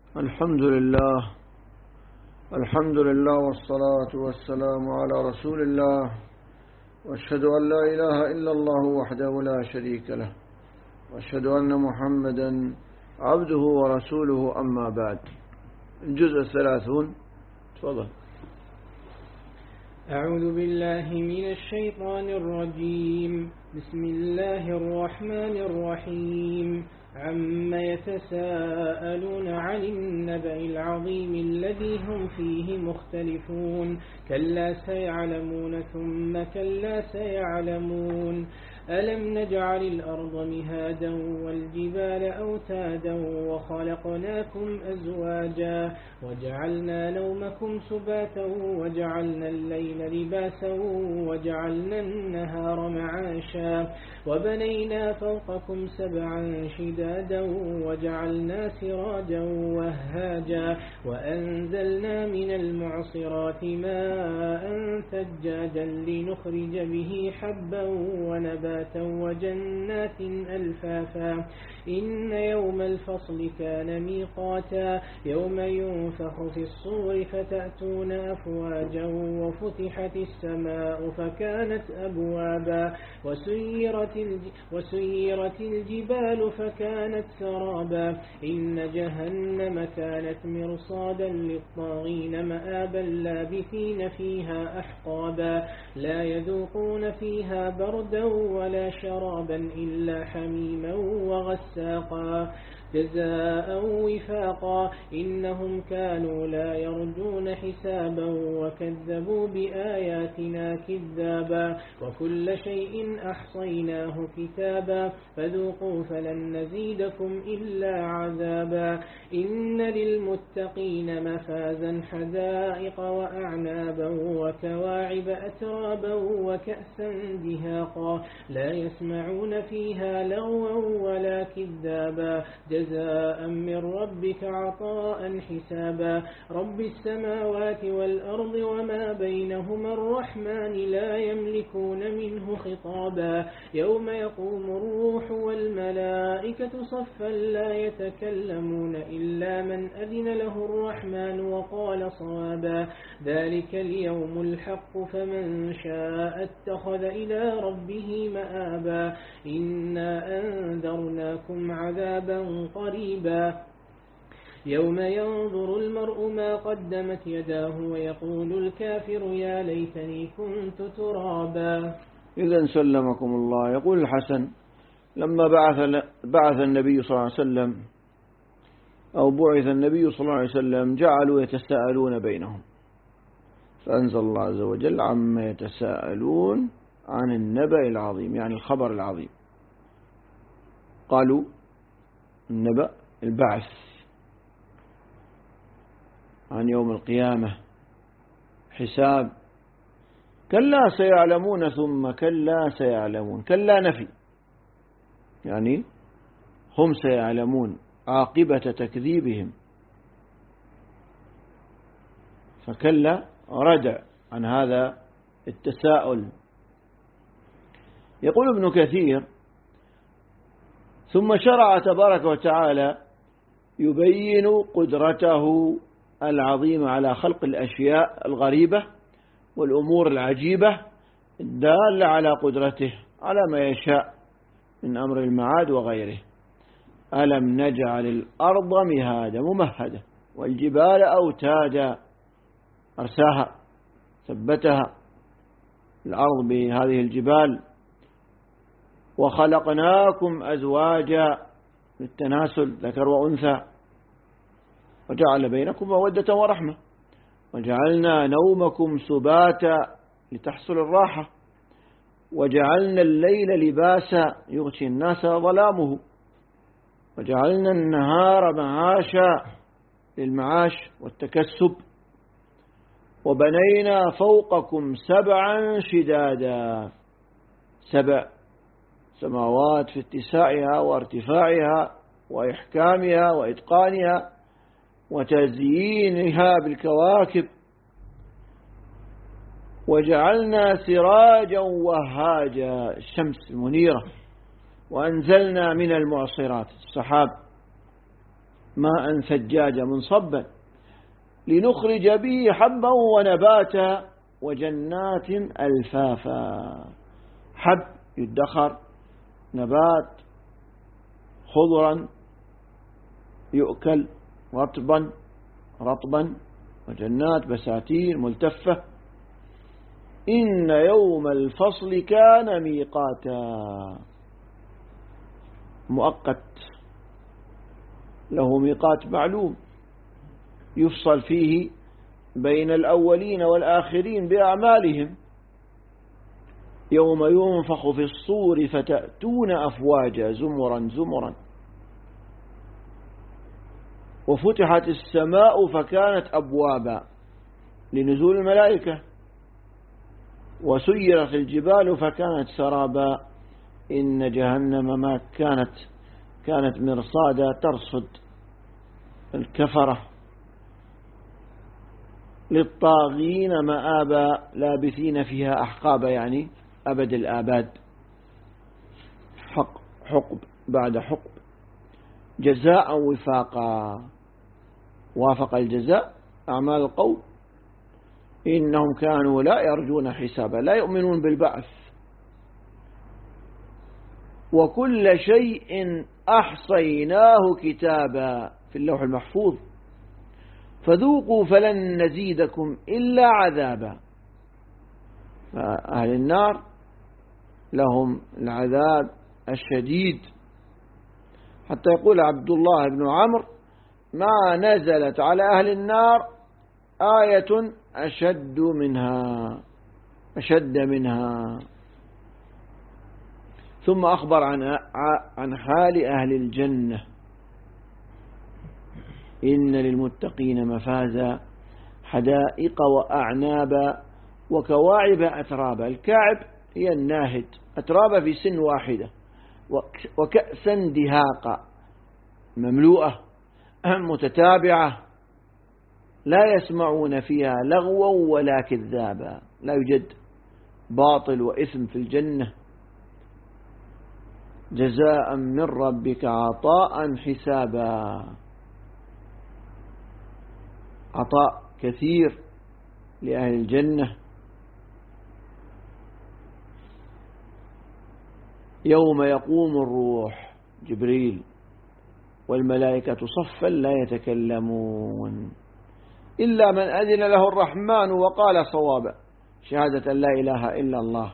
الحمد لله والصلاة والسلام على رسول الله، وأشهد أن لا إله إلا الله وحده لا شريك له، وأشهد أن محمدا عبده ورسوله، أما بعد. الجزء 30. تفضل. أعوذ بالله من الشيطان الرجيم. بسم الله الرحمن الرحيم. عما يتساءلون عن النبأ العظيم الذي هم فيه مختلفون. كلا سيعلمون ثم كلا سيعلمون. ألم نجعل الأرض مهادا والجبال أوتادا وخلقناكم أزواجا وجعلنا نومكم سباتا وجعلنا الليل لباسا وجعلنا النهار معاشا وبنينا فوقكم سبعا شدادا وجعلنا سراجا وهاجا وأنزلنا من المعصرات ماء ثجاجا لنخرج به حبا ونباتا وجنات ألفافا. إن يوم الفصل كان ميقاتا. يوم ينفخ في الصور فتأتون أفواجا وفتحت السماء فكانت أبوابا وسيرت الجبال فكانت سرابا. إن جهنم كانت مرصادا للطاغين مآبا لابثين فيها أحقابا. لا يذوقون فيها بردا ولا شرابا إلا حميما وغساقا جزاء وفاقا. إنهم كانوا لا يرجون حسابا وكذبوا بآياتنا كذابا. وكل شيء أحصيناه كتابا فذوقوا فلن نزيدكم إلا عذابا. إن للمتقين مفازا حدائق وأعنابا وكواعب أترابا وكأسا دهاقا. لا يسمعون فيها لغوا ولا كذابا. جزاء من ربك عطاء حسابا. رب السماوات والأرض وما بينهما الرحمن لا يملكون منه خطابا. يوم يقوم الروح والملائكة صفا لا يتكلمون إلا من أذن له الرحمن وقال صوابا. ذلك اليوم الحق فمن شاء اتخذ إلى ربه مآبا. إنا أنذرناكم عذابا قريبا. يوم ينظر المرء ما قدمت يداه ويقول الكافر يا ليتني كنت ترابا. إذن سلمكم الله. يقول الحسن: لما بعث النبي صلى الله عليه وسلم أو بعث النبي صلى الله عليه وسلم جعلوا يتساءلون بينهم، فأنزل الله عز وجل: عما يتساءلون عن النبأ العظيم، يعني الخبر العظيم. قالوا النبأ البعث عن يوم القيامة، حساب. كلا سيعلمون ثم كلا سيعلمون. كلا نفي، يعني هم سيعلمون عاقبة تكذيبهم، فكلا ردع عن هذا التساؤل. يقول ابن كثير: ثم شرع تبارك وتعالى يبين قدرته العظيمة على خلق الأشياء الغريبة والأمور العجيبة الدالة على قدرته على ما يشاء من أمر المعاد وغيره. ألم نجعل الأرض مهادا ممهدة والجبال أوتادا، أرساها ثبتها الأرض بهذه الجبال. وخلقناكم أزواجا للتناسل، ذكر وأنثى. وجعل بينكم مودة ورحمة. وجعلنا نومكم سباتا لتحصل الراحة. وجعلنا الليل لباسا يغشي الناس ظلامه. وجعلنا النهار معاشا للمعاش والتكسب. وبنينا فوقكم سبعا شدادا، 7 سماوات في اتساعها وارتفاعها وإحكامها وإتقانها وتزيينها بالكواكب. وجعلنا سراجا وهاجا، الشمس المنيرة. وأنزلنا من المعصرات، السحاب. ماء ثجاجا منصبا لنخرج به حبا ونباتا وجنات ألفافا. حب يدخر، نبات خضرا يؤكل رطبا، وجنات بساتين ملتفة. إن يوم الفصل كان ميقاتا، مؤقت، له ميقات معلوم يفصل فيه بين الأولين والآخرين بأعمالهم. يوم ينفخ في الصور فتأتون أفواجا زمرا وفتحت السماء فكانت أبوابا لنزول الملائكة، وسيرت الجبال فكانت سرابا. إن جهنم ما كانت مرصادا ترصد الكفرة للطاغين مآبا لابثين فيها أحقابا، يعني أبد الآباد، حقب بعد حقب، جزاء وفاقا. وافق الجزاء أعمال القوم. إنهم كانوا لا يرجون حسابا، لا يؤمنون بالبعث. وكل شيء أحصيناه كتابا في اللوح المحفوظ فذوقوا فلن نزيدكم إلا عذابا. فأهل النار لهم العذاب الشديد، حتى يقول عبد الله بن عمرو: ما نزلت على أهل النار آية أشد منها. ثم أخبر عن حال أهل الجنة: إن للمتقين مفازا حدائق وأعنابا وكواعب أترابا. الكاعب هي الناهد، أترابا في سن واحدة، وكأسا دهاقا مملوءة متتابعة لا يسمعون فيها لغوا ولا كذابا. لا يوجد باطل وإثم في الجنة. جزاء من ربك عطاء حسابا، عطاء كثير لأهل الجنة. يوم يقوم الروح جبريل والملائكة صفا لا يتكلمون إلا من أذن له الرحمن وقال صوابا، شهادة أن لا إله إلا الله.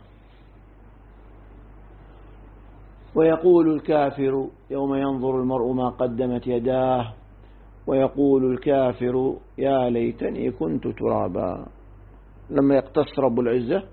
ويقول الكافر يوم ينظر المرء ما قدمت يداه ويقول الكافر يا ليتني كنت ترابا. لما يقتص رب العزة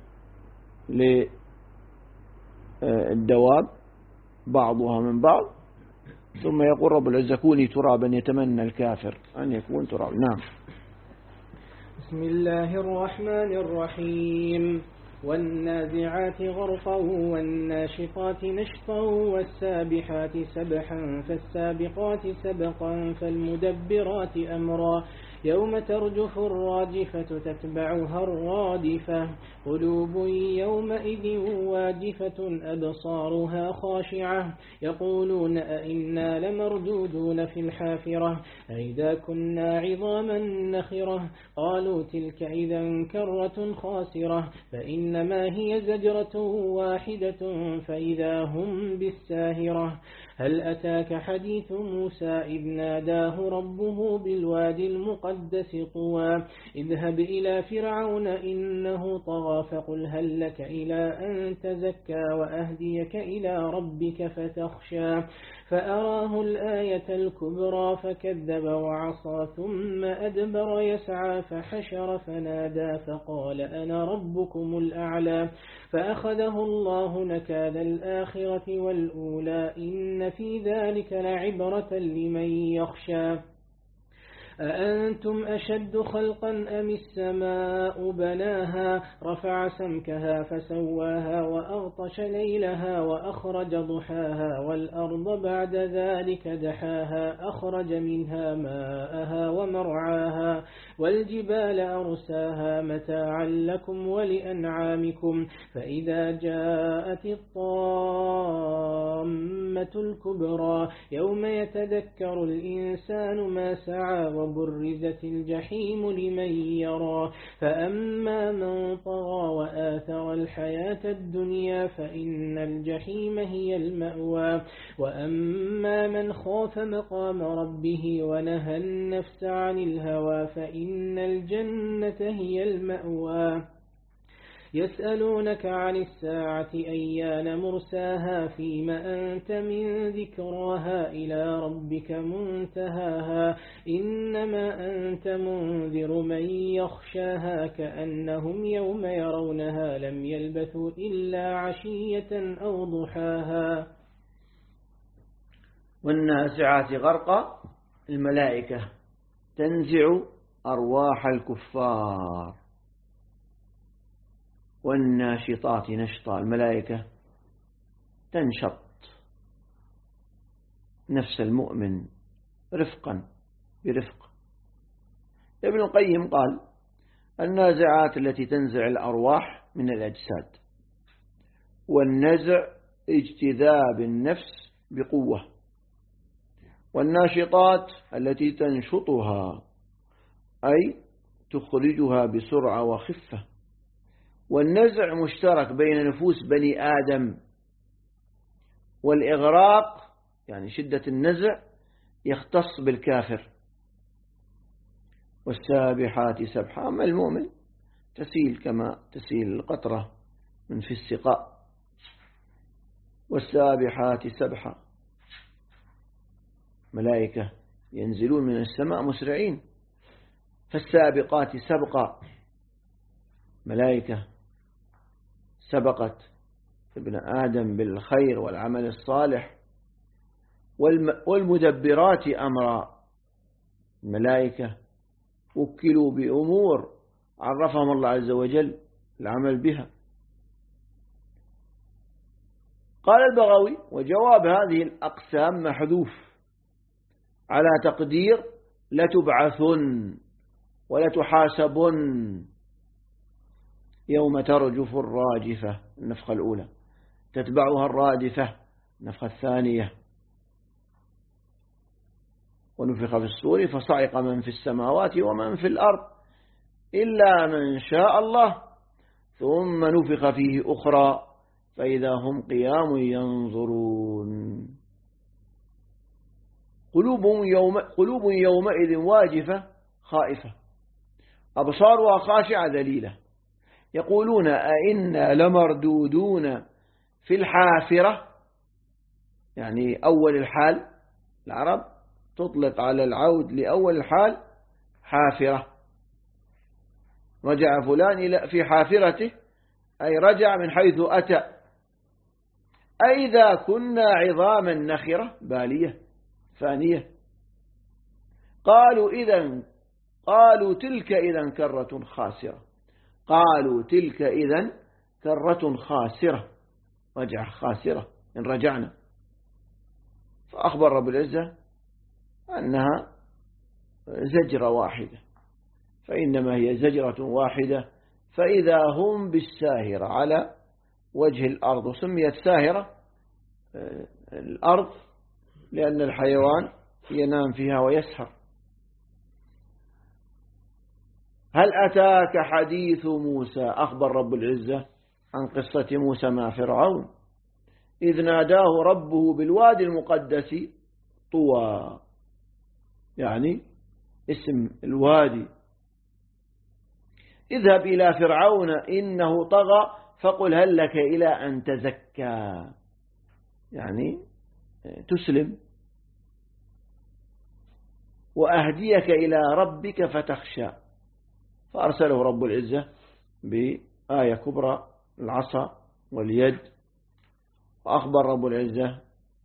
للدواب بعضها من بعض، ثم يقول رب العزة كوني ترابا، يتمنى الكافر أن يكون ترابا. نعم. بسم الله الرحمن الرحيم. والنازعات غرقا والناشطات نشطا والسابحات سبحا فالسابقات سبقا فالمدبرات أمرا. يوم ترجف الراجفة تتبعها الرادفة قلوب يومئذ واجفة أبصارها خاشعة يقولون أئنا لمردودون في الحافرة أئذا كنا عظاما نخرة قالوا تلك إذا كرة خاسرة فإنما هي زجرة واحدة فإذا هم بالساهرة. هل أتاك حديث موسى إذ ناداه ربه بالوادي المقدس طوى اذهب إلى فرعون إنه طغى فقل هل لك إلى أن تزكى وأهديك إلى ربك فتخشى فأراه الآية الكبرى فكذب وعصى ثم أدبر يسعى فحشر فنادى فقال أنا ربكم الأعلى فأخذه الله نكال الآخرة والأولى إن في ذلك لعبرة لمن يخشى. أأنتم أشد خلقا أم السماء بناها رفع سمكها فسواها وأغطش ليلها وأخرج ضحاها والأرض بعد ذلك دحاها أخرج منها ماءها ومرعاها والجبال أرساها متاعا لكم ولأنعامكم فإذا جاءت الطامة الكبرى يوم يتذكر الإنسان ما سعى وبرزت الجحيم لمن يرى فأما من طغى وآثر الحياة الدنيا فإن الجحيم هي المأوى وأما من خاف مقام ربه ونهى النفس عن الهوى فإن الجنة هي المأوى يسألونك عن الساعة أيان مرساها فيما أنت من ذكراها إلى ربك منتهاها إنما أنت منذر من يخشاها كأنهم يوم يرونها لم يلبثوا إلا عشية أو ضحاها. والنازعات غرقا الملائكة تنزع أرواح الكفار، والناشطات نشطا الملائكة تنشط نفس المؤمن رفقا برفق. ابن القيم قال النازعات التي تنزع الأرواح من الأجساد، والنزع اجتذاب النفس بقوة، والناشطات التي تنشطها أي تخرجها بسرعة وخفة. والنزع مشترك بين نفوس بني آدم، والإغراق يعني شدة النزع يختص بالكافر. والسابحات سبحا، أما المؤمن تسيل كما تسيل القطرة من في السقاء. والسابحات سبحا، ملائكة ينزلون من السماء مسرعين. فالسابقات سبقا، ملائكة سبقت ابن آدم بالخير والعمل الصالح. والمدبرات أمرا، الملائكة وكلوا بأمور عرفهم الله عز وجل العمل بها. قال البغوي وجواب هذه الأقسام محذوف على تقدير لتبعثن ولتحاسبن يوم ترجف الراجفة النفخة الأولى، تتبعها الرادفة النفخة الثانية. ونفخ في الصور فصعق من في السماوات ومن في الأرض إلا من شاء الله ثم نفخ فيه أخرى فإذا هم قيام ينظرون. قلوب يومئذ واجفة خائفة أبصارها خاشعة ذليلة يقولون أئنا لمردودون في الحافرة، يعني أول الحال. العرب تطلق على العود لأول الحال حافرة. رجع فلان في حافرته أي رجع من حيث أتى. أئذا كنا عظاما نخرة بالية فانية. قالوا تلك إذا كرة خاسرة. قالوا تلك إذا كرة خاسرة، رجع خاسرة إن رجعنا. فأخبر رب العزة أنها زجرة واحدة، فإنما هي زجرة واحدة فإذا هم بالساهرة على وجه الأرض. سميت ساهرة الأرض لأن الحيوان ينام فيها ويسهر. هل أتاك حديث موسى؟ أخبر رب العزة عن قصة موسى مع فرعون إذ ناداه ربه بالوادي المقدس طوى، يعني اسم الوادي. اذهب إلى فرعون إنه طغى فقل هل لك إلى أن تزكى، يعني تسلم، وأهديك إلى ربك فتخشى. فأرسله رب العزة بآية كبرى العصا واليد. وأخبر رب العزة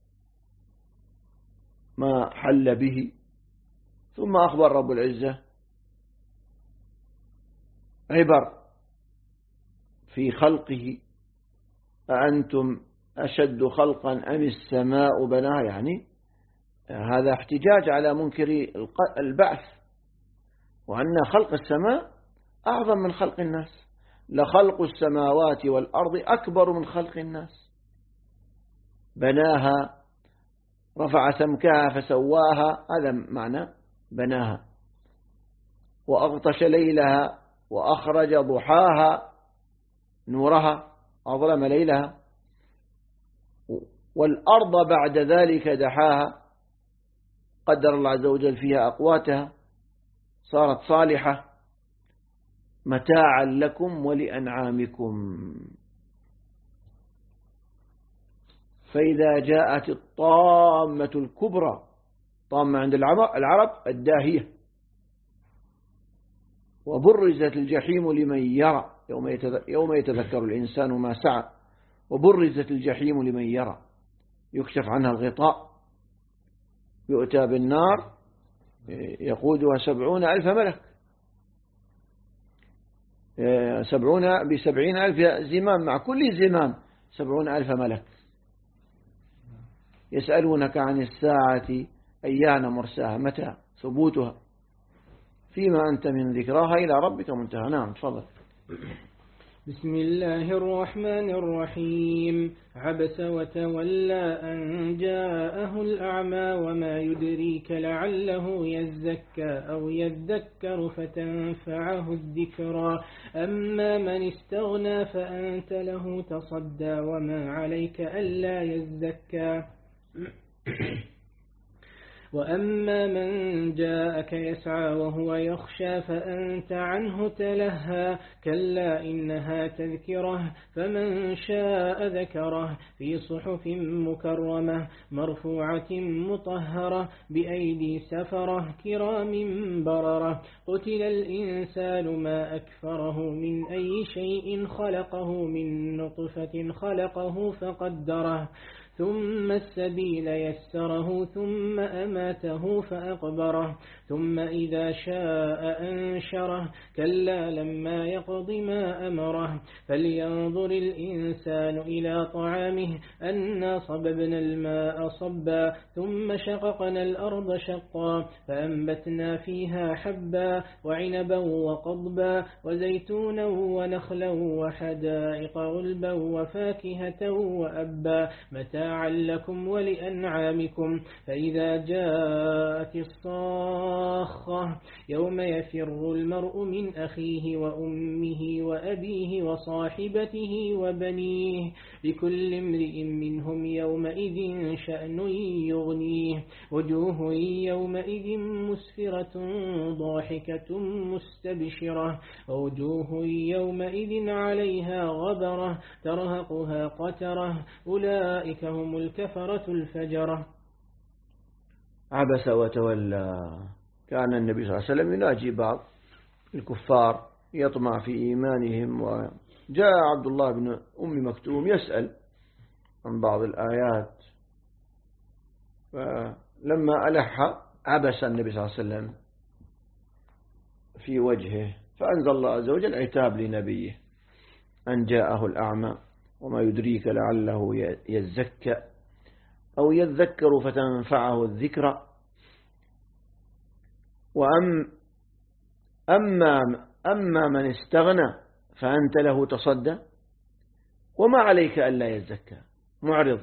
ما حل به، ثم أخبر رب العزة عبر في خلقه أأنتم أشد خلقا أم السماء بناها، يعني هذا احتجاج على منكر البعث. وأن خلق السماء أعظم من خلق الناس، لخلق السماوات والأرض أكبر من خلق الناس. بناها، رفع سمكها فسواها، هذا معنى بناها. وأغطش ليلها وأخرج ضحاها، نورها أظلم ليلها. والأرض بعد ذلك دحاها، قدر الله عز وجل فيها أقواتها، صارت صالحة متاعا لكم ولأنعامكم. فإذا جاءت الطامة الكبرى، طامة عند العرب الداهية، وبرزت الجحيم لمن يرى، يوم يتذكر الإنسان ما سعى، وبرزت الجحيم لمن يرى، يكشف عنها الغطاء، يؤتى بالنار يقودها 70,000 ملك، 70,000 زمام، مع كل زمام 70,000 ملك. يسألونك عن الساعة أيان مرساها، متى ثبوتها، فيما أنت من ذكراها إلى ربك منتهى. نعم تفضل. بسم الله الرحمن الرحيم. عبس وتولى أن جاءه الأعمى وما يدريك لعله يزكى أو يذكر فتنفعه الذكرى. أما من استغنى فأنت له تصدى وما عليك ألا يزكى. وأما من جاءك يسعى وهو يخشى فأنت عنه تلهى. كلا إنها تذكرة فمن شاء ذكره في صحف مكرمة مرفوعة مطهرة بأيدي سفرة كرام بررة. قتل الإنسان ما أكفره من أي شيء خلقه من نطفة خلقه فقدره ثم السبيل يسره ثم أماته فأقبره ثم إذا شاء أنشره. كلا لما يقض ما أمره. فلينظر الإنسان إلى طعامه أنا صببنا الماء صبا ثم شققنا الأرض شقا فأنبتنا فيها حبا وعنبا وقضبا وزيتونا ونخلا وحدائق غلبا وفاكهة وأبا متاعا لكم ولأنعامكم. فإذا جاءت الصاخة يوم يفر المرء من أخيه وأمه وأبيه وصاحبته وبنيه لكل امرئ منهم يومئذ شأن يغنيه. وجوه يومئذ مسفرة ضاحكة مستبشرة ووجوه يومئذ عليها غبرة ترهقها قترة أولئك هم الكفرة الفجرة. عبس وتولى. كان النبي صلى الله عليه وسلم يناجي بعض الكفار يطمع في إيمانهم، وجاء عبد الله بن أم مكتوم يسأل عن بعض الآيات، فلما ألح عبس النبي صلى الله عليه وسلم في وجهه، فأنزل الله عز وجل عتاب لنبيه أن جاءه الأعمى وما يدريك لعله يزكى أو يذكر فتنفعه الذكرى. أما من استغنى فأنت له تصدى وما عليك ألا يزكى، معرض.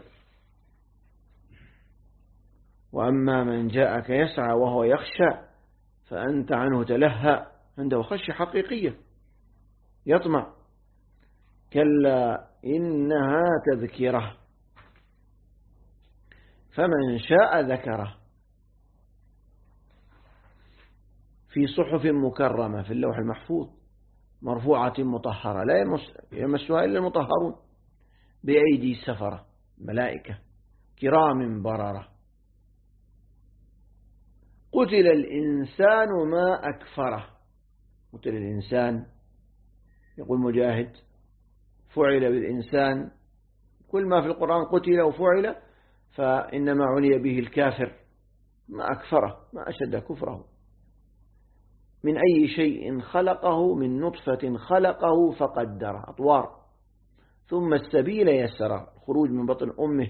وأما من جاءك يسعى وهو يخشى فأنت عنه تلهى، عنده خشية حقيقية يطمع. كلا إنها تذكرة فمن شاء ذكره في صحف مكرمة في اللوح المحفوظ مرفوعة مطهرة لا يمسها إلا المطهرون بأيدي سفرة ملائكة كرام بررة. قتل الإنسان ما أكفره. قتل الإنسان، يقول مجاهد، فعل بالإنسان كل ما في القرآن قتل وفعل، فإنما عني به الكافر ما أكفره ما أشد كفره. من أي شيء خلقه من نطفة خلقه فقدره أطوار ثم السبيل يسره خروج من بطن أمه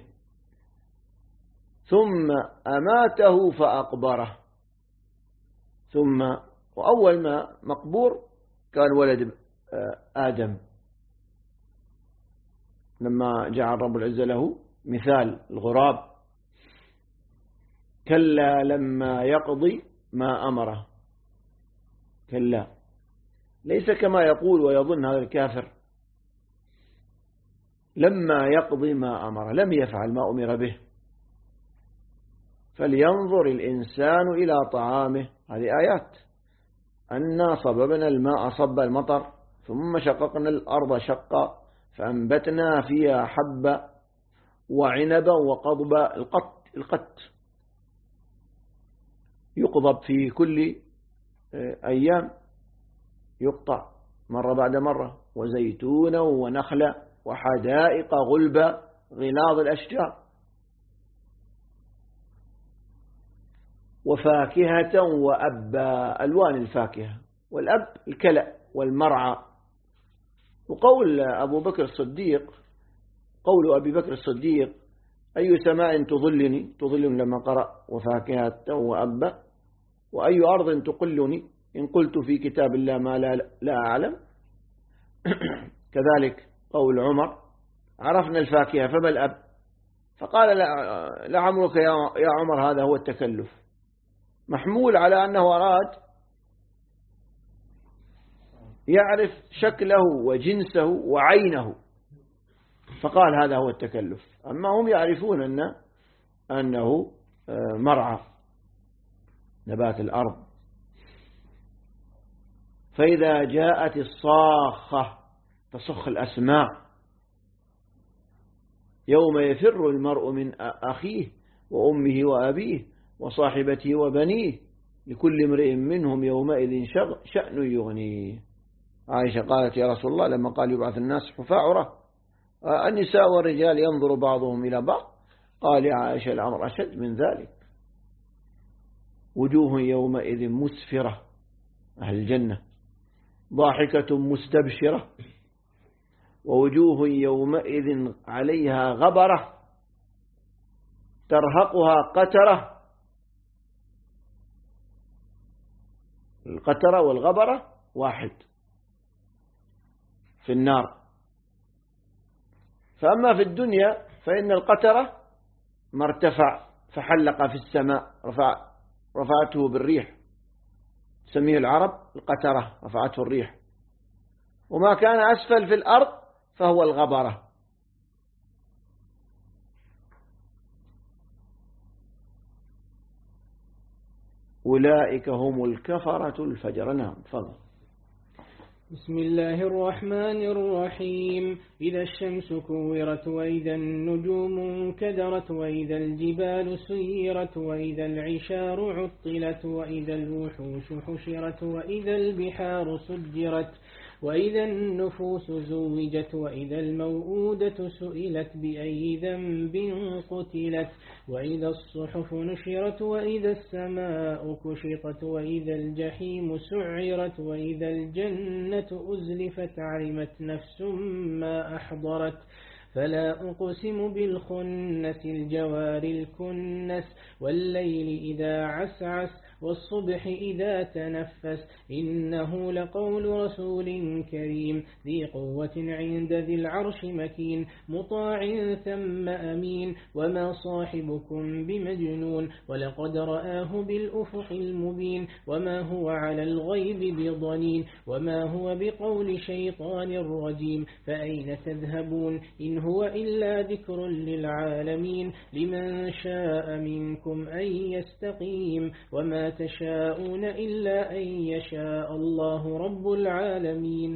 ثم أماته فأقبره ثم وأول ما مقبور كان ولد آدم، لما جعل رب العزة له مثال الغراب: كلا لما يقضي ما أمره. كلا، ليس كما يقول ويظن هذا الكافر، لما يقضي ما أمره، لم يفعل ما أمر به. فلينظر الإنسان إلى طعامه. هذه آيات: أنا صببنا الماء صب المطر ثم شققنا الأرض شقا فأنبتنا فيها حبا وعنبا وقضبا. القط يقضب في كل أيام، يقطع مرة بعد مرة، وزيتونا ونخلا وحدائق غلبا غلاظ الأشجار، وفاكهة وأبا، ألوان الفاكهة، والأب الكلأ والمرعى. وقول أبو بكر الصديق، قول أبي بكر الصديق: أي سماء تظلني لما قرأ وفاكهة وأبا، وأي أرض تقلني إن قلت في كتاب الله ما لا أعلم. كذلك قول عمر: عرفنا الفاكهة فما الأب؟ فقال: لعمرك يا عمر هذا هو التكلف، محمول على أنه أراد يعرف شكله وجنسه وعينه، فقال هذا هو التكلف. أما هم يعرفون أنه مرعى نبات الأرض. فإذا جاءت الصاخة، تصخ الأسماع، يوم يفر المرء من أخيه وأمه وأبيه وصاحبته وبنيه لكل امرئ منهم يومئذ شأن يغنيه. عائشة قالت: يا رسول الله لما قال يبعث الناس حفاة عراه، النساء والرجال ينظر بعضهم إلى بعض، قال يا عائشة الأمر أشد من ذلك: وجوه يومئذ مسفرة، أهل الجنة، ضاحكة مستبشرة، ووجوه يومئذ عليها غبرة ترهقها قترة. القترة والغبرة واحد في النار. فأما في الدنيا فإن القترة ما ارتفع فحلق في السماء رفعته بالريح، تسميه العرب القترة، رفعته الريح. وما كان أسفل في الأرض فهو الغبرة. أولئك هم الكفرة الفجر. نعم، تفضل. بسم الله الرحمن الرحيم. إذا الشمس كورت وإذا النجوم انكدرت وإذا الجبال سيرت وإذا العشار عطلت وإذا الوحوش حشرت وإذا البحار سجرت وإذا النفوس زوجت وإذا الموءودة سئلت بأي ذنب قتلت وإذا الصحف نشرت وإذا السماء كشطت وإذا الجحيم سعرت وإذا الجنة أزلفت علمت نفس ما أحضرت. فلا أقسم بالخنس الجوار الكنس والليل إذا عسعس والصبح إذا تنفس إنه لقول رسول كريم ذي قوة عند ذي العرش مكين مطاع ثم أمين وما صاحبكم بمجنون ولقد رآه بالأفق المبين وما هو على الغيب بضنين وما هو بقول شيطان رجيم فأين تذهبون إن هو إلا ذكر للعالمين لمن شاء منكم أن يستقيم وما تشاءون إلا أن يشاء الله رب العالمين.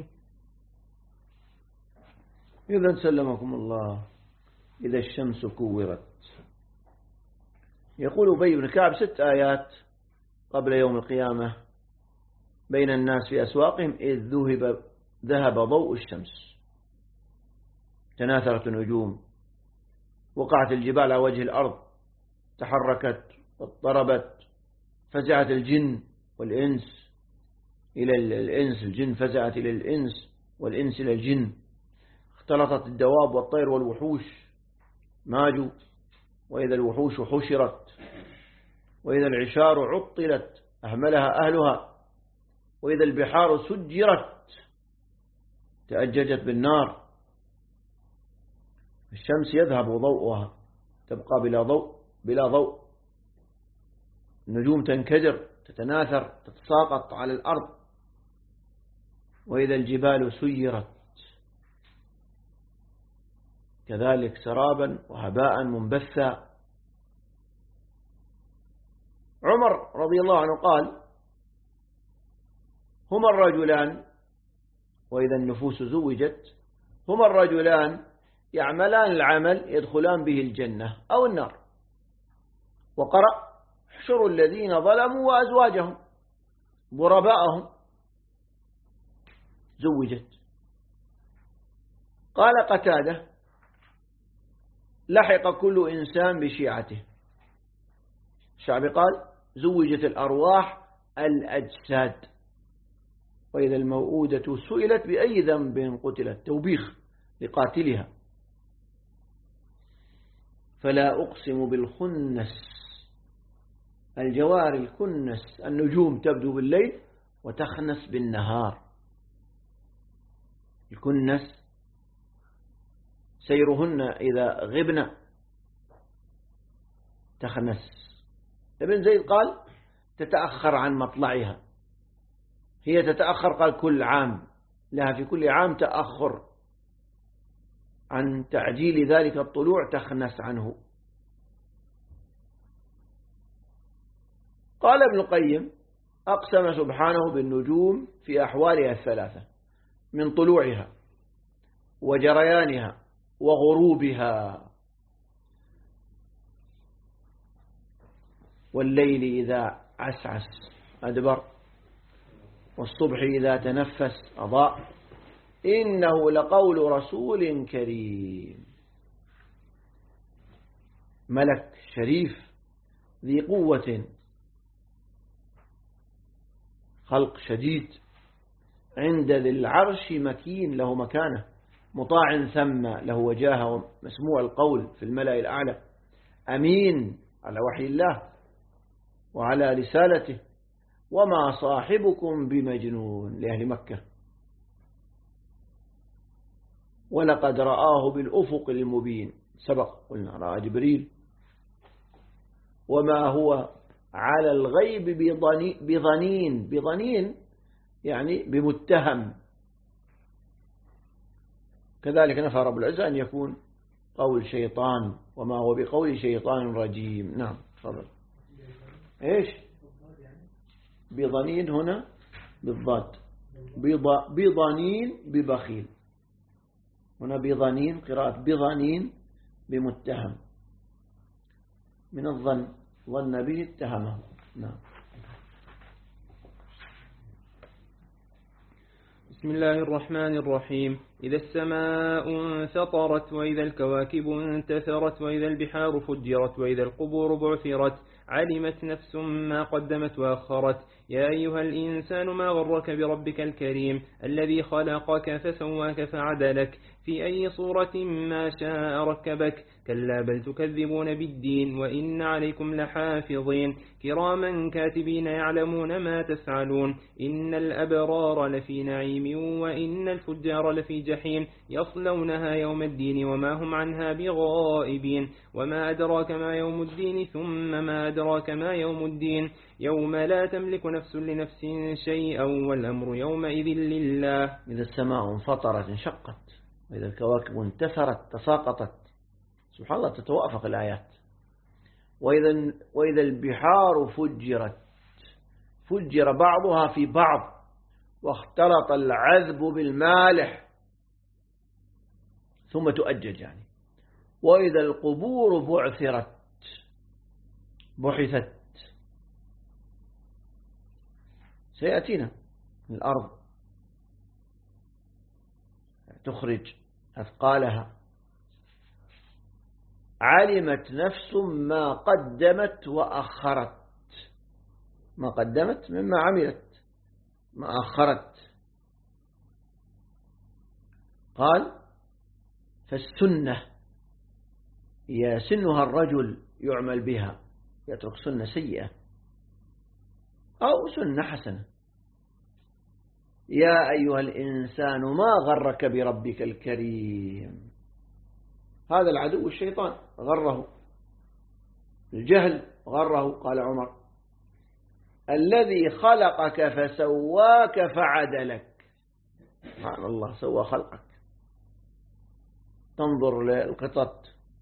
إذا سلمكم الله. إذا الشمس كورت. يقول أبي بن كعب 6 آيات قبل يوم القيامة بين الناس في أسواقهم إذ ذهب ضوء الشمس، تناثرت النجوم، وقعت الجبال على وجه الأرض، تحركت واضطربت، فزعت الجن والإنس إلى الإنس، الجن فزعت إلى الإنس والإنس إلى الجن، اختلطت الدواب والطير والوحوش ماجوا، وإذا الوحوش حشرت، وإذا العشار عطلت أهملها أهلها، وإذا البحار سجرت تأججت بالنار، الشمس يذهب ضوءها تبقى بلا ضوء، النجوم تنكدر تتناثر تتساقط على الأرض، وإذا الجبال سيرت كذلك سرابا وهباء منبثا. عمر رضي الله عنه قال: هما الرجلان، وإذا النفوس زوجت، هما الرجلان يعملان العمل يدخلان به الجنة أو النار. وقرأ: احشروا الذين ظلموا وأزواجهم غرباءهم. زوجت. قال قتادة: لحق كل إنسان بشيعته. الشعبي قال: زوجت الأرواح الأجساد. وإذا الموءودة سئلت بأي ذنب قتلت، توبيخ لقاتلها. فلا أقسم بالخنس، الجوار الكنس، النجوم تبدو بالليل وتخنس بالنهار. الكنس سيرهن إذا غبن تخنس. ابن زيد قال: تتأخر عن مطلعها، هي تتأخر، قال كل عام، لها في كل عام تأخر عن تعجيل ذلك الطلوع، تخنس عنه. قال ابن القيم: أقسم سبحانه بالنجوم في أحوالها الثلاثة، من طلوعها وجريانها وغروبها. والليل إذا عسعس أدبر، والصبح إذا تنفس أضاء، إنه لقول رسول كريم. ملك شريف ذي قوة، خلق شديد، عند ذي العرش مكين، له مكانه، مطاع ثم، له وجاهه، مسموع القول في الملأ الأعلى، أمين على وحي الله وعلى رسالته، وما صاحبكم بمجنون، لأهل مكة. ولقد رآه بالأفق المبين، سبق قلنا رأى جبريل. وما هو على الغيب بظنين يعني بمتهم. كذلك نفى رب العزة أن يكون قول شيطان، وما هو بقول شيطان رجيم. نعم تفضل. إيش بظنين هنا بالضاد، بظنين ببخيل، هنا بظنين، قراءة بظنين بمتهم، من الظن، ظن به اتهمه. نعم. بسم الله الرحمن الرحيم. إذا السماء انفطرت، وإذا الكواكب انتثرت، وإذا البحار فجرت، وإذا القبور بعثرت، علمت نفس ما قدمت وأخرت. يا أيها الإنسان ما غرك بربك الكريم، الذي خلقك فسواك فعدلك، في أي صورة ما شاء ركبك. كلا بل تكذبون بالدين، وإن عليكم لحافظين كراما كاتبين يعلمون ما تفعلون. إن الأبرار لفي نعيم، وإن الفجار لفي جحيم، يصلونها يوم الدين وما هم عنها بغائبين. وما أدراك ما يوم الدين، ثم ما أدراك ما يوم الدين، يوم لا تملك نفس لنفس شيئا، والأمر يومئذ لله. إذا السماء انفطرت انشقت، وإذا الكواكب انتثرت تساقطت. سبحان الله، تتوافق الآيات. وإذا البحار فجرت، فجر بعضها في بعض، واختلط العذب بالمالح ثم تؤجج يعني. وإذا القبور بعثرت، بحثت، سيأتينا الأرض تخرج أثقالها. علمت نفس ما قدمت وأخرت، ما قدمت مما عملت، ما أخرت. قال: فالسنة يسنها الرجل يعمل بها، يترك سنة سيئة أو سنة حسنة. يا أيها الإنسان ما غرك بربك الكريم. هذا العدو الشيطان غره، الجهل غره. قال عمر: الذي خلقك فسواك فعدلك. سبحان الله، سوى خلقك. تنظر للقطط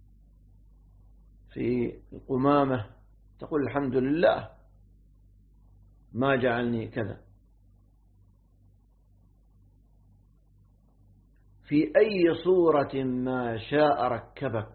في القمامة تقول الحمد لله ما جعلني كذا. في أي صورة ما شاء ركبك.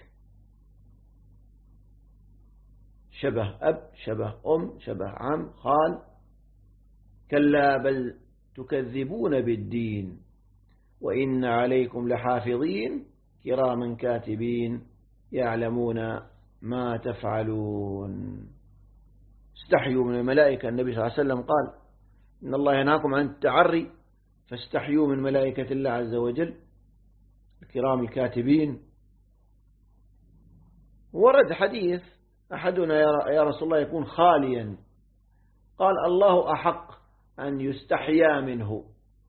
شبه أب، شبه أم، شبه عم، خال. كلا بل تكذبون بالدين وإن عليكم لحافظين كراما كاتبين يعلمون ما تفعلون. استحيوا من الملائكة. النبي صلى الله عليه وسلم قال: إن الله ينهاكم عن التعري فاستحيوا من ملائكة الله عز وجل الكرام الكاتبين. ورد حديث: أحدنا يا رسول الله يكون خاليا. قال: الله أحق أن يستحيا منه.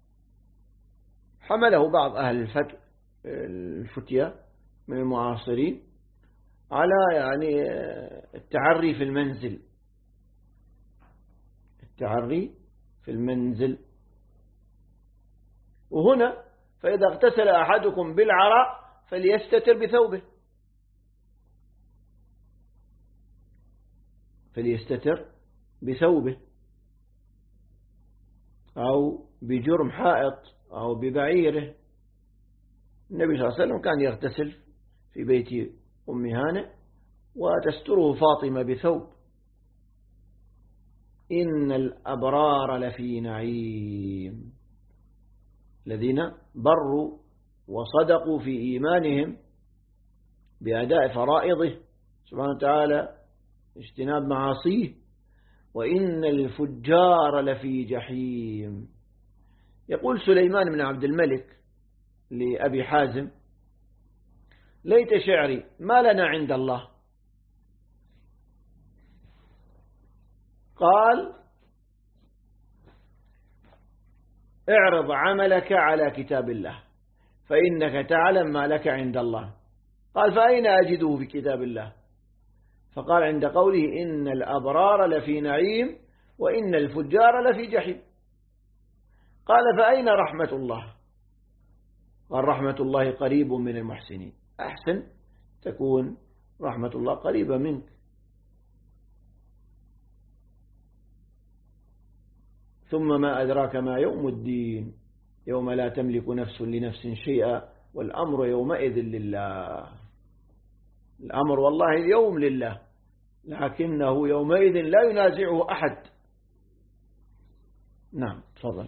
حمله بعض أهل الفتية من المعاصرين على يعني التعري في المنزل. التعري في المنزل. وهنا: فإذا اغتسل أحدكم بالعراء فليستتر بثوبه. فليستتر بثوبه أو بجرم حائط أو ببعيره. النبي صلى الله عليه وسلم كان يغتسل في بيت أم هانئ وتستره فاطمة بثوب. إن الأبرار لفي نعيم. الذين بروا وصدقوا في إيمانهم بأداء فرائضه سبحانه وتعالى، اجتناب معاصيه. وإن الفجار لفي جحيم. يقول سليمان بن عبد الملك لأبي حازم: ليت شعري ما لنا عند الله. قال: اعرض عملك على كتاب الله فإنك تعلم ما لك عند الله. قال: فأين أجده في كتاب الله؟ فقال: عند قوله: إن الأبرار لفي نعيم وإن الفجار لفي جحيم. قال: فأين رحمة الله؟ قال: رحمة الله قريب من المحسنين. أحسن تكون رحمة الله قريبة منك. ثم ما أدراك ما يوم الدين يوم لا تملك نفس لنفس شيئا والأمر يومئذ لله. الأمر والله اليوم لله، لكنه يومئذ لا ينازعه أحد. نعم تفضل.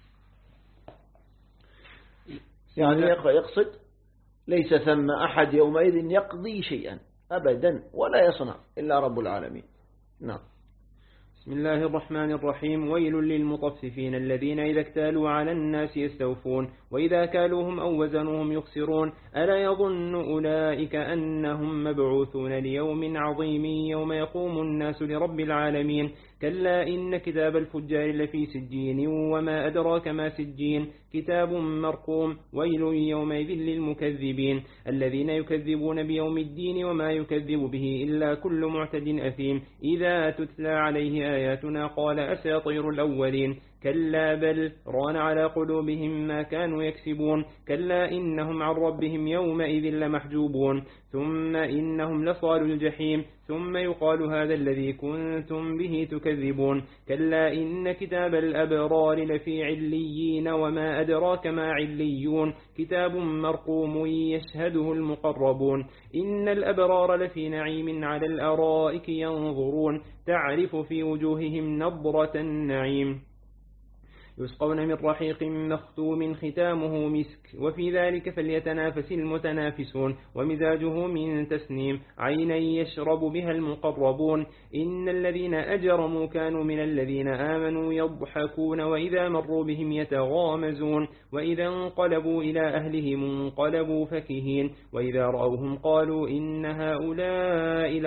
يعني يقصد ليس ثم أحد يومئذ يقضي شيئا أبدا ولا يصنع إلا رب العالمين. نعم. بسم الله الرحمن الرحيم. ويل للمطففين الذين إذا اكتالوا على الناس يستوفون وإذا كالوهم أو وزنوهم يخسرون ألا يظن أولئك أنهم مبعوثون ليوم عظيم يوم يقوم الناس لرب العالمين. كلا إن كتاب الفجار لفي سجين وما أدراك ما سجين كتاب مرقوم. ويل يومئذ للمكذبين الذين يكذبون بيوم الدين وما يكذب به إلا كل معتد أثيم إذا تتلى عليه آياتنا قال أساطير الأولين. كلا بل ران على قلوبهم ما كانوا يكسبون. كلا إنهم عن ربهم يومئذ لمحجوبون ثم إنهم لصال الجحيم ثم يقال هذا الذي كنتم به تكذبون. كلا إن كتاب الأبرار لفي عليين وما أدراك ما عليون كتاب مرقوم يشهده المقربون. إن الأبرار لفي نعيم على الأرائك ينظرون تعرف في وجوههم نضرة النعيم يسقون من رحيق مختوم ختامه مسك وفي ذلك فليتنافس المتنافسون ومزاجه من تسنيم عينا يشرب بها المقربون. إن الذين أجرموا كانوا من الذين آمنوا يضحكون وإذا مروا بهم يتغامزون وإذا انقلبوا إلى أهلهم انقلبوا فكهين وإذا رأوهم قالوا إن هؤلاء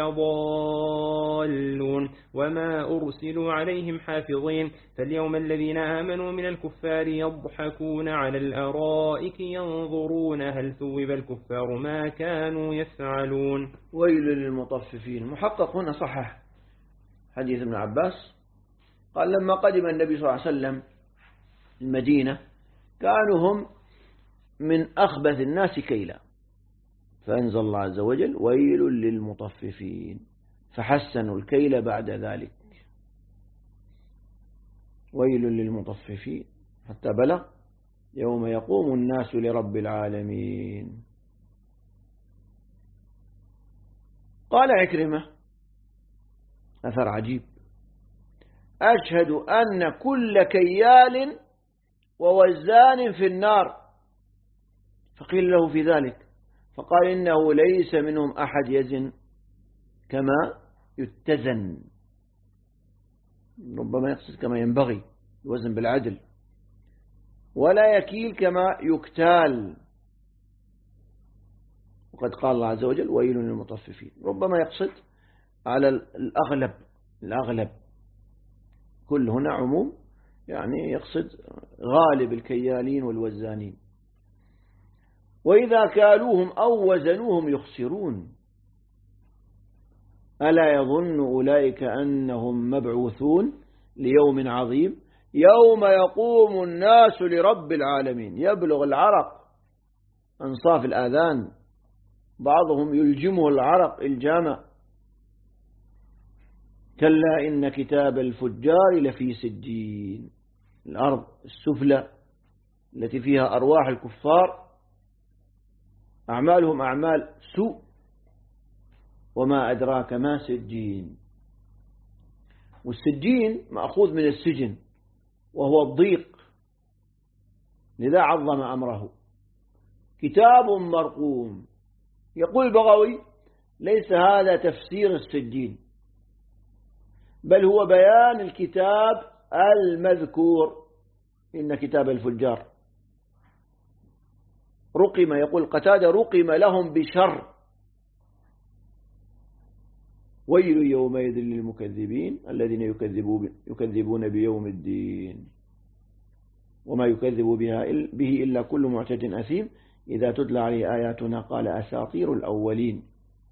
لضالون وما أرسلوا عليهم حافظين. فاليوم الذين آمنوا كانوا من الكفار يضحكون على الأرائك ينظرون هل ثوب الكفار ما كانوا يفعلون. ويل للمطففين. محقق هنا صحح حديث ابن عباس، قال لما قدم النبي صلى الله عليه وسلم المدينة كانوا هم من أخبث الناس كيلا، فأنزل الله عز وجل ويل للمطففين، فحسنوا الكيل بعد ذلك. ويل للمطففين حتى بلغ يوم يقوم الناس لرب العالمين. قال عكرمة أثر عجيب: أشهد أن كل كيال ووزان في النار. فقيل له في ذلك فقال إنه ليس منهم أحد يزن كما يتزن، ربما يقصد كما ينبغي الوزن بالعدل، ولا يكيل كما يكتال، وقد قال الله عز وجل ويل للمطففين، ربما يقصد على الأغلب كل هنا عموم، يعني يقصد غالب الكيالين والوزانين. وإذا كالوهم أو وزنوهم يخسرون، ألا يظن أولئك أنهم مبعوثون ليوم عظيم يوم يقوم الناس لرب العالمين. يبلغ العرق أنصاف الآذان، بعضهم يلجمه العرق الجامع. كلا إن كتاب الفجار لفي سجين. الأرض السفلى التي فيها أرواح الكفار أعمالهم أعمال سوء، وما أدراك ما سجين. والسجين مأخوذ من السجن وهو الضيق، لذا عظم أمره. كتاب مرقوم. يقول البغوي ليس هذا تفسير السجين، بل هو بيان الكتاب المذكور، إن كتاب الفجار رقم، يقول قتادة رقم لهم بشر. ويل يومئذ للمكذبين الذين يكذبون بيوم الدين وما يكذب به إلا كل معتد أثيم إذا تتلى عليه آياتنا قال أساطير الأولين.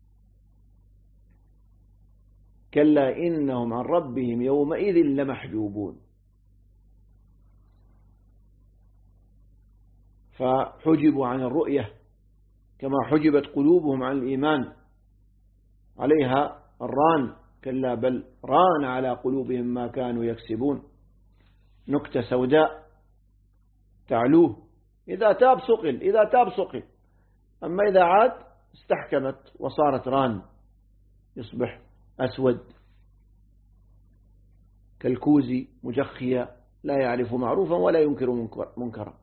كلا إنهم عن ربهم يومئذ لمحجوبون. فحجبوا عن الرؤية كما حجبت قلوبهم عن الإيمان، عليها الران. كلا بل ران على قلوبهم ما كانوا يكسبون. نكتة سوداء تعلوه، إذا تاب سقل، أما إذا عاد استحكمت وصارت ران، يصبح أسود كالكوزي مجخيا لا يعرف معروفا ولا ينكر منكرا.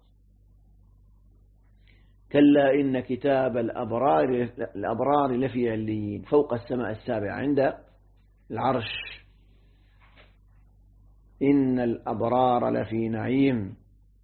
كلا إن كتاب الأبرار لفي عليين فوق السماء السابعة عند العرش. إن الأبرار لفي نعيم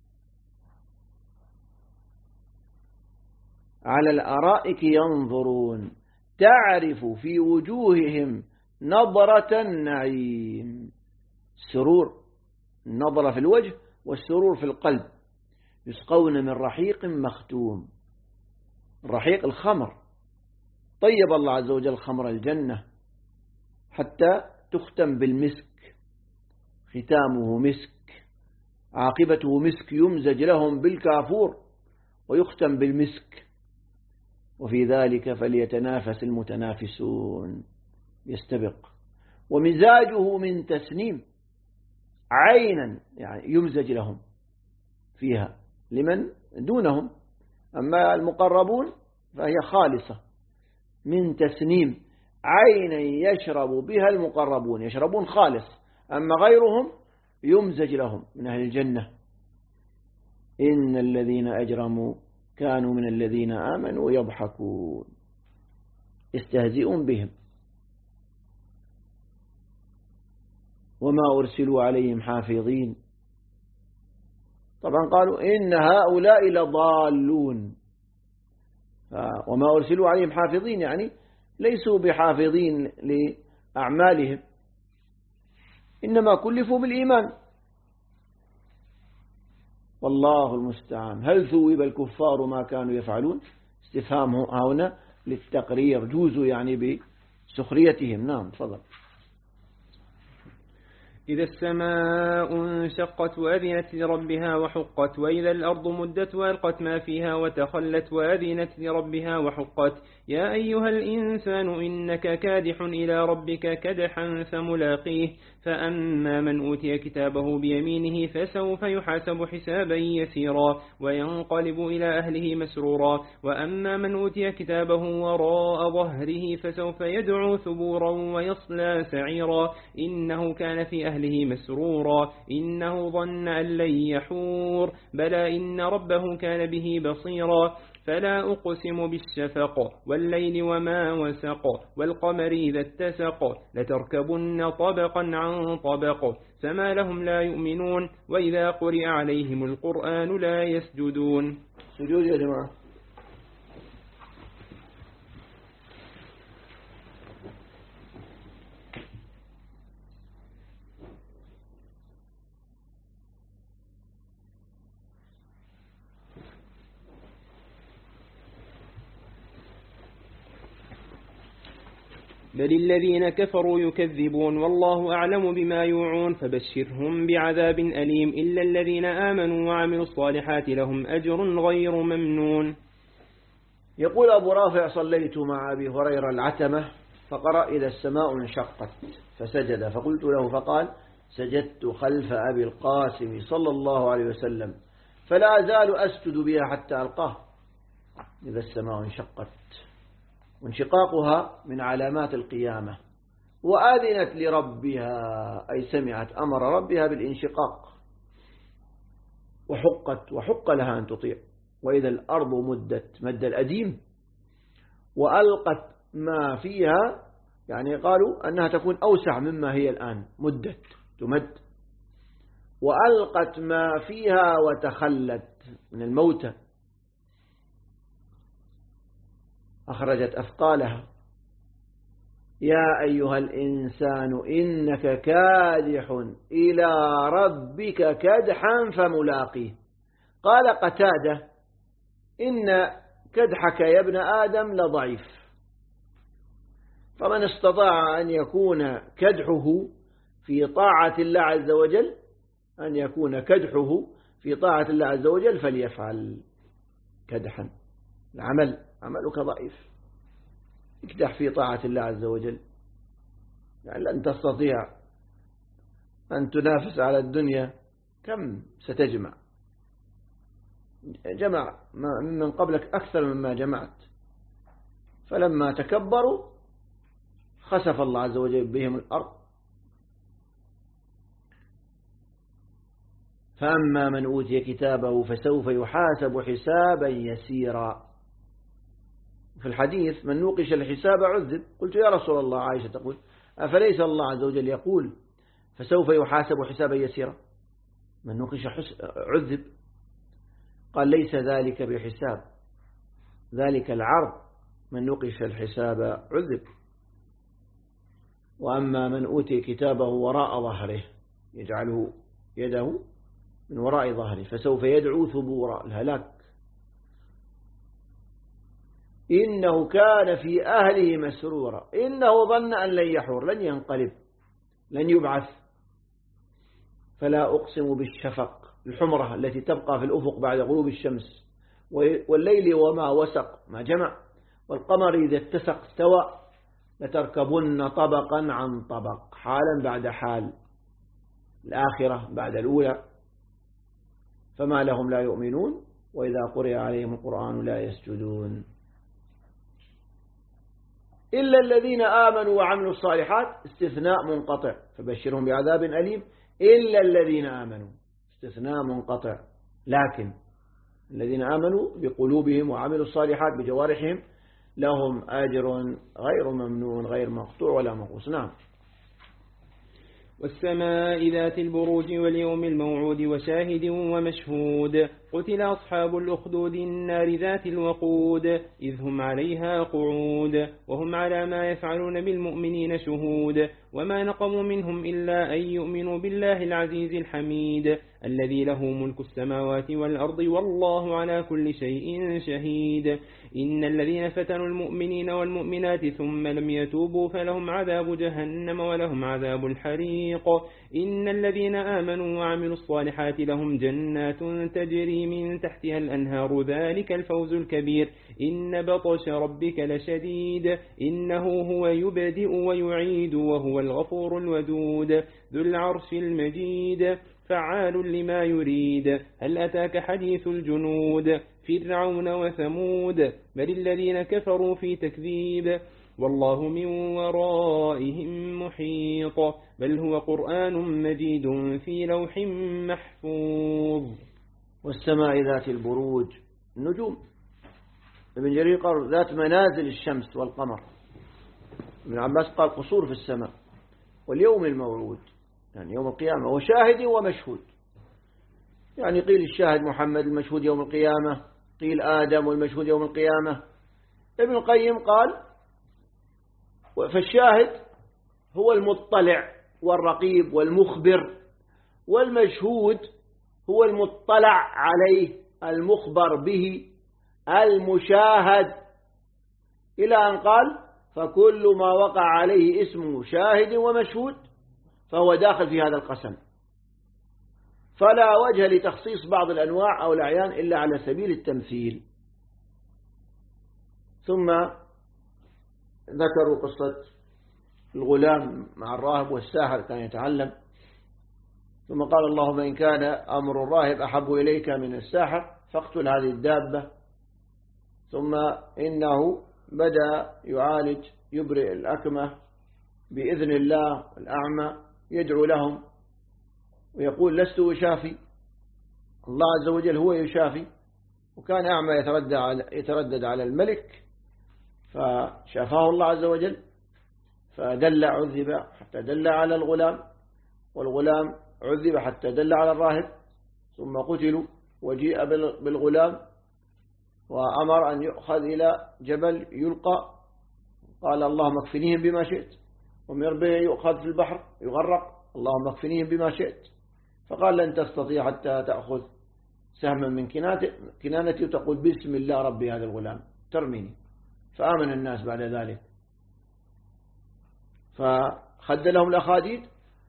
على الأرائك ينظرون تعرف في وجوههم نظرة النعيم. السرور، النظرة في الوجه والسرور في القلب. يسقون من رحيق مختوم. الرحيق الخمر، طيب الله عز وجل خمر الجنة حتى تختم بالمسك، ختامه مسك عاقبته مسك، يمزج لهم بالكافور ويختم بالمسك. وفي ذلك فليتنافس المتنافسون، يستبق. ومزاجه من تسنيم، عينا يعني يمزج لهم فيها لمن دونهم، أما المقربون فهي خالصة من تسنيم، عينا يشرب بها المقربون، يشربون خالص، أما غيرهم يمزج لهم من أهل الجنة. إن الذين أجرموا كانوا من الذين آمنوا يضحكون، يستهزئون بهم. وما أرسلوا عليهم حافظين. طبعا قالوا إن هؤلاء لضالون، وما أرسلوا عليهم حافظين يعني ليسوا بحافظين لأعمالهم، إنما كلفوا بالإيمان. والله المستعان. هل ثوب الكفار ما كانوا يفعلون؟ استفهام هنا للتقرير، جوزوا يعني بسخريتهم. نعم تفضل. إذا السماء انشقت وأذنت لربها وحقت، وإذا الأرض مدت وألقت ما فيها وتخلت وأذنت لربها وحقت. يا أيها الإنسان إنك كادح إلى ربك كدحا فملاقيه، فأما من أوتي كتابه بيمينه فسوف يحاسب حسابا يسيرا وينقلب إلى أهله مسرورا، وأما من أوتي كتابه وراء ظهره فسوف يدعو ثبورا ويصلى سعيرا إنه كان في أهله مسرورا إنه ظن أن لن يحور بلى إن ربه كان به بصيرا. فلا أقسم بالشفق والليل وما وسق والقمر إذا اتسق لتركبن طبقا عن طبق فما لهم لا يؤمنون وإذا قرئ عليهم القرآن لا يسجدون. سجود يا جماعة. بل الذين كفروا يكذبون والله أعلم بما يوعون فبشرهم بعذاب أليم إلا الذين آمنوا وعملوا الصالحات لهم أجر غير ممنون. يقول أبو رافع: صليت مع أبي هريرة العتمة فقرأ: إذا السماء انشقت فسجد، فقلت له فقال: سجدت خلف أبي القاسم صلى الله عليه وسلم فلا أزال أسجد بها حتى ألقاه. إذا السماء انشقت، وانشقاقها من علامات القيامة، وآذنت لربها أي سمعت أمر ربها بالانشقاق، وحق لها أن تطيع. وإذا الأرض مدت مد الأديم وألقت ما فيها، يعني قالوا أنها تكون أوسع مما هي الآن، مدت تمد، وألقت ما فيها وتخلت من الموتى، أخرجت أثقالها. يا أيها الإنسان إنك كادح إلى ربك كدحا فملاقيه. قال قتادة: إن كدحك يا ابن آدم لضعيف، فمن استطاع أن يكون كدحه في طاعة الله عز وجل، أن يكون كدحه في طاعة الله عز وجل فليفعل كدحا. العمل عملك ضعيف، اكدح في طاعة الله عز وجل، يعني لن تستطيع أن تنافس على الدنيا. كم ستجمع؟ جمع من قبلك أكثر مما جمعت، فلما تكبروا خسف الله عز وجل بهم الأرض. فأما من أوتي كتابه فسوف يحاسب حسابا يسيرا. في الحديث: من نوقش الحساب عذب. قلت: يا رسول الله، عائشة تقول: أفليس الله عز وجل يقول فسوف يحاسب حسابا يسيرا؟ من نوقش عذب. قال: ليس ذلك بحساب، ذلك العرض، من نوقش الحساب عذب. وأما من أوتي كتابه وراء ظهره، يجعله يده من وراء ظهره، فسوف يدعو ثبورا، الهلاك. إنه كان في أهله مسرورا إنه ظن أن لن يحور، لن ينقلب، لن يبعث. فلا أقسم بالشفق، الحمرة التي تبقى في الأفق بعد غروب الشمس، والليل وما وسق ما جمع، والقمر إذا اتسق استوى، لتركبن طبقا عن طبق، حالا بعد حال، الآخرة بعد الأولى. فما لهم لا يؤمنون وإذا قرئ عليهم القرآن لا يسجدون إلا الذين آمنوا وعملوا الصالحات. استثناء منقطع، فبشرهم بعذاب أليم. إلا الذين آمنوا، استثناء منقطع، لكن الذين آمنوا بقلوبهم وعملوا الصالحات بجوارحهم لهم أجر غير ممنون، غير مقطوع ولا منقوص. نعم. والسماء ذات البروج واليوم الموعود وشاهد ومشهود. قتل أصحاب الأخدود النار ذات الوقود إذ هم عليها قعود وهم على ما يفعلون بالمؤمنين شهود. وما نقموا منهم إلا أن يؤمنوا بالله العزيز الحميد الذي له ملك السماوات والأرض والله على كل شيء شهيد. إن الذين فتنوا المؤمنين والمؤمنات ثم لم يتوبوا فلهم عذاب جهنم ولهم عذاب الحريق. إن الذين آمنوا وعملوا الصالحات لهم جنات تجري من تحتها الأنهار ذلك الفوز الكبير. إن بطش ربك لشديد إنه هو يبدئ ويعيد وهو الغفور الودود ذو العرش المجيد فعال لما يريد. هل أتاك حديث الجنود فرعون وثمود بل الذين كفروا في تكذيب والله من ورائهم محيط بل هو قرآن مجيد في لوح محفوظ. والسماء ذات البروج النجوم. ابن جرير قال ذات منازل الشمس والقمر. ابن عباس قال قصور في السماء. واليوم الموعود يعني يوم القيامة وشاهد ومشهود. يعني قيل الشاهد محمد المشهود يوم القيامة، قيل آدم والمشهود يوم القيامة. ابن القيم قال فالشاهد هو المطلع والرقيب والمخبر، والمشهود هو المطلع عليه المخبر به المشاهد، إلى أن قال فكل ما وقع عليه اسمه شاهد ومشهود فهو داخل في هذا القسم. فلا وجه لتخصيص بعض الأنواع أو الأعيان إلا على سبيل التمثيل. ثم ذكروا قصة الغلام مع الراهب والساحر كان يتعلم، ثم قال اللهم إن كان أمر الراهب أحب إليك من الساحر فاقتل هذه الدابة. ثم إنه بدأ يعالج يبرئ الأكمة بإذن الله، الأعمى يدعو لهم ويقول لست أشافي، الله عز وجل هو يشافي. وكان أعمى يتردد على الملك فشافاه الله عز وجل، فدل عذب حتى دل على الغلام، والغلام عذب حتى دل على الراهب، ثم قتلوا وجيء بالغلام وأمر أن يؤخذ إلى جبل يلقى، قال اللهم اكفنيهم بما شئت، ومر به يؤخذ في البحر يغرق، اللهم اكفنيهم بما شئت. فقال لن تستطيع حتى تأخذ سهما من كنانتي وتقول بسم الله ربي هذا الغلام ترميني. فآمن الناس بعد ذلك، فخد لهم الأخاديد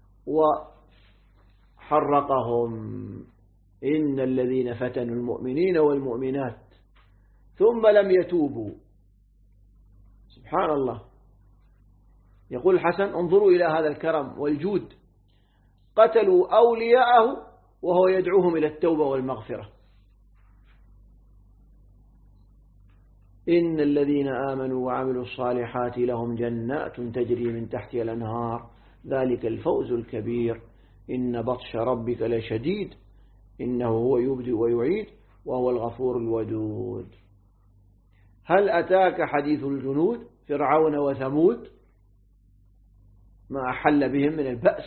وحرقهم. إن الذين فتنوا المؤمنين والمؤمنات ثم لم يتوبوا. سبحان الله. يقول الحسن انظروا إلى هذا الكرم والجود، قتلوا أولياءه وهو يدعوهم إلى التوبة والمغفرة. إن الذين آمنوا وعملوا الصالحات لهم جنات تجري من تحتها الأنهار ذلك الفوز الكبير. إن بطش ربك لشديد إنه هو يبدئ ويعيد وهو الغفور الودود. هل أتاك حديث الجنود فرعون وثمود ما أحل بهم من البأس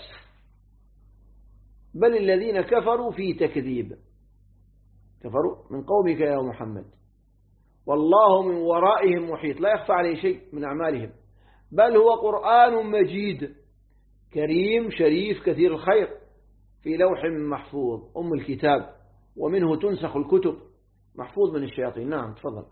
بل الذين كفروا في تكذيب. كفروا من قومك يا محمد والله من ورائهم محيط، لا يخفى عليه شيء من أعمالهم، بل هو قرآن مجيد كريم شريف كثير الخير في لوح محفوظ أم الكتاب، ومنه تنسخ الكتب، محفوظ من الشياطين. نعم تفضل.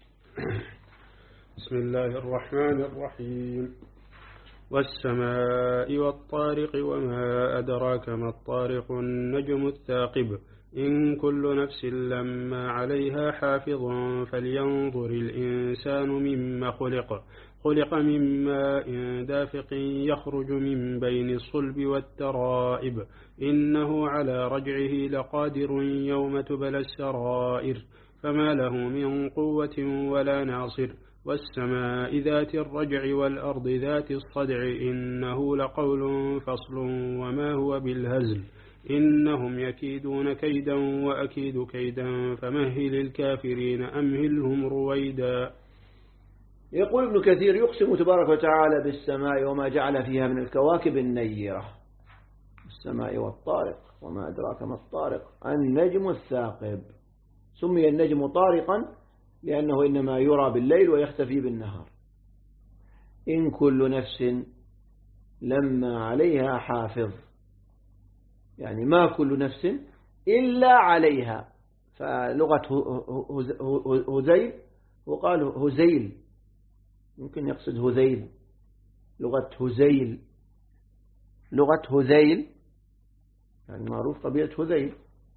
بسم الله الرحمن الرحيم. والسماء والطارق وما أدراك ما الطارق النجم الثاقب إن كل نفس لما عليها حافظ فلينظر الإنسان مما خلق من ماء دافق يخرج من بين الصلب والترائب إنه على رجعه لقادر يوم تبلى السرائر فما له من قوة ولا ناصر والسماء ذات الرجع والأرض ذات الصدع إنه لقول فصل وما هو بالهزل إنهم يكيدون كيدا وأكيد كيدا فمهل الكافرين أمهلهم رويدا. يقول ابن كثير يقسم تبارك وتعالى بالسماء وما جعل فيها من الكواكب النيرة، السماء والطارق وما أدراك ما الطارق النجم الثاقب. سمي النجم طارقا لأنه إنما يرى بالليل ويختفي بالنهار. إن كل نفس لما عليها حافظ، يعني ما كل نفس إلا عليها. فلغة هذيل وقال هزيل، ممكن يقصد هذيل. لغة هزيل، لغة هذيل يعني معروف قبيلة هذيل.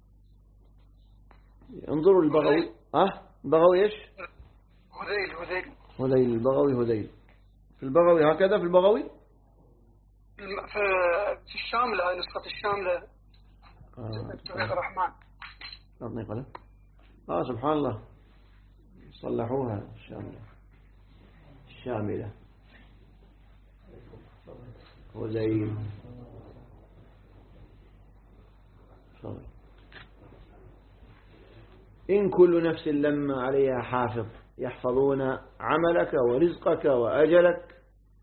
انظروا البغوي. البغوي إيش؟ هذيل البغوي هذيل. في البغوي هكذا، في البغوي في الشاملة، نسخة الشاملة توفيق الرحمن. أعطني قلم. سبحان الله، صلحوها الشاملة هذيل. إن كل نفس لما عليها حافظ يحفظون عملك ورزقك وأجلك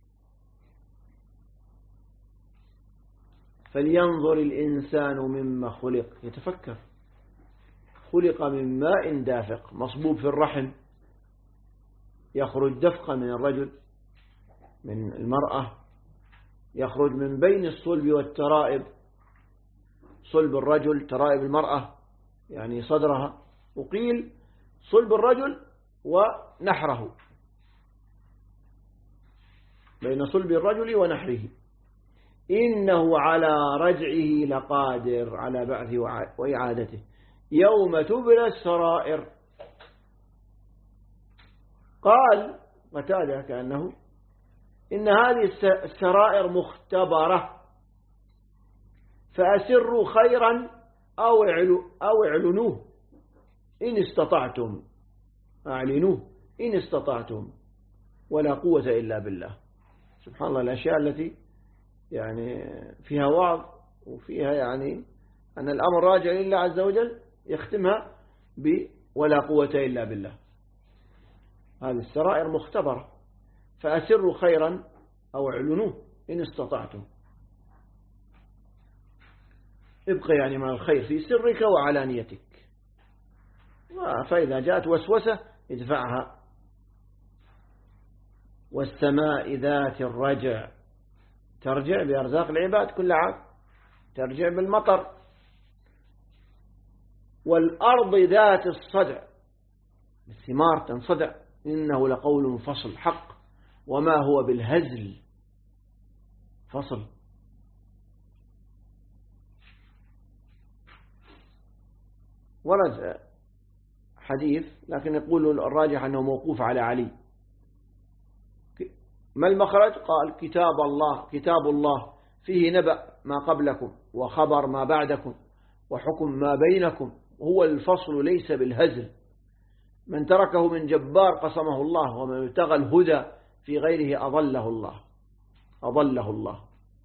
فلينظر الإنسان مما خلق. يتفكر. خلق من ماء دافق مصبوب في الرحم، يخرج دفقا من الرجل من المرأة، يخرج من بين الصلب والترائب. صلب الرجل ترائب المرأة يعني صدرها، وقيل صلب الرجل ونحره، بين صلب الرجل ونحره. إنه على رجعه لقادر، على بعثه وإعادته يوم تبلى السرائر. قال قتادة كأنه إن هذه السرائر مختبرة، فأسروا خيرا أو اعلنوه إن استطعتم. أعلنوه إن استطعتم، ولا قوة إلا بالله. سبحان الله، الأشياء التي يعني فيها وعظ وفيها يعني أن الأمر راجع لله عز وجل، يختمها ولا قوة إلا بالله. هذه السرائر مختبرة، فأسروا خيرا أو اعلنوه إن استطعتم. ابقى يعني مع الخير في سرك وعلانيتك، فإذا جاءت وسوسة ادفعها. والسماء ذات الرجع، ترجع بأرزاق العباد كل عام، ترجع بالمطر. والأرض ذات الصدع، الثمار تنصدع. إنه لقول فصل حق وما هو بالهزل. فصل. ورد حديث لكن يقول الراجح أنه موقوف على علي. ما المخرج؟ قال كتاب الله فيه نبأ ما قبلكم وخبر ما بعدكم وحكم ما بينكم، هو الفصل ليس بالهزل. من تركه من جبار قسمه الله، ومن ابتغى الهدى في غيره أضله الله.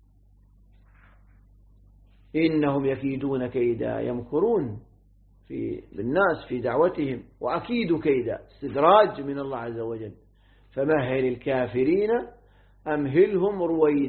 إنهم يكيدون كيدا، يمكرون بالناس في دعوتهم، وأكيد كيدا، استدراج من الله عز وجل. فمهل الكافرين أمهلهم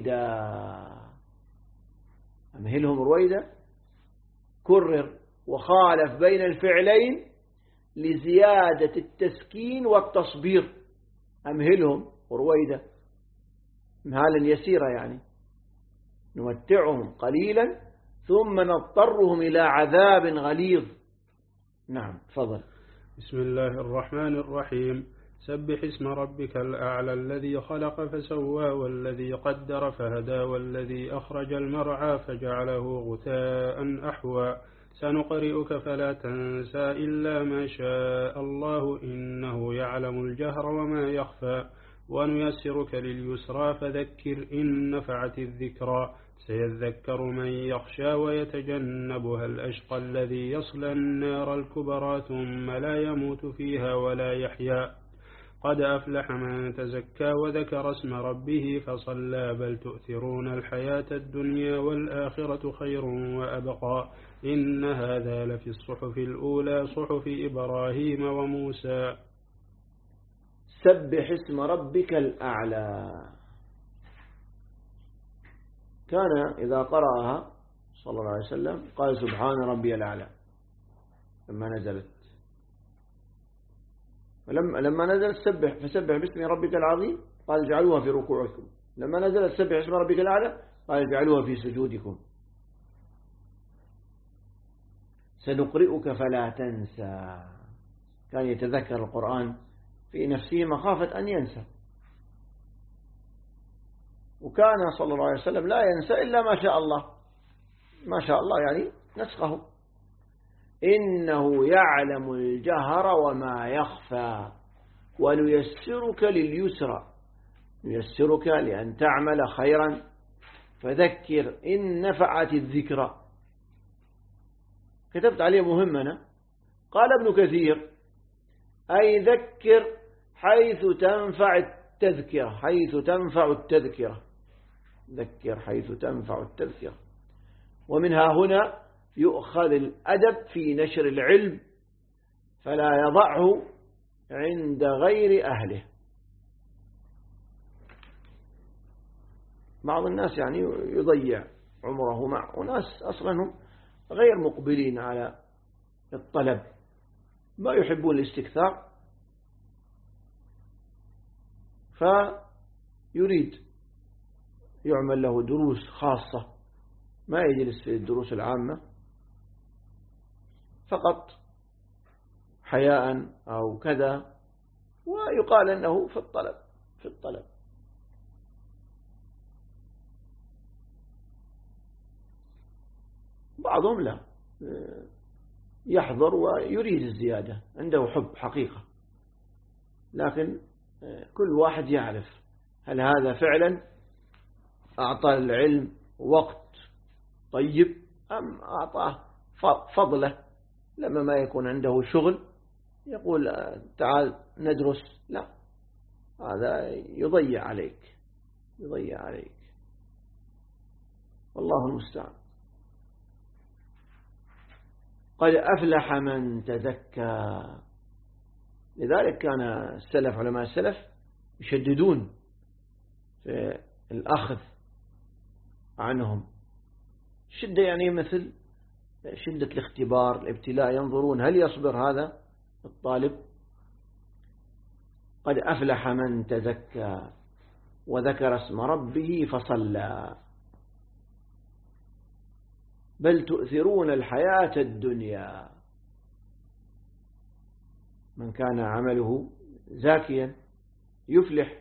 رويدا. كرر وخالف بين الفعلين لزيادة التسكين والتصبير. أمهلهم رويدا، مهالا يسيرا يعني نمتعهم قليلا ثم نضطرهم إلى عذاب غليظ. نعم، تفضل. بسم الله الرحمن الرحيم. سبح اسم ربك الأعلى الذي خلق فسوى والذي قدر فهدى والذي أخرج المرعى فجعله غثاء أحوى. سنقرئك فلا تنسى إلا ما شاء الله إنه يعلم الجهر وما يخفى. ونيسرك لليسرى فذكر إن نفعت الذكرى. سيذكر من يخشى ويتجنبها الأشقى الذي يصلى النار الكبرى ثم لا يموت فيها ولا يحيا. قد أفلح من تزكى وذكر اسم ربه فصلى بل تؤثرون الحياة الدنيا والآخرة خير وأبقى. إن هذا لفي الصحف الأولى صحف إبراهيم وموسى. سبح اسم ربك الأعلى. كان إذا قرأها صلى الله عليه وسلم قال سبحان ربي الأعلى لما نزلت. لما نزلت فسبح باسم ربك العظيم قال اجعلوها في ركوعكم. لما نزلت سبح اسم ربك الأعلى قال اجعلوها في سجودكم. سنقرئك فلا تنسى. كان يتذكر القرآن في نفسه مخافة أن ينسى، وكان صلى الله عليه وسلم لا ينسى إلا ما شاء الله. ما شاء الله يعني نسخه. إنه يعلم الجهر وما يخفى ونيسرك لليسرى. نيسرك لأن تعمل خيرا فذكر إن نفعت الذكرى. كتبت عليه مهمنا. قال ابن كثير: أي ذكر حيث تنفع التذكرة. حيث تنفع التذكرة، ذكر حيث تنفع التذكرة. ومنها هنا يؤخذ الأدب في نشر العلم، فلا يضعه عند غير أهله. بعض الناس يعني يضيع عمره مع أناس أصلا هم غير مقبلين على الطلب، ما يحبون الاستكثار، فيريد يعمل له دروس خاصة، ما يجلس في الدروس العامة فقط حياء أو كذا، ويقال أنه في الطلب. بعضهم لا، يحضر ويريد الزيادة، عنده حب حقيقة، لكن كل واحد يعرف هل هذا فعلا أعطى العلم وقت طيب أم أعطاه فضله لما ما يكون عنده شغل يقول تعال ندرس. لا، هذا يضيع عليك والله المستعان. قد أفلح من تزكى. لذلك كان السلف، علماء السلف، يشددون في الأخذ عنهم. شدة يعني مثل شدة الاختبار، الابتلاء، ينظرون هل يصبر هذا الطالب. قد أفلح من تزكى وذكر اسم ربه فصلى بل تؤثرون الحياة الدنيا. من كان عمله زاكيا يفلح.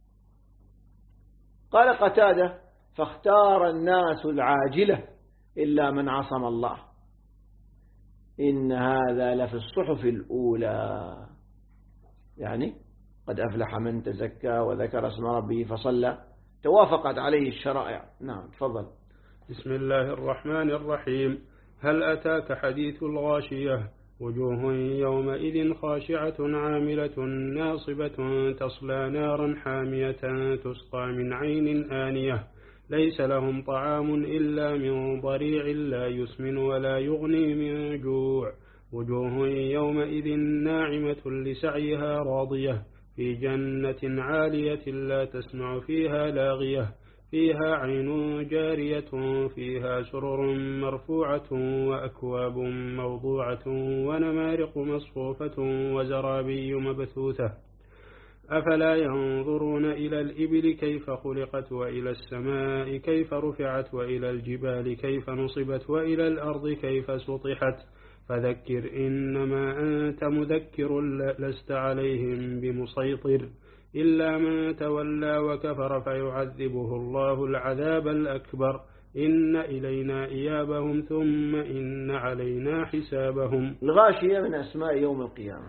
قال قتادة: فاختار الناس العاجلة إلا من عصم الله، إن هذا لفي الصحف الأولى. يعني قد أفلح من تزكى وذكر اسم ربه فصلى، توافقت عليه الشرائع. نعم، تفضل. بسم الله الرحمن الرحيم. هل أتاك حديث الغاشية؟ وجوه يومئذ خاشعة عاملة ناصبة تصلى نارا حامية تسقى من عين آنية ليس لهم طعام إلا من ضريع لا يسمن ولا يغني من جوع. وجوه يومئذ ناعمة لسعيها راضية في جنة عالية لا تسمع فيها لاغية فيها عين جارية فيها سرر مرفوعة وأكواب موضوعة ونمارق مصفوفة وزرابي مبثوثة. أفلا ينظرون إلى الإبل كيف خلقت وإلى السماء كيف رفعت وإلى الجبال كيف نصبت وإلى الأرض كيف سطحت. فذكر إنما أنت مذكر لست عليهم بمسيطر إلا من تولى وكفر فيعذبه الله العذاب الأكبر إن إلينا إيابهم ثم إن علينا حسابهم. الغاشية من أسماء يوم القيامة،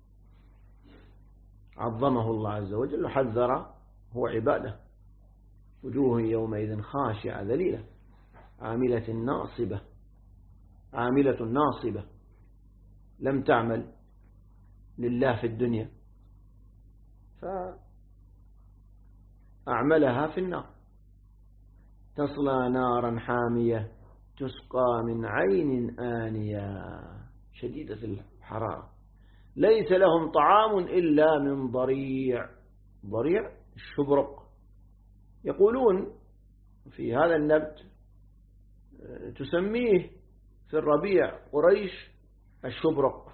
عظمه الله عز وجل وحذر، هو عباده. وجوه يومئذ خاشعة ذليلة عاملة ناصبة لم تعمل لله في الدنيا فأعملها في النار. تصلى نارا حامية تسقى من عين آنية شديدة الحرارة ليس لهم طعام إلا من ضريع الشبرق. يقولون في هذا النبت تسميه في الربيع قريش الشبرق.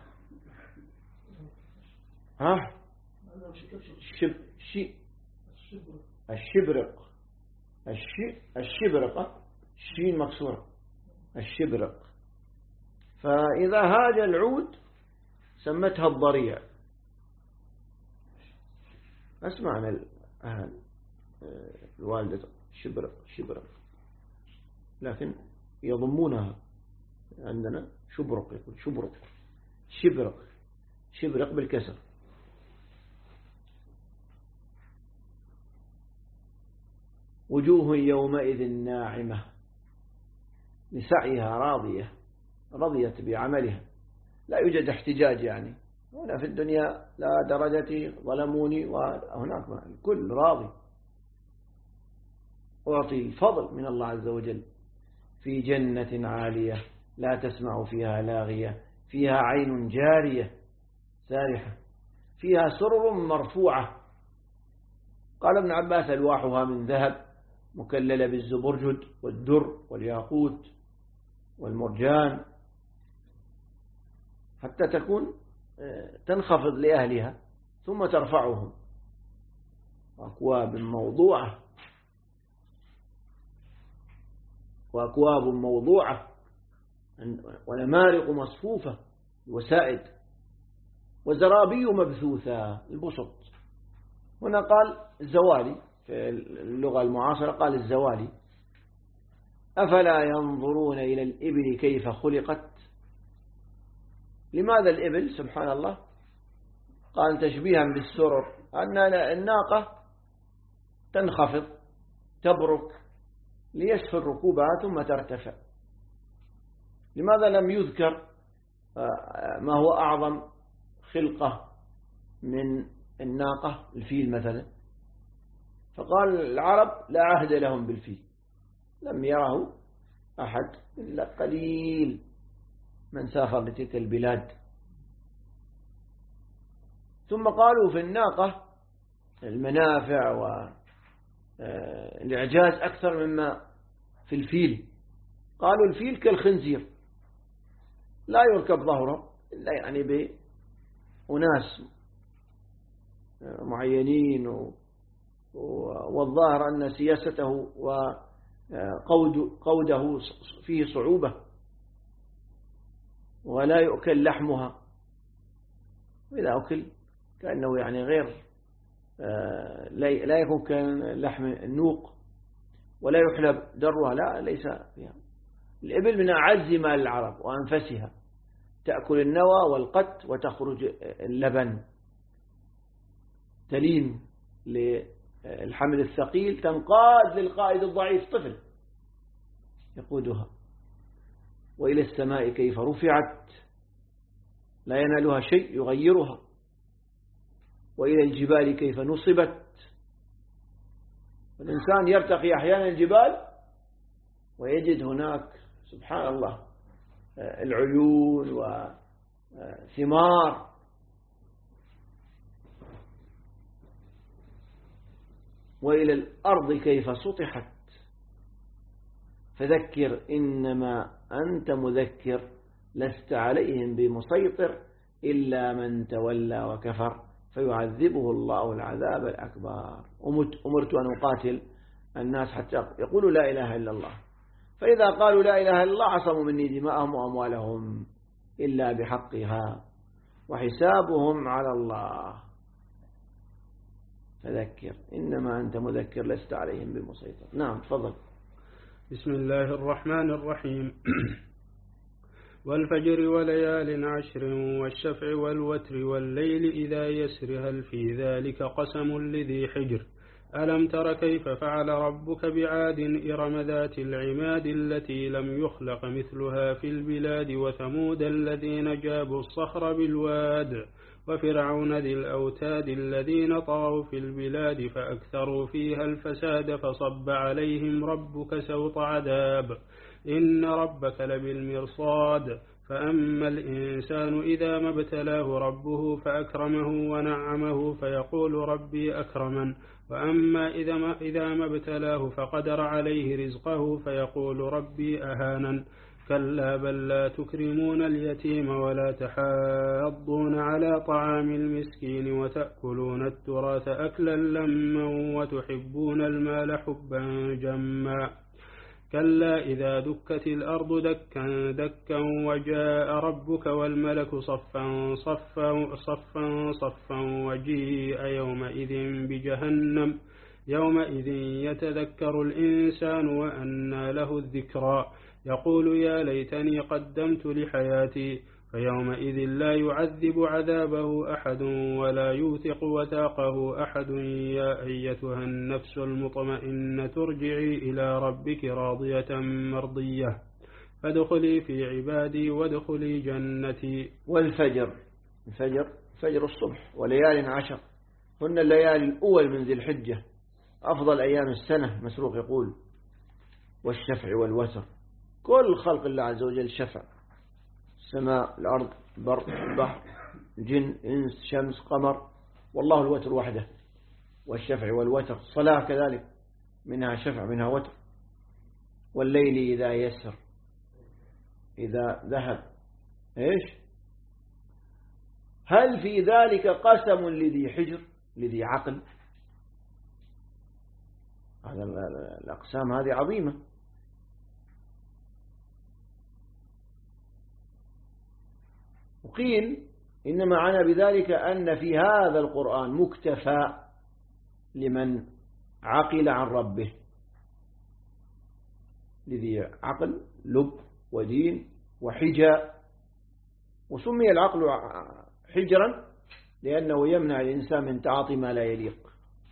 الشبرق، الشين مكسورة، الشبرق. فإذا هاج العود سمتها الضريع. أسمعنا الوالدة شبرق، لكن يضمونها عندنا شبرق، يقول شبرق بالكسر. وجوه يومئذ ناعمة لسعيها راضية، رضيت بعملها، لا يوجد احتجاج يعني. هنا في الدنيا لا درجتي ظلموني، وهناك الكل راضي. أعطي الفضل من الله عز وجل في جنة عالية لا تسمع فيها لاغية، فيها عين جارية سارحة، فيها سرر مرفوعة. قال ابن عباس: ألواحها من ذهب مكللة بالزبرجد والدر والياقوت والمرجان، حتى تكون تنخفض لأهلها ثم ترفعهم. وأكواب موضوعة ونمارق مصفوفة وسائد وزرابي مبثوثة البسط. هنا قال الزوالي، في اللغة المعاصرة قال الزوالي: أفلا ينظرون إلى الإبل كيف خلقت. لماذا الإبل؟ سبحان الله، قال تشبيها بالسرر، أن الناقة تنخفض تبرك ليسفل ركوبها ثم ترتفع. لماذا لم يذكر ما هو أعظم خلقة من الناقة؟ الفيل مثلا. فقال العرب لا عهد لهم بالفيل، لم يره أحد إلا قليل من سافر لتلك البلاد. ثم قالوا في الناقة المنافع والإعجاز أكثر مما في الفيل. قالوا الفيل كالخنزير لا يركب ظهره إلا يعني بأناس معينين، والظاهر أن سياسته وقوده فيه صعوبة، ولا يؤكل لحمها، وإذا أكل كأنه يعني غير لا يكون كلحم النوق، ولا يحلب درها، لا ليس فيها. الإبل من أعز مال العرب وأنفسها، تأكل النوى والقت وتخرج اللبن، تلين للحمل الثقيل، تنقاد للقائد الضعيف طفل يقودها. وإلى السماء كيف رفعت لا ينالها شيء يغيرها، وإلى الجبال كيف نصبت. الإنسان يرتقي أحيانا الجبال ويجد هناك سبحان الله العيون وثمار. وإلى الأرض كيف سطحت. فذكر إنما أنت مذكر لست عليهم بمسيطر إلا من تولى وكفر فيعذبه الله العذاب الأكبر. أمرت أن أقاتل الناس حتى يقولوا لا إله إلا الله، فإذا قالوا لا إله إلا الله عصموا مني دماءهم وأموالهم إلا بحقها وحسابهم على الله. فذكر إنما أنت مذكر لست عليهم بمسيطر. نعم تفضل. بسم الله الرحمن الرحيم. والفجر وليال عشر والشفع والوتر والليل إذا يسر هل في ذلك قسم لذي حجر. ألم تر كيف فعل ربك بعاد إرم ذات العماد التي لم يخلق مثلها في البلاد وثمود الذين جابوا الصخر بالواد وفرعون ذي الأوتاد الذين طغوا في البلاد فأكثروا فيها الفساد فصب عليهم ربك سوط عذاب إن ربك لبالمرصاد. فأما الإنسان إذا ما ابتلاه ربه فأكرمه ونعمه فيقول ربي أكرمن، وأما إذا ما ابتلاه فقدر عليه رزقه فيقول ربي أهانن. كلا بل لا تكرمون اليتيم ولا تحاضون على طعام المسكين وتأكلون التراث أكلا لما وتحبون المال حبا جما. كلا إذا دكت الأرض دكا دكا وجاء ربك والملك صفا صفا صفا صفا وجيء يومئذ يتذكر الإنسان وأنى له الذكرى يقول يا ليتني قدمت لحياتي فيومئذ لا يعذب عذابه أحد ولا يوثق وثاقه أحد يا أيتها النفس المطمئنة ارجعي إلى ربك راضية مرضية فادخلي في عبادي وادخلي جنتي. والفجر، فجر الصبح وليال عشر هن الليالي الأول من ذي الحجة أفضل أيام السنة. مسروق يقول والشفع والوتر، كل خلق الله عز وجل شفع، السماء الأرض بر البحر الجن إنس شمس قمر، والله الوتر وحده. والشفع والوتر، الصلاة كذلك منها شفع منها وتر. والليل إذا يسر، إذا ذهب إيش؟ هل في ذلك قسم لذي حجر لذي عقل؟ هذا الأقسام هذه عظيمة. وقيل إنما معنى بذلك أن في هذا القرآن مكتفى لمن عقل عن ربه، لذي عقل لب ودين وحجة. وسمي العقل حجرا لأنه يمنع الإنسان من تعاطي ما لا يليق.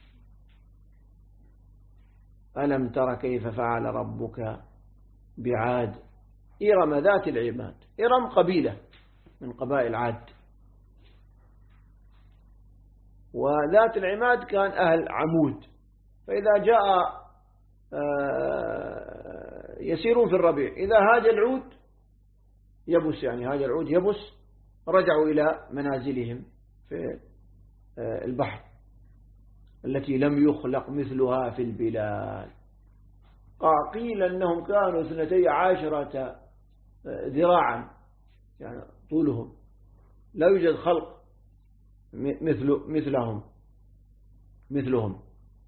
ألم تر كيف فعل ربك بعاد إرم ذات العماد. إرم قبيلة من قبائل عاد، وذات العماد كان أهل عمود. فإذا جاء يسيرون في الربيع، إذا هاج العود يبس، يعني هاج العود يبس، رجعوا إلى منازلهم في البحر التي لم يخلق مثلها في البلاد. قيل أنهم كانوا 12 ذراعا، يعني طولهم لا يوجد خلق مثلهم.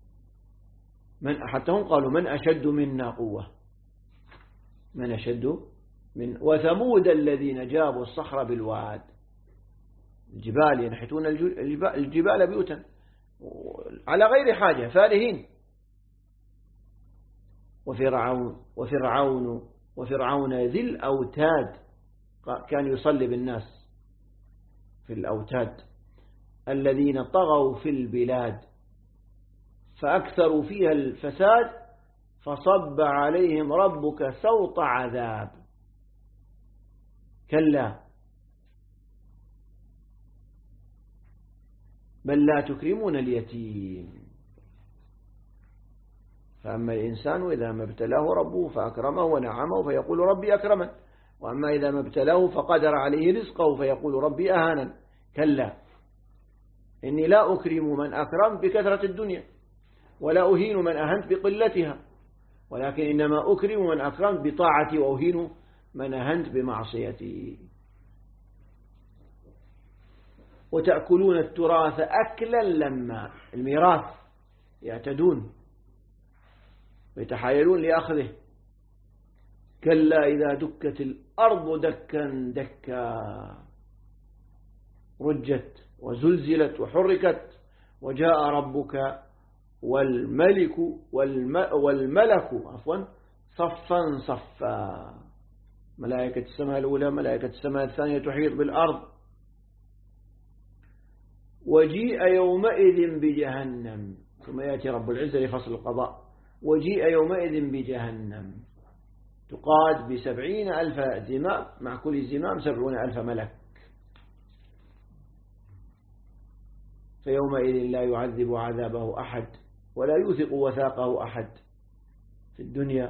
حتى هم قالوا من أشد منا قوة، من أشد من. وثمود الذين جابوا الصخر بالواد، الجبال ينحتون الجبال بيوتا على غير حاجة فارهين. وفرعون ذي الأوتاد، كان يصلي بالناس في الأوتاد، الذين طغوا في البلاد فأكثروا فيها الفساد فصب عليهم ربك سوط عذاب. كلا بل لا تكرمون اليتيم فأما الإنسان إذا ما ابتلاه ربه فأكرمه ونعمه فيقول ربي أكرمن، وأما إذا ما ابتلاه فقدر عليه رزقه فيقول ربي أهانن. كلا إني لا أكرم من أكرمت بكثرة الدنيا ولا أهين من أهنت بقلتها، ولكن إنما أكرم من أكرمت بطاعتي وأهين من أهنت بمعصيتي. وتأكلون التراث أكلا لما، الميراث يعتدون ويتحايلون لأخذه. كلا إذا دكت الأرض دكا دكا، رجت وزلزلت وحركت، وجاء ربك والملك صفا صفا، ملائكة السماء الأولى ملائكة السماء الثانية تحيط بالأرض. وجيء يومئذ بجهنم، ثم يأتي رب العزة لفصل القضاء. وجيء يومئذ بجهنم تقاد ب70,000 زمام، مع كل زمام 70,000 ملك. فيومئذ لا يعذب عذابه أحد ولا يوثق وثاقه أحد. في الدنيا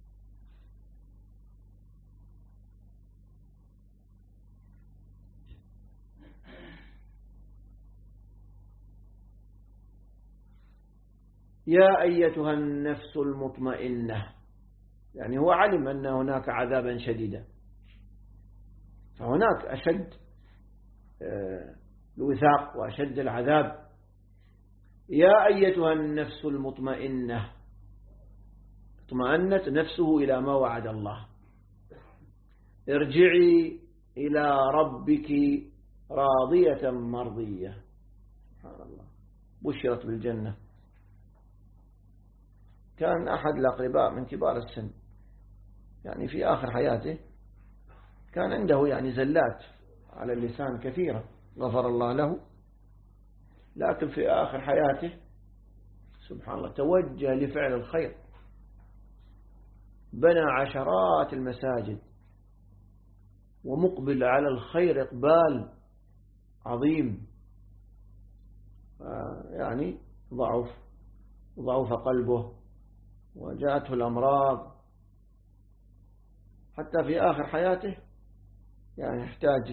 يا أيتها النفس المطمئنة، يعني هو علم أن هناك عذابا شديدا، فهناك أشد الوثاق وأشد العذاب. يا أيتها النفس المطمئنة اطمأنت نفسه إلى ما وعد الله. ارجعي إلى ربك راضية مرضية. سبحان الله، بشرت بالجنة. كان أحد الأقرباء من كبار السن يعني في آخر حياته كان عنده يعني زلات على اللسان كثيرة غفر الله له، لكن في آخر حياته سبحان الله توجه لفعل الخير، بنى عشرات المساجد ومقبل على الخير إقبال عظيم. يعني ضعف قلبه وجاءته الأمراض، حتى في آخر حياته يعني احتاج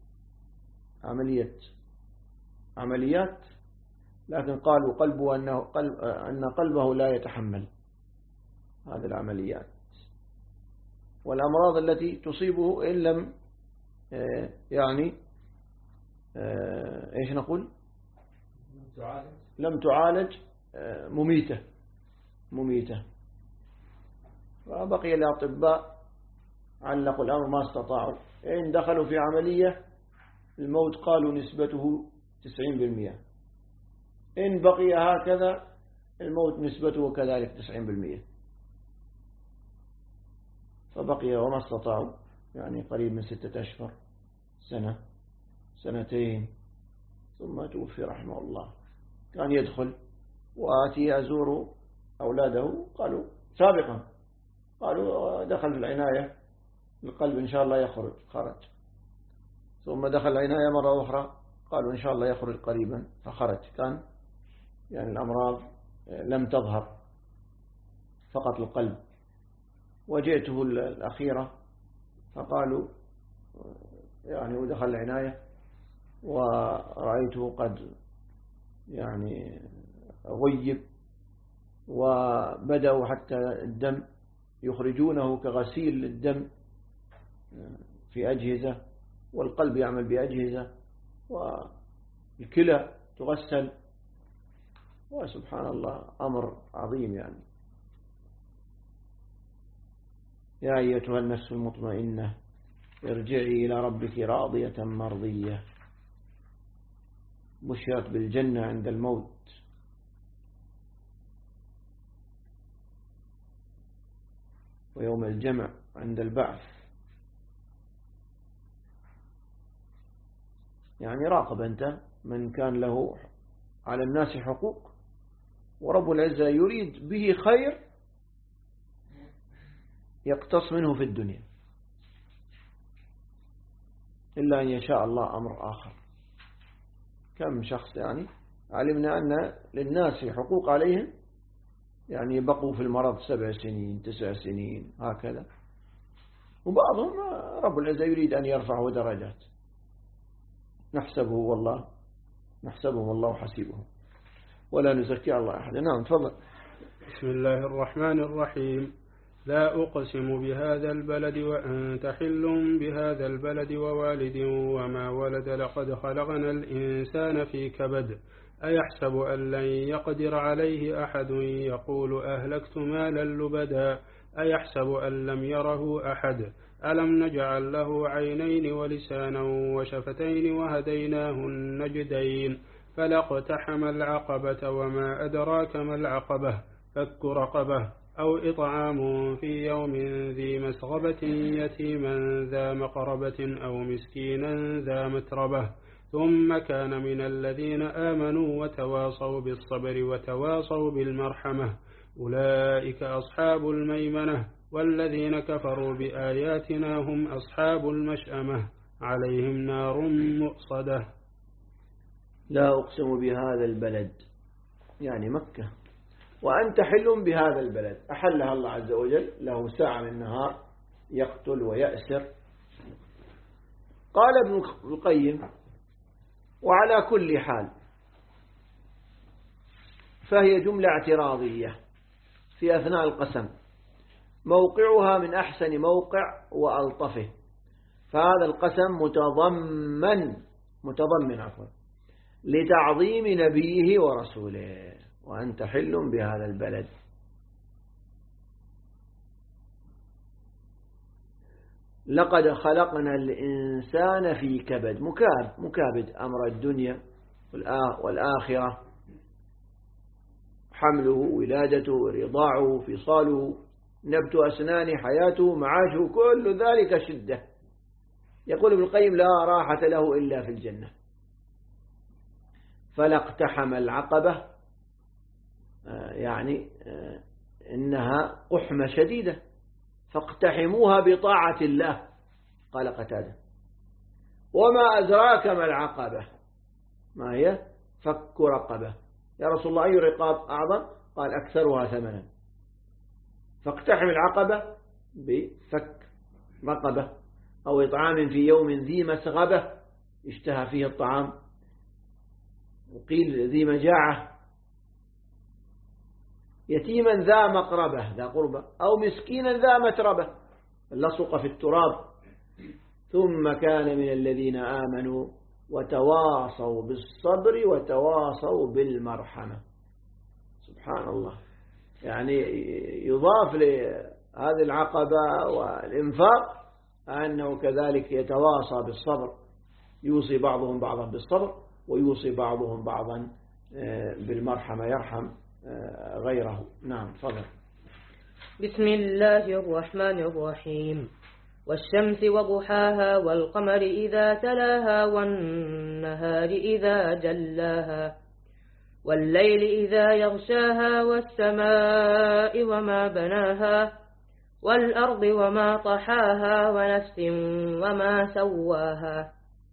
عمليات، لكن قالوا قلبه أن قلبه لا يتحمل هذه العمليات والأمراض التي تصيبه إن لم يعني إيش نقول لم تعالج مميتة. فبقي الأطباء علقوا الأمر ما استطاعوا، إن دخلوا في عملية الموت قالوا نسبته 90%، إن بقي هكذا الموت نسبته كذلك 90%. فبقي وما استطاعوا، يعني قريب من 6 أشهر، سنة، سنتين، ثم توفي رحمه الله. كان يدخل وآتي أزور أولاده، قالوا سابقا قالوا دخل في العناية القلب إن شاء الله خرج، ثم دخل العناية مرة أخرى قالوا إن شاء الله يخرج قريبا، فخرج. كان يعني الأمراض لم تظهر، فقط القلب. وجئته الأخيرة فقالوا يعني ودخل العناية ورأيته قد يعني غيب، وبدأوا حتى الدم يخرجونه كغسيل الدم في أجهزة، والقلب يعمل بأجهزة، والكلى تغسل، وسبحان الله أمر عظيم. يعني يا أيتها النفس المطمئنة ارجعي إلى ربك راضية مرضية. بشرت بالجنة عند الموت. ويوم الجمع عند البعث. يعني راقب أنت من كان له على الناس حقوق ورب العزة يريد به خير يقتص منه في الدنيا، إلا أن يشاء الله أمر آخر. كم شخص يعني علمنا أن للناس حقوق عليهم، يعني بقوا في المرض 7 سنين 9 سنين هكذا، وبعضهم رب العزة يريد أن يرفعه درجات. نحسبهم والله حسيبهم ولا نزكي الله أحد. نعم تفضل. بسم الله الرحمن الرحيم. لا أقسم بهذا البلد وأنت حل بهذا البلد ووالد وما ولد لقد خلقنا الإنسان في كبد أيحسب أن لن يقدر عليه أحد يقول أهلكت مالا لبدا أيحسب أن لم يره أحد ألم نجعل له عينين ولسانا وشفتين وهديناه النجدين فلاقتحم العقبة وما أدراك ما العقبة فك رقبة أو إطعام في يوم ذي مسغبة يتيما ذا مقربة أو مسكينا ذا متربة ثم كان من الذين آمنوا وتواصوا بالصبر وتواصوا بالمرحمة أولئك أصحاب الميمنة والذين كفروا بآياتنا هم أصحاب المشأمة عليهم نار مؤصدة. لا أقسم بهذا البلد يعني مكة، وأنت حل بهذا البلد. أحلها الله عز وجل، له ساعة من النهار يقتل ويأسر. قال ابن القيم وعلى كل حال فهي جملة اعتراضية في أثناء القسم، موقعها من أحسن موقع وألطفه، فهذا القسم متضمن لتعظيم نبيه ورسوله. وأنت حل بهذا البلد، لقد خلقنا الإنسان في كبد، مكابد أمر الدنيا والآخرة، حمله، ولادته، رضاعه، فصاله، نبت أسنانه، حياته، معاشه، كل ذلك شدة. يقول ابن القيم لا راحة له إلا في الجنة. فلا اقتحم العقبة، يعني إنها قحمة شديدة، فاقتحموها بطاعة الله. قال قتادة: وما أدراك ما العقبة؟ ما هي؟ فك رقبة. يا رسول الله أي رقاب أعظم؟ قال: أكثرها ثمنا. فاقتحم العقبة بفك رقبة، أو إطعام في يوم ذي مسغبة اشتهى فيه الطعام، وقيل ذي مجاعة، يتيما ذا مقربة ذا قربة، أو مسكينا ذا متربة لصق في التراب، ثم كان من الذين آمنوا وتواصوا بالصبر وتواصوا بالمرحمة. سبحان الله، يعني يضاف لهذه العقبة والإنفاق أنه كذلك يتواصى بالصبر، يوصي بعضهم بعضا بالصبر، ويوصي بعضهم بعضا بالمرحمة، يرحم غيره. نعم، تفضل. بسم الله الرحمن الرحيم. والشمس وضحاها والقمر إذا تلاها والنهار إذا جلاها والليل إذا يغشاها والسماء وما بناها والأرض وما طحاها ونفس وما سواها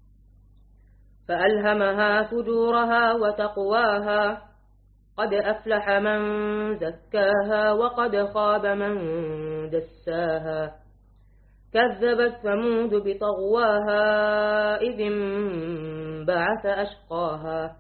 فألهمها فجورها وتقواها قد أفلح من زكاها وقد خاب من دساها كذبت ثمود بطغواها إذ انبعث أشقاها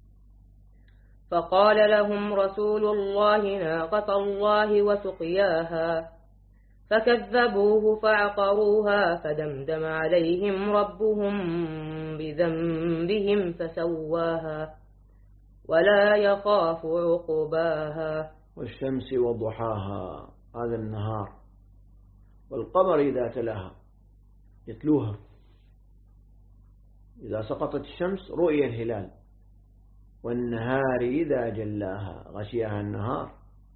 فقال لهم رسول الله ناقة الله وسقياها فكذبوه فعقروها فدمدم عليهم ربهم بذنبهم فسواها ولا يخاف عقباها. والشمس وضحاها، هذا النهار، والقمر إذا تلاها يتلوها، إذا سقطت الشمس رؤي الهلال، والنهار إذا جلاها غشيها النهار،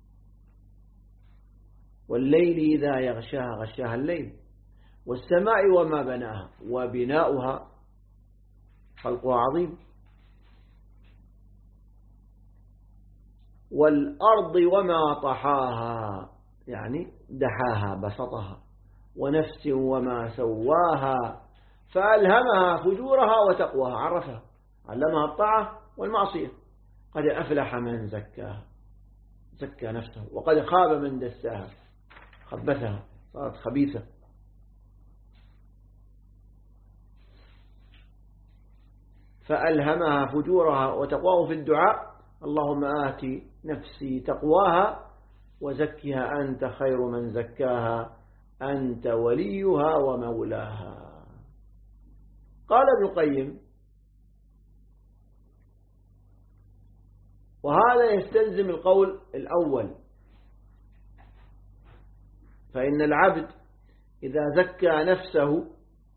والليل إذا يغشاها غشاها الليل، والسماء وما بناها، وبناؤها خلقها عظيم، والأرض وما طحاها يعني دحاها بسطها، ونفس وما سواها فألهمها فجورها وتقواها، عرفها، علمها الطاعة والمعصية. قد أفلح من زكاها، زكى نفسه، وقد خاب من دساها، خبثها، صارت خبيثة. فألهمها فجورها وتقواها في الدعاء: اللهم آت نفسي تقواها وزكها أنت خير من زكاها أنت وليها ومولاها. قال ابن القيم: وهذا يستلزم القول الأول، فإن العبد إذا زكى نفسه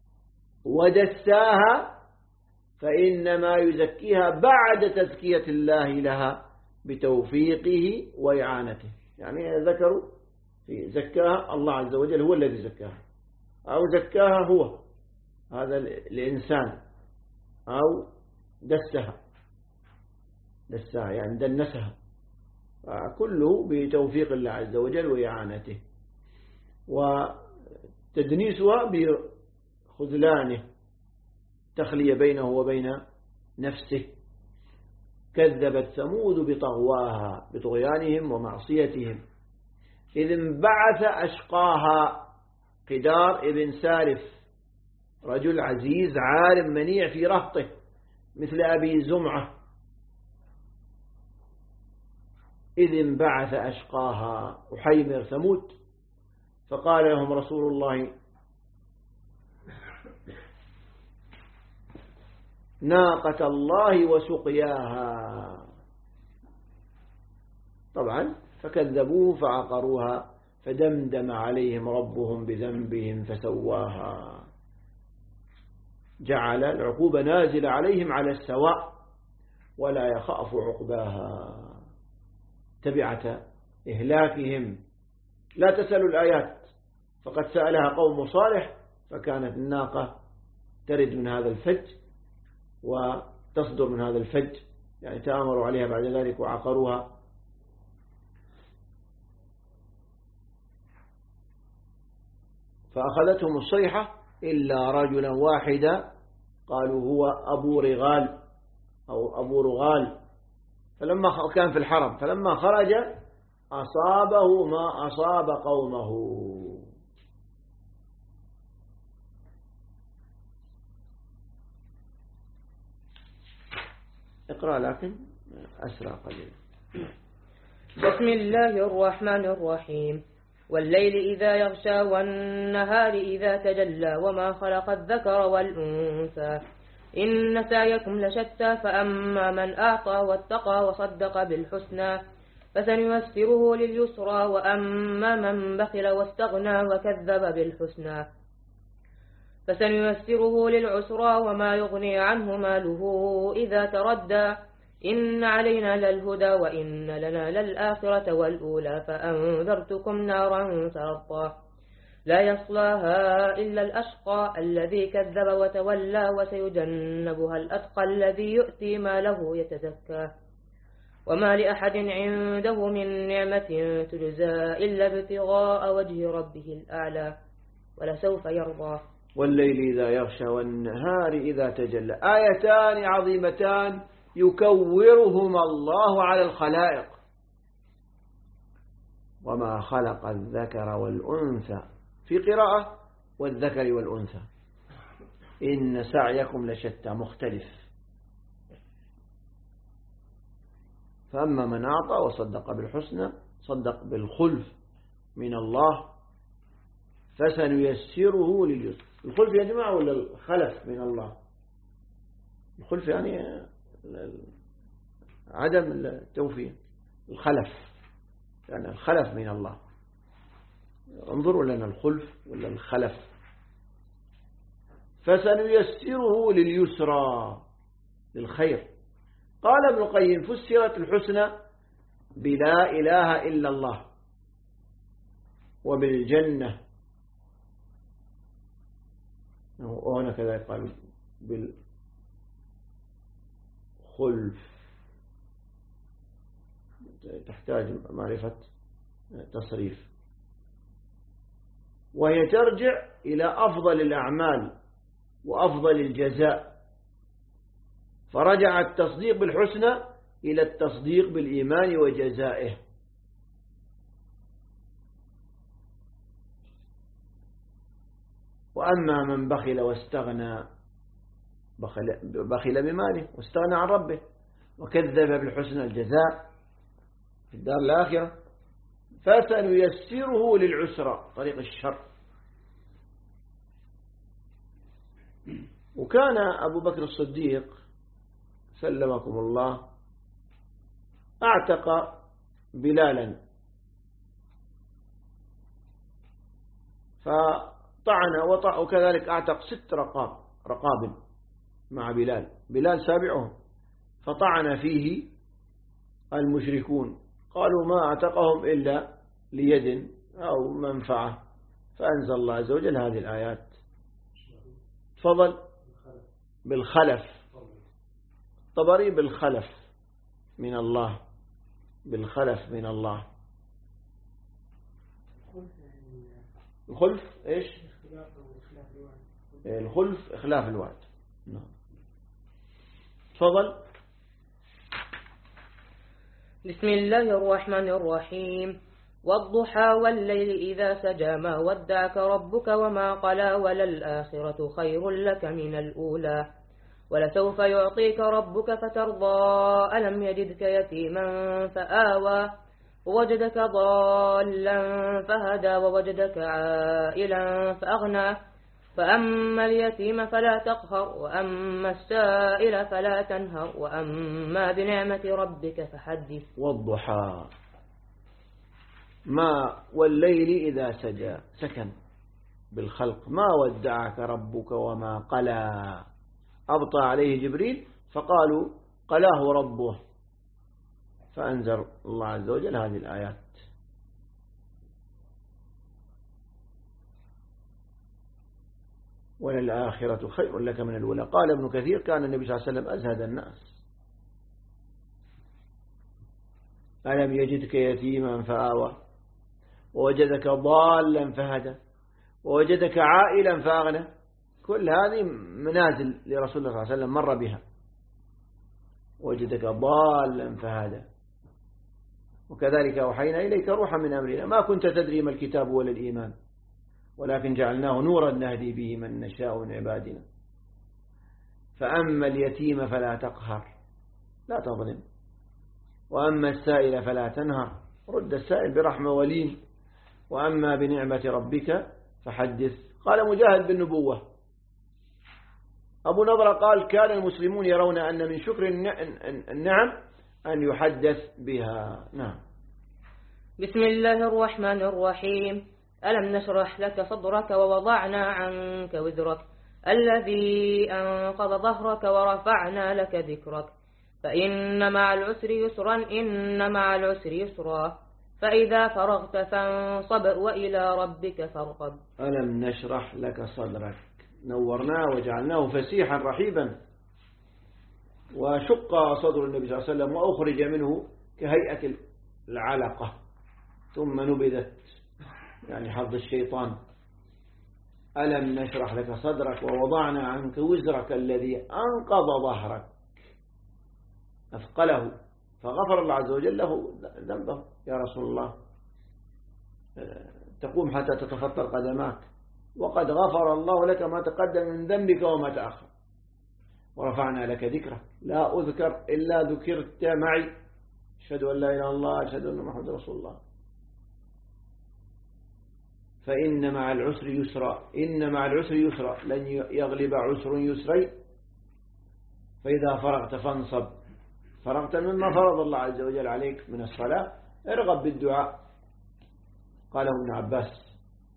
ودساها فإنما يزكيها بعد تزكية الله لها بتوفيقه وإعانته. يعني ذكروا في زكاها الله عز وجل هو الذي زكاها، أو زكاها هو هذا الإنسان، أو دسها يعني دنسها، كله بتوفيق الله عز وجل وإعانته، وتدنيسها بخذلانه، تخلي بينه وبين نفسه. كذبت ثمود بطغواها، بطغيانهم ومعصيتهم، إذ انبعث أشقاها. قدار ابن سالف رجل عزيز عالم منيع في رهطه مثل أبي زمعة، إذ انبعث أشقاها أحيمر ثمود، فقال لهم رسول الله ناقة الله وسقياها. طبعا فكذبوه فعقروها فدمدم عليهم ربهم بذنبهم فسواها. جعل العقوبة نازلة عليهم على السواء ولا يخاف عقباها تبعة إهلاكهم. لا تسألوا الآيات، فقد سألها قوم صالح فكانت الناقة ترد من هذا الفج وتصدر من هذا الفج، يعني تآمروا عليها بعد ذلك وعقروها. فأخذتهم الصيحة إلا رجلا واحدا قالوا هو أبو رغال أو أبو رغال، فلما كان في الحرم فلما خرج أصابه ما أصاب قومه. اقرأ لكن أسرع قليلا. بسم الله الرحمن الرحيم. والليل إذا يغشى والنهار إذا تجلى وما خلق الذكر والأنثى إن سعيكم لشتى فأما من أعطى واتقى وصدق بالحسنى فسنيسره لليسرى وأما من بخل واستغنى وكذب بالحسنى فسنيسره للعسرى وما يغني عنه ماله إذا تردى إن علينا للهدى وإن لنا للآخرة والأولى فأنذرتكم نارا تلظى لا يصلاها إلا الأشقى الذي كذب وتولى وسيجنبها الأتقى الذي يؤتي ماله يتزكى وما لأحد عنده من نعمة تجزى إلا ابتغاء وجه ربه الأعلى ولسوف يرضى. والليل إذا يغشى والنهار إذا تجلى آيتان عظيمتان يكورهما الله على الخلائق. وما خلق الذكر والأنثى في قراءة والذكر والأنثى إن سعيكم لشتى مختلف. فأما من أعطى وصدق بالحسنى صدق بالخلف من الله فسنيسره لليسر. الخلف يا جماعة ولا الخلف من الله؟ الخلف يعني عدم التوفيق، الخلف يعني الخلف من الله. انظروا لنا الخلف ولا الخلف. فسنيسره لليسرى للخير. قال ابن القيم فسرت الحسنى بلا إله إلا الله وبالجنة، وهنا كذلك قال بالخلف، تحتاج معرفة تصريف، وهي ترجع إلى أفضل الأعمال وأفضل الجزاء. فرجع التصديق بالحسنى إلى التصديق بالإيمان وجزائه. وأما من بخل واستغنى بخل بماله واستغنى عن ربه وكذب بالحسنى الجزاء في الدار الآخرة فسنيسره للعسرى طريق الشر. وكان أبو بكر الصديق سلمكم الله اعتق بلالا فطعن وطع، وكذلك اعتق 6 رقاب مع بلال سابعهم، فطعن فيه المشركون قالوا ما اعتقهم إلا ليد أو منفعة، فأنزل الله عز وجل هذه الآيات. تفضل. بالخلف طبري بالخلف من الله، بالخلف من الله. الخلف إيش؟ الخلف إخلاف الوعد. نعم. تفضل. بسم الله الرحمن الرحيم. والضحى والليل إذا سجى ما ودعك ربك وما قلى وللآخرة خير لك من الأولى ولسوف يعطيك ربك فترضى ألم يجدك يتيما فآوى ووجدك ضالا فهدى ووجدك عائلا فأغنى فأما اليتيم فلا تقهر وأما السائل فلا تنهر وأما بنعمة ربك فحدث. والضحى ما والليل إذا سجى سكن بالخلق، ما ودعك ربك وما قلى. أبطى عليه جبريل فقالوا قلاه ربه، فأنزل الله عز وجل هذه الآيات. وللآخرة خير لك من الأولى. قال ابن كثير كان النبي صلى الله عليه وسلم أزهد الناس. ألم يجدك يتيما فآوى ووجدك ضالا فهدى ووجدك عائلا فأغنى. كل هذه منازل لرسول الله صلى الله عليه وسلم مر بها. وجدك ضالا فهدى. وكذلك أوحينا إليك روحا من أمرنا ما كنت تدري ما الكتاب ولا الإيمان ولكن جعلناه نورا نهدي به من نشاء من عبادنا. فأما اليتيم فلا تقهر لا تظلم، وأما السائل فلا تنهر رد السائل برحمة ولين، وأما بنعمة ربك فحدث. قال مجاهد بالنبوة. أبو نضرة قال كان المسلمون يرون أن من شكر النعم أن يحدث بها. نعم. بسم الله الرحمن الرحيم. ألم نشرح لك صدرك ووضعنا عنك وزرك الذي أنقض ظهرك ورفعنا لك ذكرك فإن مع العسر يسرا إن مع العسر يسرا فإذا فرغت فانصب وإلى ربك فارغب. ألم نشرح لك صدرك نورناه وجعلناه فسيحا رحيبا، وشق صدر النبي صلى الله عليه وسلم وأخرج منه كهيئة العلقة ثم نبذت يعني حظ الشيطان. ألم نشرح لك صدرك ووضعنا عنك وزرك الذي أنقض ظهرك أثقله، فغفر الله عز وجل له ذنبه. يا رسول الله تقوم حتى تتفطر قدماك وقد غفر الله لك ما تقدم من ذنبك وما تأخر. ورفعنا لك ذكرك لا أذكر إلا ذكرت معي. أشهد أن لا إله إلا الله أشهد أن محمد رسول الله. فإن مع العسر يسرا إن مع العسر يسرا لن يغلب عسر يسري. فإذا فرغت فانصب. فرغت مما فرض الله عز وجل عليك من الصلاة ارغب بالدعاء. قاله ابن عباس.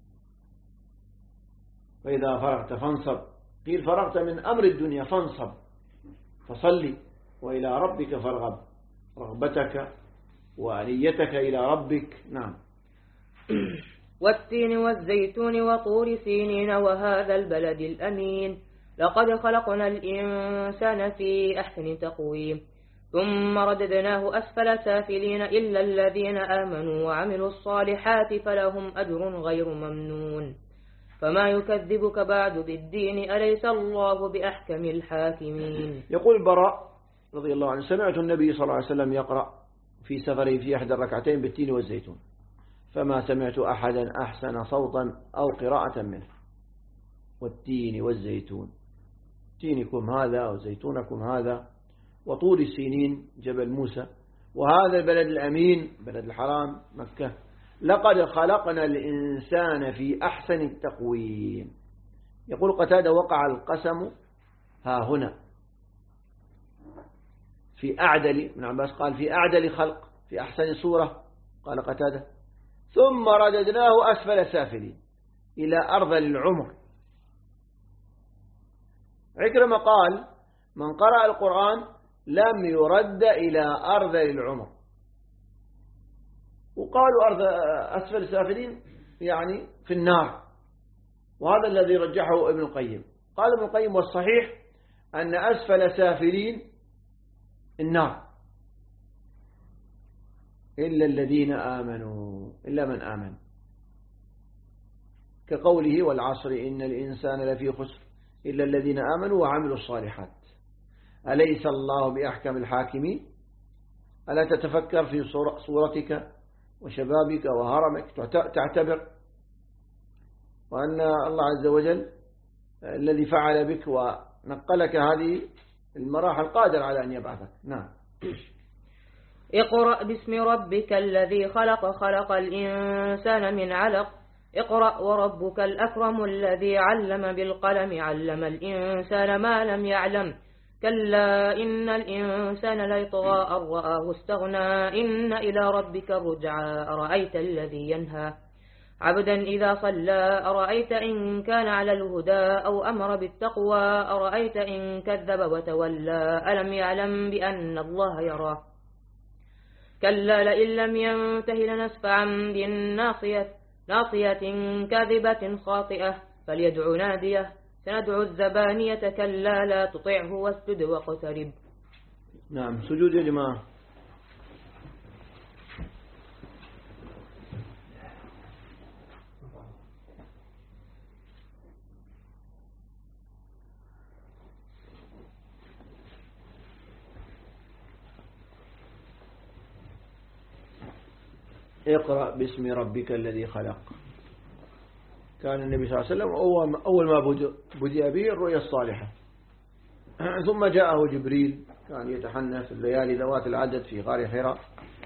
فإذا فرغت فانصب قيل فرغت من أمر الدنيا فانصب فصلي وإلى ربك فارغب. رغبتك ونيتك إلى ربك. نعم. والتين والزيتون وطور سينين وهذا البلد الأمين لقد خلقنا الإنسان في أحسن تقويم ثم رددناه أسفل سافلين إلا الذين آمنوا وعملوا الصالحات فلهم أجر غير ممنون فما يكذبك بعد بالدين أليس الله بأحكم الحاكمين. يقول براء رضي الله عنه سمعت النبي صلى الله عليه وسلم يقرأ في سفره في أحد الركعتين بالتين والزيتون فما سمعت أحدا أحسن صوتا أو قراءة منه. والتين والزيتون تينكم هذا وزيتونكم هذا وطور السينين جبل موسى وهذا البلد الأمين بلد الحرام مكة. لقد خلقنا الإنسان في أحسن التقويم. يقول قتادة وقع القسم ها هنا في أعدل. ابن عباس قال في أعدل خلق في أحسن صورة. قال قتادة ثم رددناه أسفل سافلين إلى أرذل العمر. عكرمة قال من قرأ القرآن لم يرد إلى أرذل العمر. وقالوا أسفل سافلين يعني في النار، وهذا الذي رجحه ابن القيم. قال ابن القيم والصحيح أن أسفل سافلين النار إلا الذين آمنوا إلا من آمن كقوله والعصر إن الإنسان لفي خسر إلا الذين آمنوا وعملوا الصالحات. أليس الله بأحكم الحاكمين؟ ألا تتفكر في صورتك وشبابك وهرمك تعتبر وأن الله عز وجل الذي فعل بك ونقلك هذه المراحل قادر على أن يبعثك. نعم. اقرأ باسم ربك الذي خلق خلق الإنسان من علق اقرأ وربك الأكرم الذي علم بالقلم علم الإنسان ما لم يعلم كلا إن الإنسان ليطغى أن رآه استغنى إن إلى ربك الرجعى أرأيت الذي ينهى عبدا إذا صلى أرأيت إن كان على الهدى أو أمر بالتقوى أرأيت إن كذب وتولى ألم يعلم بأن الله يرى كلا لئن لم ينته لنسفعا بالناصية كاذبة خاطئة فليدع ناديه سندعو الزبانية كلا لا تطعه واسجد واقترب. نعم سجود يا جماعة. اقرأ باسم ربك الذي خلق. كان النبي صلى الله عليه وسلم أول ما بدأ به الرؤيا الصالحة، ثم جاءه جبريل كان يتحنى في الليالي ذوات العدد في غار حراء،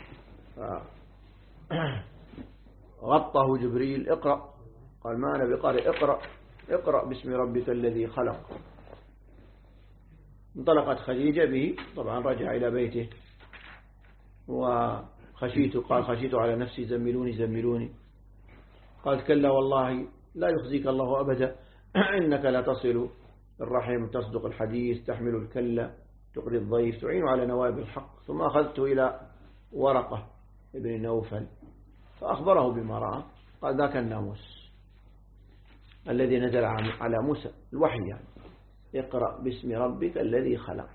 غطه جبريل اقرأ، قال ما أنا بقارئ، اقرأ باسم ربك الذي خلق. انطلقت خديجة به، طبعا رجع إلى بيته قال خشيت على نفسي زملوني. قال كلا والله لا يخزيك الله أبدا إنك لا تصل الرحم تصدق الحديث تحمل الكلة تقري الضيف تعين على نوائب الحق. ثم أخذته إلى ورقة ابن نوفل فأخبره بما رأى، قال ذاك الناموس الذي نزل على موسى الوحي، يعني اقرأ باسم ربك الذي خلق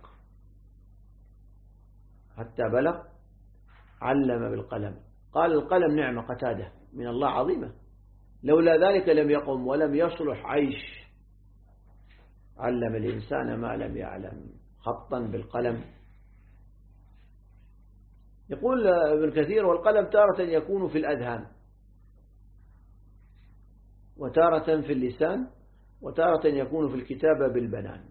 حتى بلغ علم بالقلم. قال القلم نعمة قتادة من الله عظيمة، لولا ذلك لم يقم ولم يصلح عيش. علم الإنسان ما لم يعلم، خطا بالقلم. يقول ابن كثير والقلم تارة يكون في الأذهان وتارة في اللسان وتارة يكون في الكتابة بالبنان.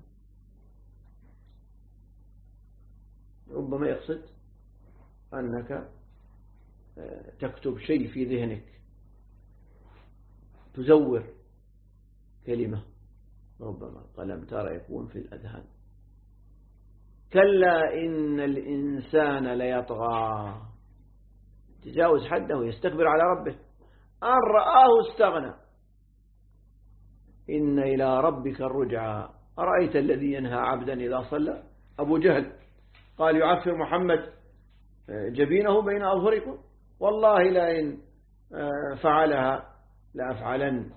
ربما يقصد أنك تكتب شيء في ذهنك، تزور كلمة، ربما القلم ترى يكون في الأذهان. كلا إن الإنسان ليطغى، تجاوز حده يستكبر على ربه، أن رآه استغنى إن إلى ربك الرجعى أرأيت الذي ينهى عبدا إذا صلى. أبو جهل قال يعفر محمد جبينه بين أظهركم، والله لئن فعلها لأفعلن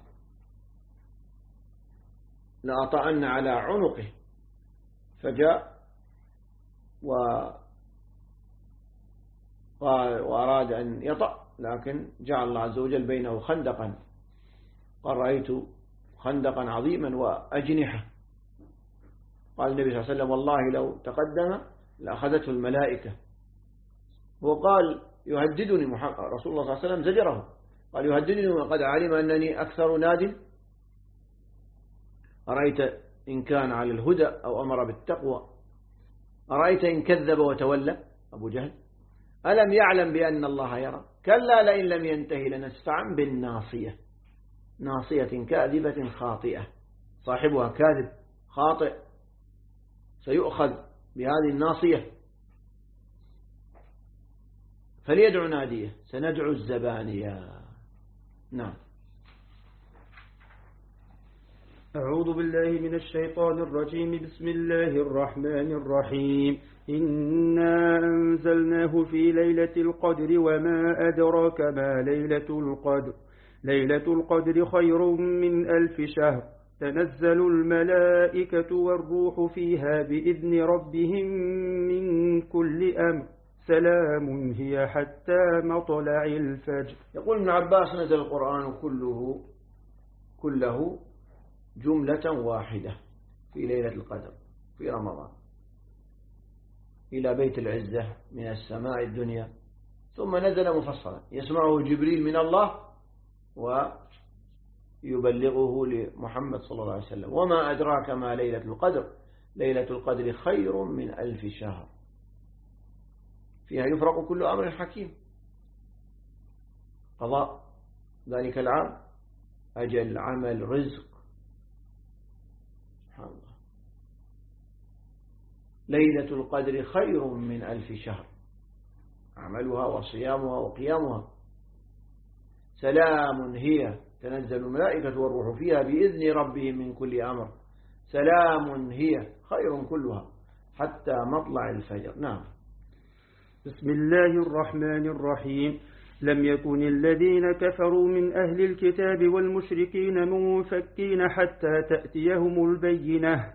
لأطأن على عنقه. فجاء وأراد أن يطأ، لكن جعل الله عز وجل بينه خندقا، قال رأيت خندقا عظيما وأجنحة. قال النبي صلى الله عليه وسلم والله لو تقدم لأخذته الملائكة. وقال يهددني رسول الله صلى الله عليه وسلم زجره، قال يهددني وقد علم أنني أكثر ناد. أرأيت إن كان على الهدى أو أمر بالتقوى أرأيت إن كذب وتولى. أبو جهل ألم يعلم بأن الله يرى كلا لئن لم ينتهي لنسفعا بالناصية، ناصية كاذبة خاطئة، صاحبها كاذب خاطئ سيؤخذ بهذه الناصية. فليدعو ناديه سندعو الزبانية. نعم. أعوذ بالله من الشيطان الرجيم. بسم الله الرحمن الرحيم. إنا أنزلناه في ليلة القدر وما أدراك ما ليلة القدر. ليلة القدر خير من 1000 شهر. تنزل الملائكة والروح فيها بإذن ربهم من كل أمر. سلام هي حتى مطلع الفجر. يقول ابن عباس نزل القرآن كله جملة واحدة في ليلة القدر في رمضان إلى بيت العزة من السماء الدنيا، ثم نزل مفصلا يسمعه جبريل من الله ويبلغه لمحمد صلى الله عليه وسلم. وما أدراك ما ليلة القدر. ليلة القدر خير من 1000 شهر. فيها يفرق كل أمر حكيم، قضاء ذلك العام، أجل، عمل، رزق. سبحان الله. ليلة القدر خير من 1000 شهر، عملها وصيامها وقيامها. سلام هي، تنزل الملائكة والروح فيها بإذن ربهم من كل أمر. سلام هي خير كلها حتى مطلع الفجر. نعم. بسم الله الرحمن الرحيم. لم يكن الذين كفروا من أهل الكتاب والمشركين منفكين حتى تأتيهم البينة.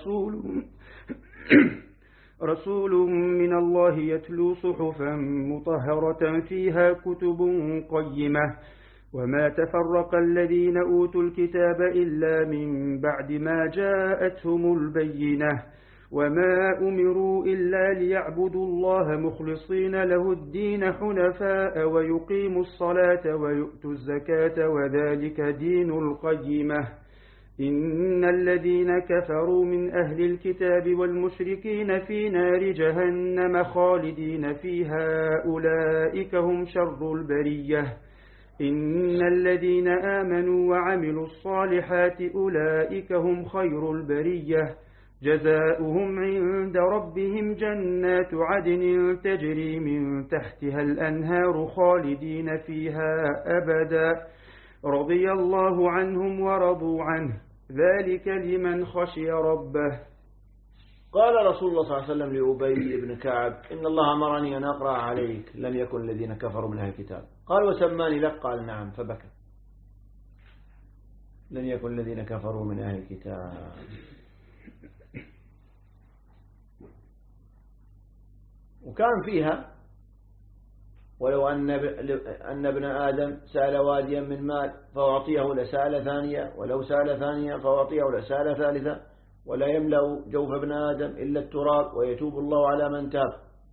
رسول من الله يتلو صحفا مطهرة فيها كتب قيمة. وما تفرق الذين أوتوا الكتاب إلا من بعد ما جاءتهم البينة. وما أمروا إلا ليعبدوا الله مخلصين له الدين حنفاء ويقيموا الصلاة ويؤتوا الزكاة وذلك دين القيمة. إن الذين كفروا من أهل الكتاب والمشركين في نار جهنم خالدين فيها أولئك هم شر البرية. إن الذين آمنوا وعملوا الصالحات أولئك هم خير البرية. جزاؤهم عند ربهم جنات عدن تجري من تحتها الأنهار خالدين فيها أبدا. رضي الله عنهم ورضوا عنه ذلك لمن خشي ربه. قال رسول الله صلى الله عليه وسلم لأبي بن كعب: إن الله أمرني أن أقرأ عليك لم يكن الذين كفروا من أهل الكتاب. قال: وسماني لك؟ قال: نعم. فبكى. لم يكن الذين كفروا من أهل الكتاب. وكان فيها: ولو أن ابن آدم سأل واديا من مال فأعطيه لسأل ثانية، ولو سأل ثانية فأعطيه لسأل ثالثة، ولا يملأ جوف ابن آدم إلا التراب ويتوب الله على من تاب.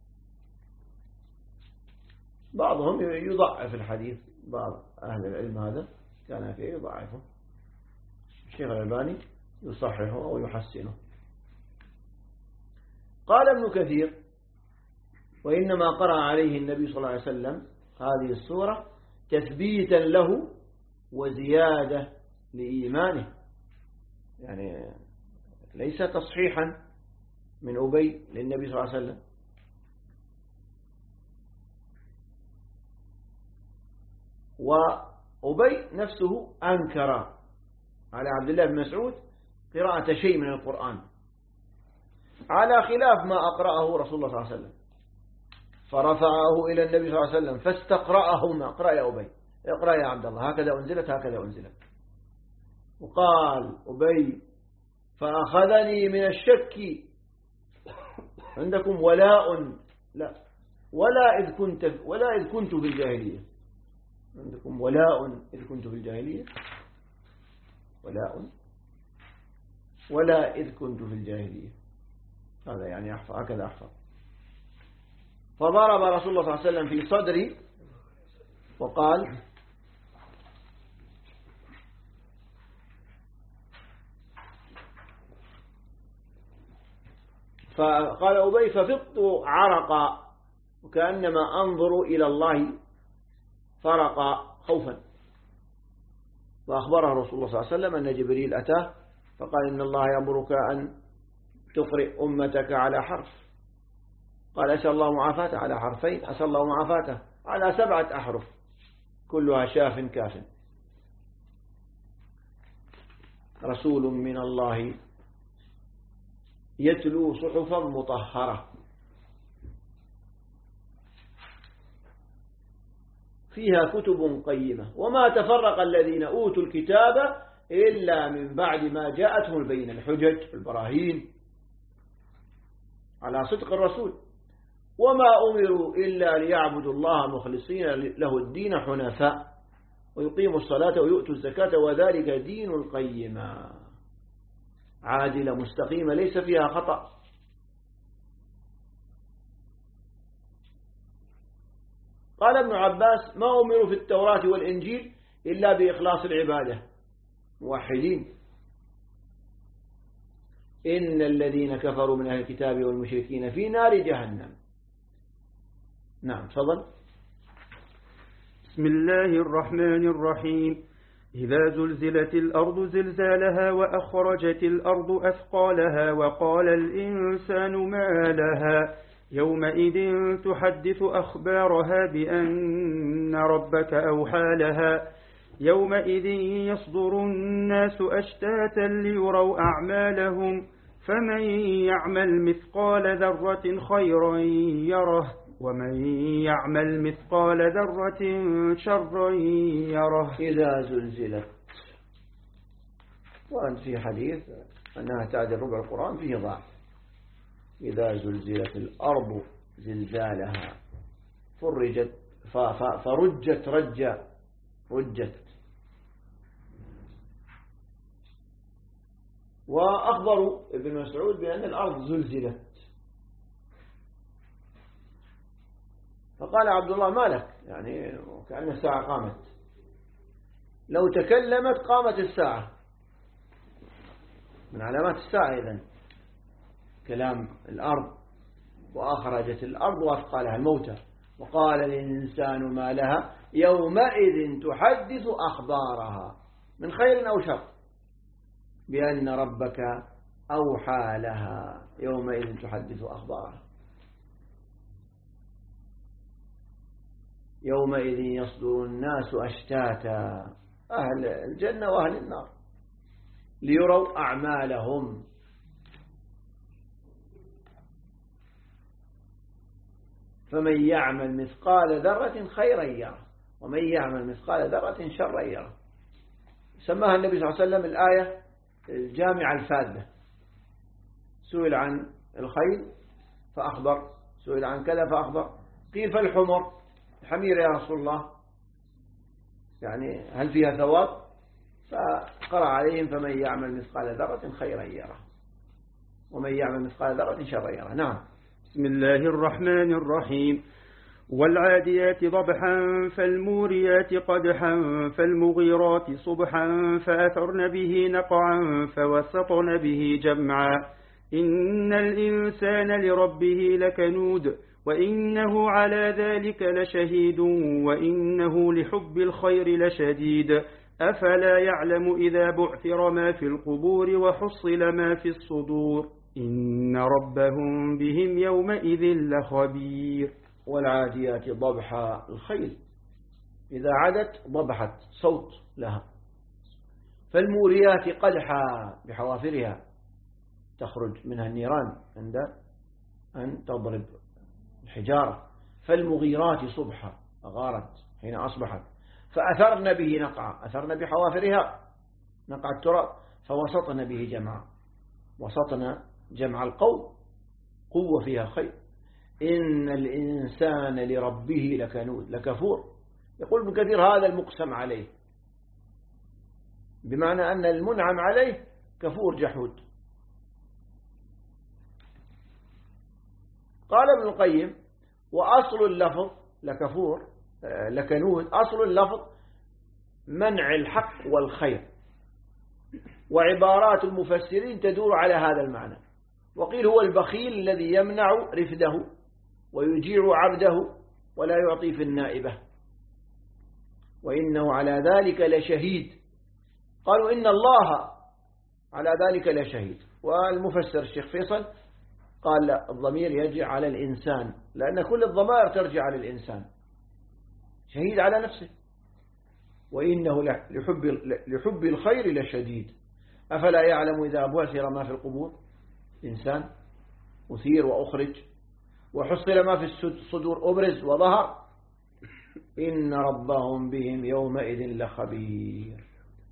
بعضهم يضعف الحديث، بعض أهل العلم هذا كان فيه يضعفه. الشيخ الألباني يصححه أو يحسنه. قال ابن كثير: وإنما قرأ عليه النبي صلى الله عليه وسلم هذه السورة تثبيتا له وزيادة لإيمانه، يعني ليس تصحيحا من أبي للنبي صلى الله عليه وسلم. وأبي نفسه أنكر على عبد الله بن مسعود قراءة شيء من القرآن على خلاف ما أقرأه رسول الله صلى الله عليه وسلم، فرفعه إلى النبي صلى الله عليه وسلم فاستقرأه: ما اقرأ يا أبي، اقرأ يا عبد الله، هكذا أنزلت هكذا أنزلت. وقال أبي: فأخذني من الشك. عندكم ولاء؟ لا، ولا إذ كنت في الجاهلية. عندكم ولاء إذ كنت في الجاهلية، ولاء ولا إذ كنت في الجاهلية. هذا يعني أحفظ، هكذا أحفظ. فضرب رسول الله صلى الله عليه وسلم في صدري وقال: فقال أبي: ففضت عرقا وكأنما أنظر إلى الله فرقا خوفا. وأخبره رسول الله صلى الله عليه وسلم أن جبريل أتاه فقال: إن الله يأمرك أن تقرئ أمتك على حرف. قال: أسأل الله معافاته على حرفين، أسأل الله معافاته على 7 أحرف كلها شاف كاف. رسول من الله يتلو صحفا مطهرة فيها كتب قيمة. وما تفرق الذين أوتوا الكتاب إلا من بعد ما جاءتهم البينة، الحجج البراهين على صدق الرسول. وما أمروا إلا ليعبدوا الله مخلصين له الدين حنفاء ويقيموا الصلاة ويؤتوا الزكاة وذلك دين القيمة. عادلة مستقيمة ليس فيها خطأ. قال ابن عباس: ما أمروا في التوراة والإنجيل إلا بإخلاص العبادة موحدين. إن الذين كفروا من أهل الكتاب والمشركين في نار جهنم. نعم، تفضل. بسم الله الرحمن الرحيم. إذا زلزلت الأرض زلزالها وأخرجت الأرض أثقالها وقال الإنسان ما لها يومئذ تحدث أخبارها بأن ربك أوحى لها يومئذ يصدر الناس أشتاتا ليروا أعمالهم فمن يعمل مثقال ذرة خيرا يره ومن يعمل مثقال ذرة شرا يره. إذا زلزلت، وأنت في حديث أنها تعدل ربع القرآن فيه ضعف. إذا زلزلت الأرض زلزالها فرجت رجت. وأخبروا ابن مسعود بأن الأرض زلزلت، فقال عبد الله ما لك، يعني كأن الساعة قامت، لو تكلمت قامت الساعة، من علامات الساعة إذن كلام الأرض. وأخرجت الأرض وأثقالها الموتى وقال الإنسان ما لها يومئذ تحدث أخبارها من خير أو شر بأن ربك أوحى لها يومئذ تحدث أخبارها يومئذ يصدر الناس أشتاتا، أهل الجنة وأهل النار، ليروا أعمالهم. فمن يعمل مثقال ذرة خيرا يره ومن يعمل مثقال ذرة شرا يره. سماها النبي صلى الله عليه وسلم الآية الجامعة الفاذة. سئل عن الخيل فأخبر، سئل عن كذا فأخبر، كيف الحمير يا رسول الله، يعني هل فيها ثواب؟ فقرأ عليهم فمن يعمل مثقال ذرة خيرا يره ومن يعمل مثقال ذرة شرا يره. نعم. بسم الله الرحمن الرحيم. والعاديات ضبحا فالموريات قدحا فالمغيرات صبحا فأثرن به نقعا فوسطن به جمعا إن الإنسان لربه لكنود وإنه على ذلك لشهيد وإنه لحب الخير لشديد أفلا يعلم إذا بعثر ما في القبور وحصل ما في الصدور إن ربهم بهم يومئذ لخبير. والعاديات ضبحا، الخيل إذا عدت ضبحت صوت لها. فالموريات قدحا، بحوافرها تخرج منها النيران عند أن تضرب الحجارة. فالمغيرات صبحا، أغارت حين أصبحت. فأثرن به نقعا، أثرن بحوافرها نقع التراب. فوسطن به جمعا، وسطنا جمع القوم، قوة فيها خير. إن الإنسان لربه لكنود، لكفور. يقول ابن كثير هذا المقسم عليه، بمعنى أن المنعم عليه كفور جحود. قال ابن القيم وأصل اللفظ لكفور لكنود، أصل اللفظ منع الحق والخير، وعبارات المفسرين تدور على هذا المعنى. وقيل هو البخيل الذي يمنع رفده ويجيع عبده ولا يعطي في النائبة، وإنه على ذلك لشهيد. قالوا إن الله على ذلك لشهيد. والمفسر الشيخ فيصل قال الضمير يرجع على الإنسان، لأن كل الضمائر ترجع على الإنسان. شهيد على نفسه. وإنه لحب الخير لشديد أفلا يعلم إذا بعثر ما في القبور. إنسان أثير وأخرج وحصل ما في الصدور أبرز وظهر. إن ربهم بهم يومئذ لخبير.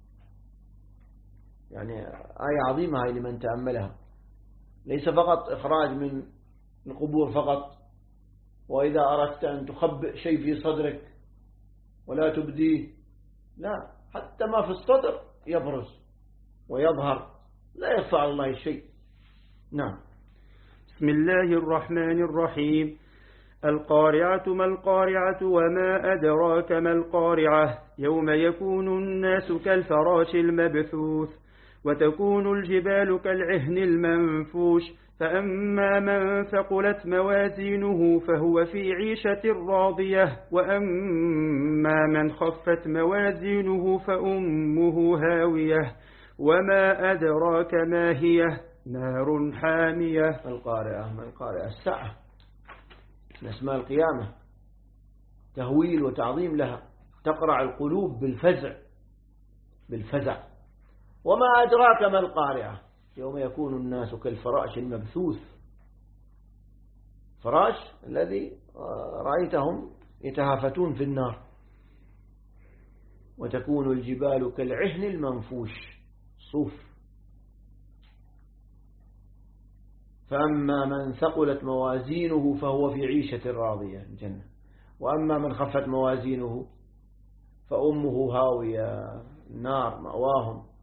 يعني آية عظيمة هاي لمن تأملها. ليس فقط إخراج من القبور فقط، وإذا أردت أن تخبئ شيء في صدرك ولا تبديه، لا، حتى ما في الصدر يبرز ويظهر، لا يخفى على الله شيء. نعم. بسم الله الرحمن الرحيم. القارعة ما القارعة وما أدراك ما القارعة يوم يكون الناس كالفراش المبثوث وتكون الجبال كالعهن المنفوش فأما من ثقلت موازينه فهو في عيشة راضية وأما من خفت موازينه فأمه هاوية وما أدراك ما هي نار حامية. القارعة. ما القارعة؟ الساعة من أسماء القيامة، تهويل وتعظيم لها، تقرع القلوب بالفزع. وما أدراك ما القارعة؟ يوم يكون الناس كالفراش المبثوث، فراش الذي رأيتهم يتهافتون في النار. وتكون الجبال كالعهن المنفوش، صوف. فأما من ثقلت موازينه فهو في عيشة راضية، الجنة. وأما من خفت موازينه فأمه هاوية، النار مأواهم.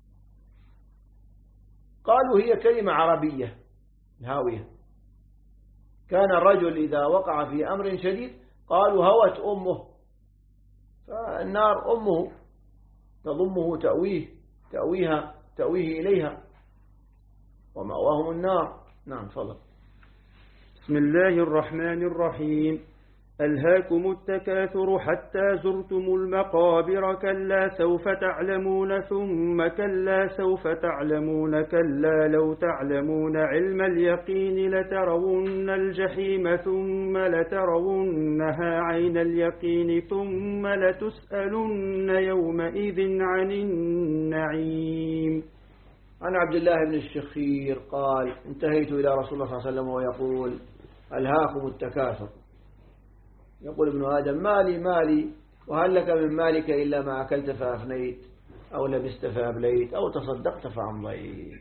قالوا هي كلمة عربية، هاوية. كان الرجل إذا وقع في أمر شديد قالوا هوت أمه، فالنار أمه تضمه، تأويه إليها، ومأواهم النار. نعم، فضل. بسم الله الرحمن الرحيم. ألهاكم التكاثر حتى زرتم المقابر، كلا سوف تعلمون ثم كلا سوف تعلمون، كلا لو تعلمون علم اليقين لترون الجحيم ثم لترونها عين اليقين ثم لتسألن يومئذ عن النعيم. عن عبد الله بن الشخير قال: انتهيت إلى رسول الله صلى الله عليه وسلم ويقول: ألهاكم التكاثر. يقول ابن آدم: مالي وهل لك من مالك إلا ما أكلت فأفنيت أو لبست فأبليت أو تصدقت فأمضيت.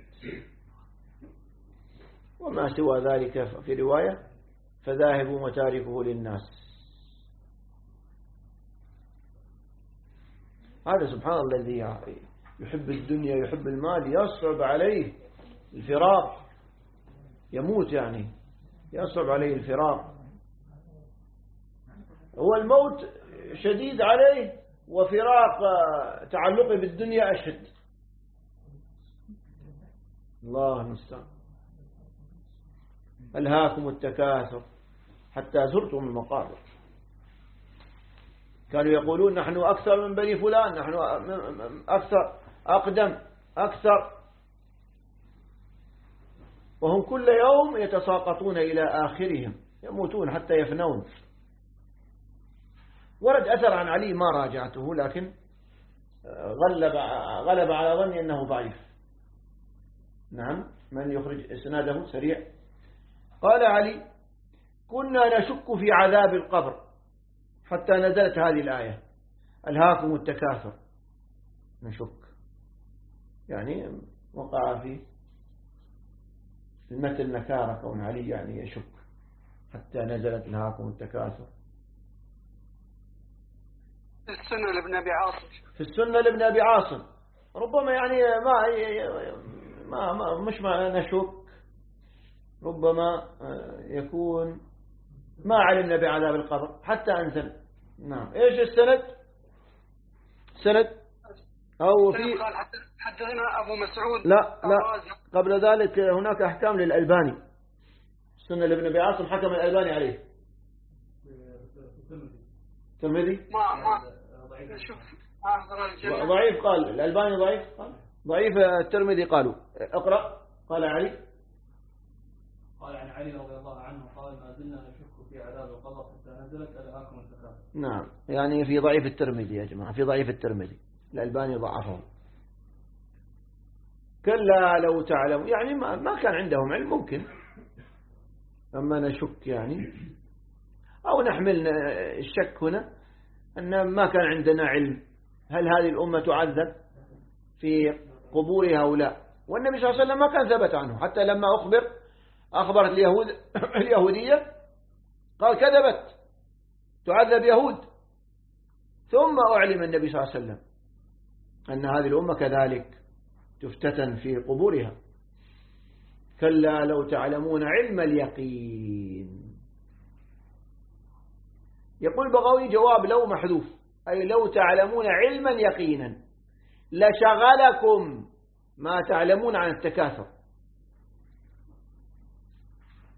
وما سوى ذلك في رواية فذاهب وتاركه للناس. هذا سبحان الله الذي يحب الدنيا يحب المال يصعب عليه الفراق، يموت يعني يصعب عليه الفراق. هو الموت شديد عليه وفراق تعلقه بالدنيا أشد. الله المستعان. ألهاكم التكاثر حتى زرتم المقابر. كانوا يقولون نحن أكثر من بني فلان، نحن أكثر، أقدم، أكثر، وهم كل يوم يتساقطون إلى آخرهم، يموتون حتى يفنون. ورد أثر عن علي ما راجعته، لكن غلب على ظني أنه ضعيف. نعم، من يخرج إسناده سريع. قال علي: كنا نشك في عذاب القبر حتى نزلت هذه الآية: ألهاكم التكاثر. نشك يعني وقع في المثل نكارة، كون علي يعني يشك، حتى نزلت ألهاكم التكاثر. السنة لابن أبي عاصم. في السنة لابن أبي عاصم. ربما يعني مش ما نشك، ربما يكون ما علمنا بعذاب القبر حتى أنزل. نعم. إيش السند؟ سند أو في حدثنا أبو مسعود. لا قبل ذلك هناك أحكام للألباني. السنة لابن أبي عاصم حكم الألباني عليه. الترمذي ضعيف، قال الألباني ضعيف، قال ضعيف. الترمذي قالوا اقرأ. قال علي، قال عن علي رضي الله عنه قال: ما زلنا نشك في عذاب القبر حتى نزلت ألهاكم التكاثر. نعم، يعني في ضعيف الترمذي يا جماعة، في ضعيف الترمذي، الألباني ضعفه. كلا لو تعلم، يعني ما كان عندهم علم ممكن، أما نشك يعني، أو نحمل الشك هنا أن ما كان عندنا علم هل هذه الأمة تعذب في قبورها أو لا. والنبي صلى الله عليه وسلم ما كان ثبت عنه، حتى لما أخبرت اليهودية قال: كذبت، تعذب يهود. ثم أعلم النبي صلى الله عليه وسلم أن هذه الأمة كذلك تفتتن في قبورها. كلا لو تعلمون علم اليقين. يقول بغوي: جواب لو محذوف، أي لو تعلمون علما يقينا لشغلكم ما تعلمون عن التكاثر.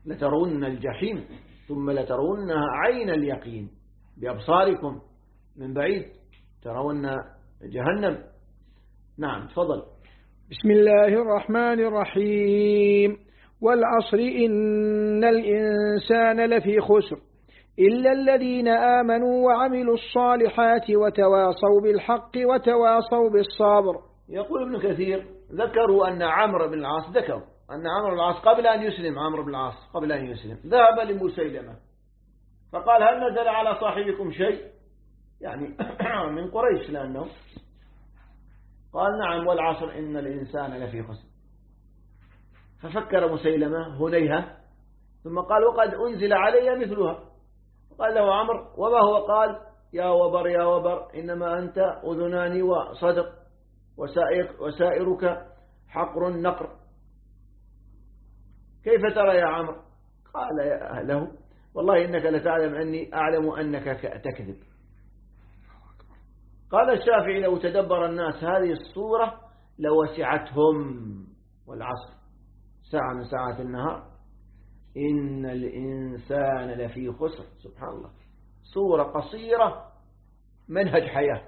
لترون الجحيم ثم لترونها عين اليقين بأبصاركم من بعيد ترون جهنم. نعم تفضل. بسم الله الرحمن الرحيم. والعصر إن الإنسان لفي خسر إلا الذين آمنوا وعملوا الصالحات وتواصوا بالحق وتواصوا بالصبر. يقول ابن كثير ذكروا أن عمرو بن العاص قبل أن يسلم قبل أن يسلم ذهب لمسيلمة فقال هل نزل على صاحبكم شيء، يعني من قريش، لأنه قال نعم والعصر إن الإنسان لفي خسر. ففكر مسيلمة هنيهة ثم قال وقد أنزل علي مثلها. قال له عمرو وما هو؟ قال يا وبر إنما أنت أذنان وصدق وسائرك حقر نقر. كيف ترى يا عمرو؟ قال له والله إنك لتعلم أني أعلم أنك تكذب. قال الشافعي لو تدبر الناس هذه الصورة لوسعتهم. والعصر ساعة من ساعات النهار إن الإنسان لفي خسر. سبحان الله، صورة قصيرة، منهج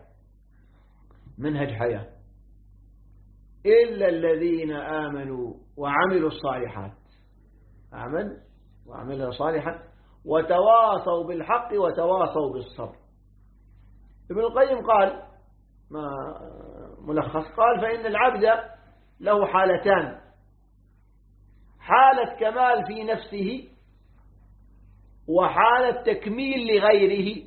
حياة. إلا الذين آمنوا وعملوا الصالحات، آمن وعملوا صالحا وتواصوا بالحق وتواصوا بالصبر. ابن القيم قال ملخص قال فإن العبد له حالتان: حالة كمال في نفسه وحالة تكميل لغيره،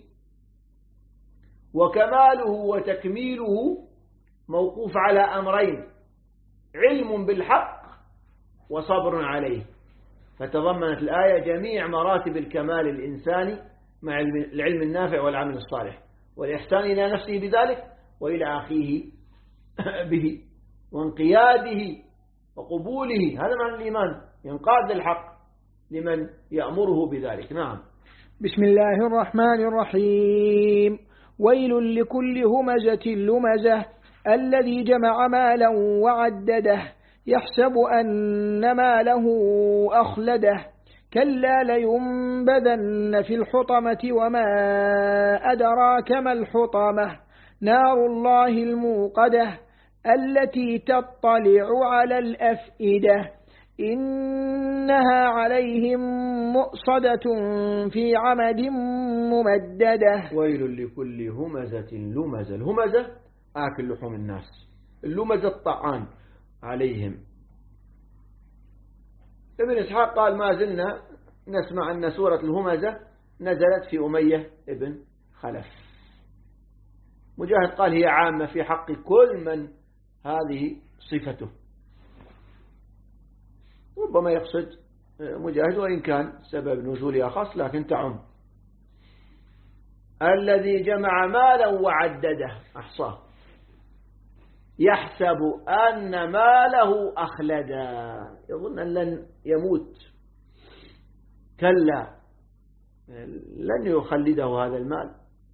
وكماله وتكميله موقوف على أمرين: علم بالحق وصبر عليه. فتضمنت الآية جميع مراتب الكمال الإنساني مع العلم النافع والعمل الصالح والإحسان إلى نفسه بذلك وإلى أخيه به وانقياده وقبوله. هذا معنى الإيمان، ينقاد للحق لمن يأمره بذلك. نعم. بسم الله الرحمن الرحيم. ويل لكل همزة لمزة الذي جمع مالا وعدده يحسب أن ماله أخلده كلا لينبذن في الحطمة وما أدراك ما الحطمة نار الله الموقدة التي تطلع على الأفئدة إنها عليهم مؤصدة في عمد ممددة. ويل لكل همزة لمزة. الهمزة آكل لحوم الناس، اللمزة الطعان عليهم. ابن إسحاق قال ما زلنا نسمع أن سورة الهمزة نزلت في أمية ابن خلف. مجاهد قال هي عامة في حق كل من هذه صفته. ربما يقصد مجاهد وإن كان سبب نزولها خاص لكن تعم. الذي جمع مالا وعدده أحصاه يحسب أن ماله أخلدا، يظن أن لن يموت. كلا لن يخلده هذا المال.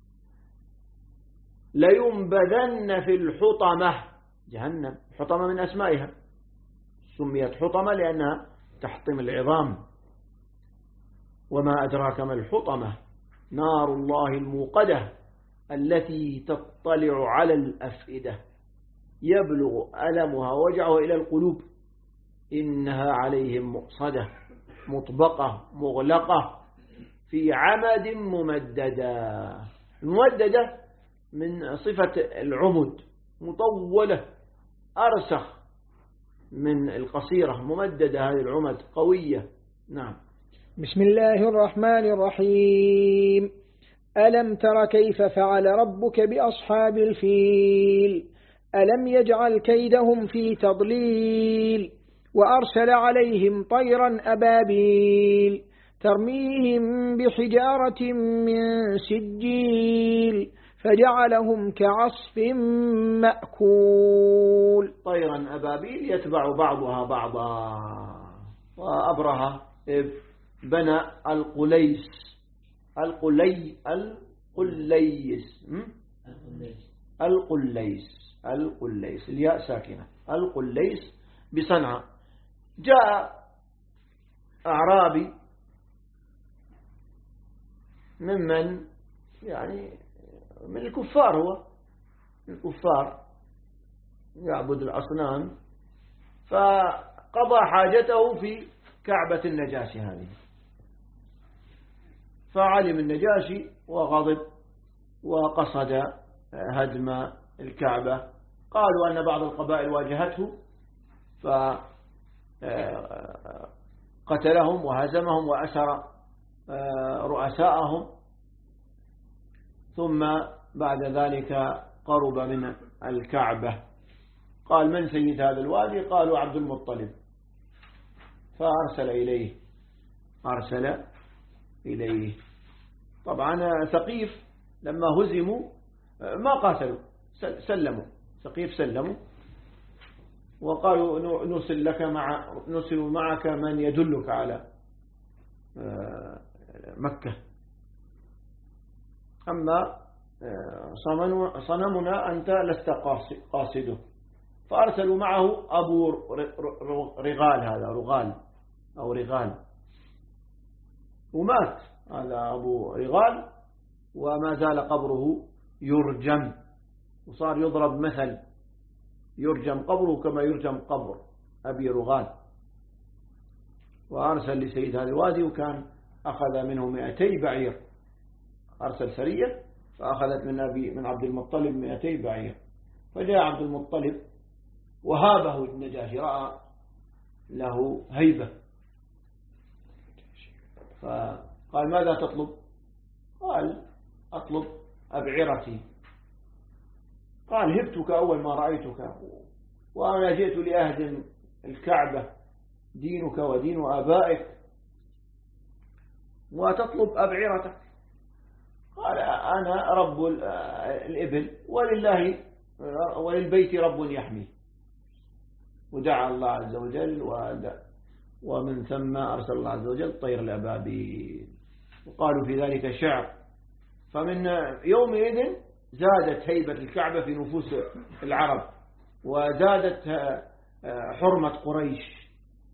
لينبذن في الحطمة، جهنم. حطمة من أسمائها، سميت حطمة لأنها تحطم العظام. وما أدراك ما الحطمة نار الله الموقدة التي تطلع على الأفئدة يبلغ ألمها وجعه إلى القلوب إنها عليهم مؤصدة مطبقة مغلقة في عمد ممددة. الممددة من صفة العمد، مطولة أرسخ من القصيرة، ممددة هذه العمد قوية. نعم. بسم الله الرحمن الرحيم. ألم تر كيف فعل ربك بأصحاب الفيل ألم يجعل كيدهم في تضليل وأرسل عليهم طيرا أبابيل ترميهم بحجارة من سجيل فجعلهم كعصف مأكول. طيرا أبابيل يتبع بعضها بعضا. وأبرهة بنى القليس الياء ساكنة، القليس بصنعاء. جاء أعرابي ممن يعني من الكفار، هو الكفار يعبد الأصنام، فقضى حاجته في كعبة النجاشي هذه. فعلم النجاشي وغضب وقصد هدم الكعبة. قالوا أن بعض القبائل واجهته فقتلهم وهزمهم وأسر رؤساءهم، ثم بعد ذلك قرب من الكعبة. قال: من سيد هذا الوادي؟ قالوا: عبد المطلب. فأرسل إليه. طبعا ثقيف لما هزموا ما قاتلوا، ثقيف سلموا وقالوا: نرسل معك من يدلك على مكة، أما صنمنا أنت لست قاصده. فأرسلوا معه أبو رغال، هذا رغال، ومات هذا أبو رغال، وما زال قبره يرجم، وصار يضرب مثل، يرجم قبره كما يرجم قبر أبي رغال. وأرسل لسيد هذا الوادي، وكان أخذ منه 200 بعير، أرسل سرية فأخذت من عبد المطلب 200 بعير. فجاء عبد المطلب وهابه النجاشي، رأى له هيبة، فقال: ماذا تطلب؟ قال: أطلب أبعرتي. قال: هبتك أول ما رأيتك، وأنا جئت لأهدم الكعبة، دينك ودين آبائك، وتطلب أبعرتك. قال: أنا رب الإبل، وللبيت رب يحمي. ودعا الله عز وجل، ومن ثم أرسل الله عز وجل طير الأبابيل، وقالوا في ذلك شعر. فمن يومئذ زادت هيبة الكعبة في نفوس العرب، وزادت حرمة قريش.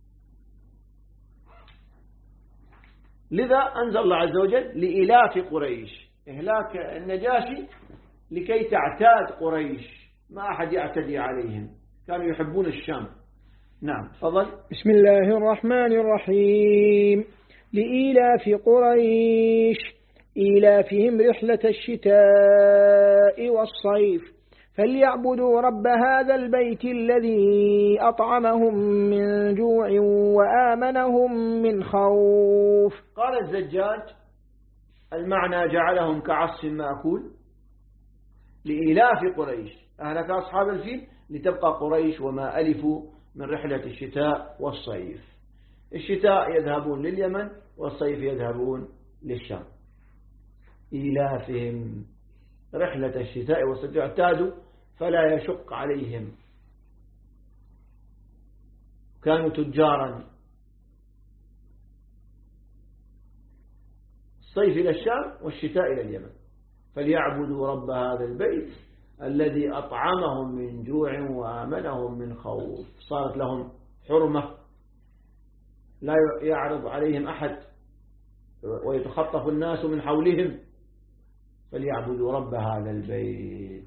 لذا أنزل الله عز وجل لإلاف قريش، إهلاك النجاشي لكي تعتاد قريش، ما أحد يعتدي عليهم، كانوا يحبون الشام. نعم، تفضل. بسم الله الرحمن الرحيم. لإيلاف قريش إيلافهم رحلة الشتاء والصيف، فليعبدوا رب هذا البيت الذي أطعمهم من جوع وآمنهم من خوف. قال الزجاج: المعنى جعلهم كعصف مأكول لإيلاف قريش، أهلك أصحاب الفيل لتبقى قريش وما ألفوا من رحلة الشتاء والصيف. الشتاء يذهبون لليمن، والصيف يذهبون للشام. إيلافهم رحلة الشتاء والصيف، اعتادوا فلا يشق عليهم. كانوا تجارا، الصيف إلى الشام والشتاء إلى اليمن. فليعبدوا رب هذا البيت الذي أطعمهم من جوع وآمنهم من خوف. صارت لهم حرمة، لا يعرض عليهم أحد ويتخطف الناس من حولهم. فليعبدوا رب هذا البيت.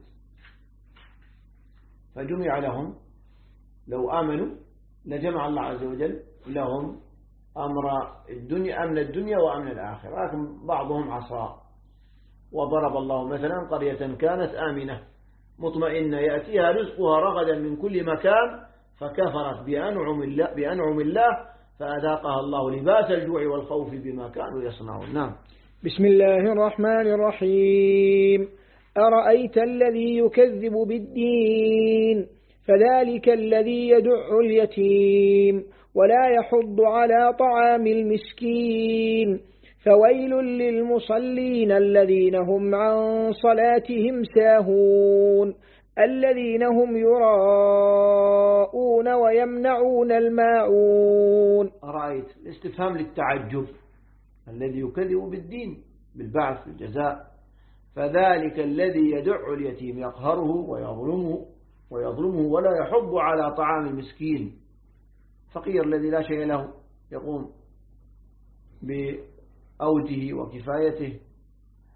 فجمع لهم، لو آمنوا لجمع الله عز وجل لهم أمر الدنيا، أمن الدنيا وأمن الآخرة، لكن بعضهم عصى. وضرب الله مثلا قرية كانت آمنة مطمئنة يأتيها رزقها رغدا من كل مكان، فكفرت بأنعم الله فأذاقها الله لباس الجوع والخوف بما كانوا يصنعون. نعم. بسم الله الرحمن الرحيم. أرأيت الذي يكذب بالدين، فذلك الذي يدع اليتيم ولا يحض على طعام المسكين، فويل للمصلين الذين هم عن صلاتهم ساهون، الذين هم يراءون ويمنعون الماعون. أرأيت الاستفهام للتعجب، الذي يكذب بالدين، بالبعث بالجزاء. فذلك الذي يدع اليتيم، يقهره ويظلمه ولا يحض على طعام المسكين، فقير الذي لا شيء له يقوم بأوجه وكفايته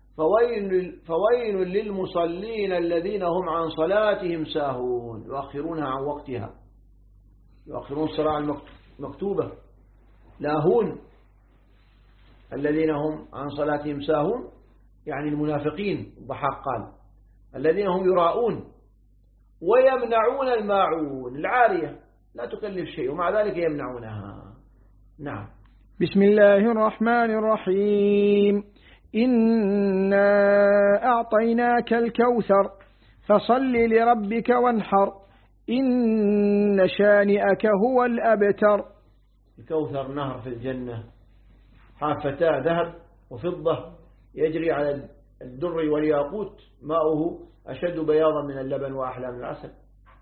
فويل للمصلين الذين هم عن صلاتهم ساهون يؤخرونها عن وقتها، يؤخرون الصلاة المكتوبة. لاهون الذين هم عن صلاتهم ساهون يعني المنافقين. الضحاك قال الذين هم يراءون ويمنعون الماعون، العارية لا تكلف شيء ومع ذلك يمنعونها. نعم. بسم الله الرحمن الرحيم. إنا أعطيناك الكوثر فصل لربك وانحر إن شانئك هو الأبتر. الكوثر نهر في الجنة حافتاه ذهب وفضة يجري على الدر والياقوت، ماؤه أشد بياضا من اللبن وأحلى من العسل.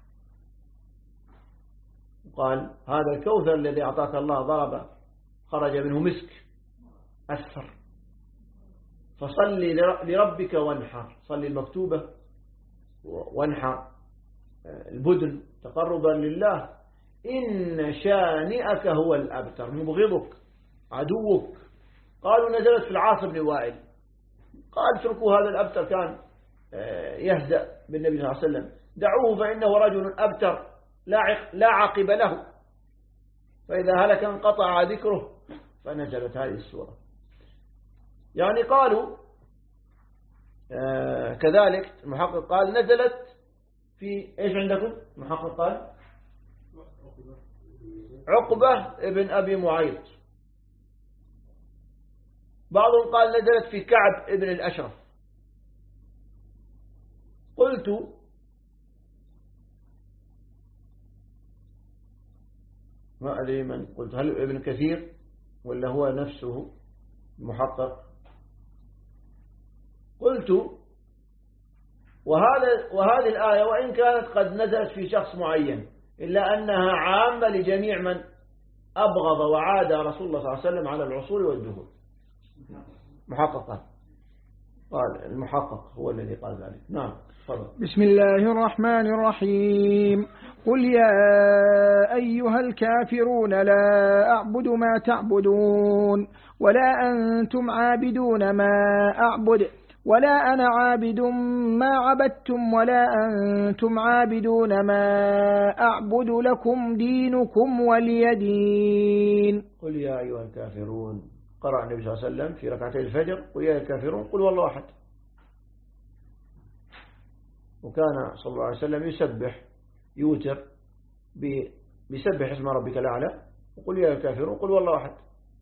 قال هذا الكوثر الذي أعطاك الله ضرب خرج منه مسك أسفر. فصل لربك وانحر، صل المكتوبة وانحر البدن تقربا لله. إن شانئك هو الأبتر، مبغضك عدوك. قالوا نزلت في العاص بن وائل، قال اتركوا هذا الأبتر، كان يهزأ بالنبي صلى الله عليه وسلم، دعوه فإنه رجل أبتر لا عقب له، فإذا هلك انقطع ذكره، فنزلت هذه السورة. يعني قالوا كذلك المحقق قال نزلت في إيش عندكم؟ المحقق قال عقبة ابن أبي معيط. بعضهم قال نزلت في كعب ابن الأشرف. قلت ما أدري من قلت، هل ابن كثير ولا هو نفسه المحقق؟ قلت وهذه الآية وإن كانت قد نزلت في شخص معين إلا أنها عامة لجميع من أبغض وعاد رسول الله صلى الله عليه وسلم على العصور والدهور. محقق قال المحقق هو الذي قال ذلك. نعم فضل. بسم الله الرحمن الرحيم. قل يا أيها الكافرون لا أعبد ما تعبدون ولا أنتم عابدون ما أعبد ولا أنا عابد ما عبدتم ولا أنتم عابدون ما أعبد لكم دينكم ولي دين. قل يا أيها الكافرون، قرأ النبي صلى الله عليه وسلم في ركعتي الفجر قل يا الكافرون قل والله أحد. وكان صلى الله عليه وسلم يسبح يوتر بيسبح اسم ربك الأعلى وقل يا الكافرون قل والله أحد.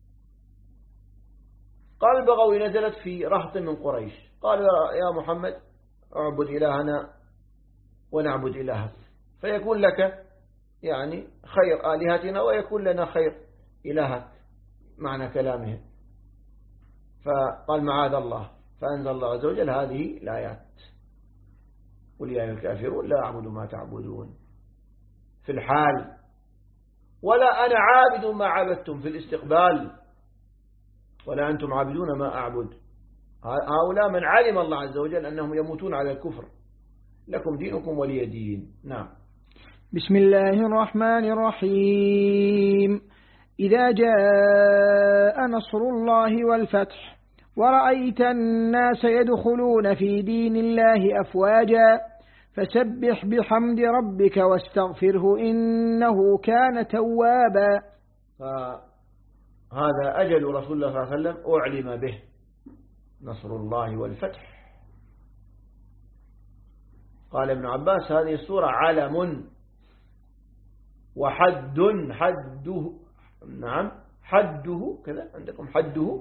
قال البغوي نزلت في رهط من قريش، قال يا محمد اعبد إلهنا ونعبد إلهك فيكون لك يعني خير آلهتنا ويكون لنا خير إلهك، معنى كلامه. فقال معاذ الله، فأنزل الله عز وجل هذه الآيات قل يا الكافرون لا أعبد ما تعبدون في الحال ولا أنا عابد ما عبدتم في الاستقبال ولا أنتم عابدون ما أعبد. هؤلاء من علم الله عز وجل أنهم يموتون على الكفر، لكم دينكم ولي دين. نعم. بسم الله الرحمن الرحيم. إذا جاء نصر الله والفتح ورأيت الناس يدخلون في دين الله أفواجا فسبح بحمد ربك واستغفره إنه كان توابا. هذا أجل رسول الله صلى الله عليه وسلم أعلم به، نصر الله والفتح. قال ابن عباس هذه السورة علم وحد، حده نعم حده كذا عندكم حده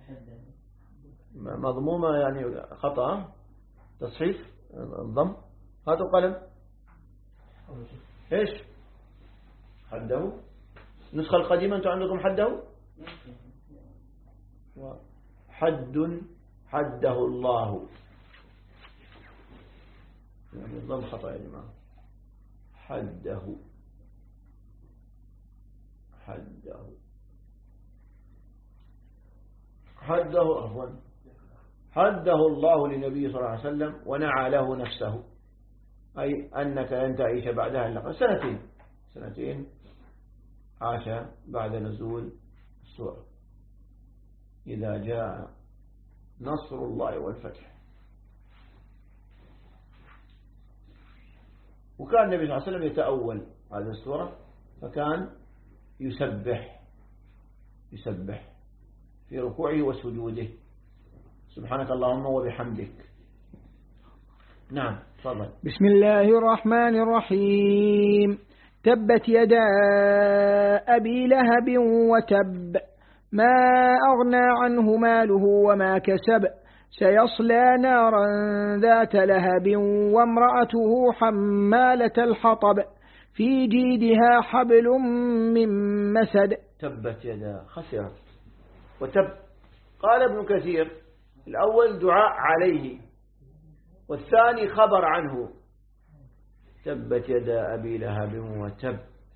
مضمومة يعني خطأ تصحيف الضم. هاتوا قلم ايش حده النسخة القديمة انتم عندكم حده حد حده الله يعني الضم خطأ يا جماعة. حده عفوا حده الله لنبي صلى الله عليه وسلم ونعى له نفسه، أي أنك لن تعيش بعدها إلا سنتين عاش بعد نزول السورة. إذا جاء نصر الله والفتح. وكان النبي صلى الله عليه وسلم يتأول هذه السورة، فكان يسبح في ركوعه وسجوده، سبحانك اللهم وبحمدك. نعم تفضل. بسم الله الرحمن الرحيم. تبت يدا أبي لهب وتب، ما أغنى عنه ماله وما كسب، سيصلى نارا ذات لهب وامرأته حمالة الحطب، في جيدها حبل من مسد. تبت يدا خسرت وتب. قال ابن كثير الأول دعاء عليه، والثاني خبر عنه. تبت يدا أبي لهب وتب.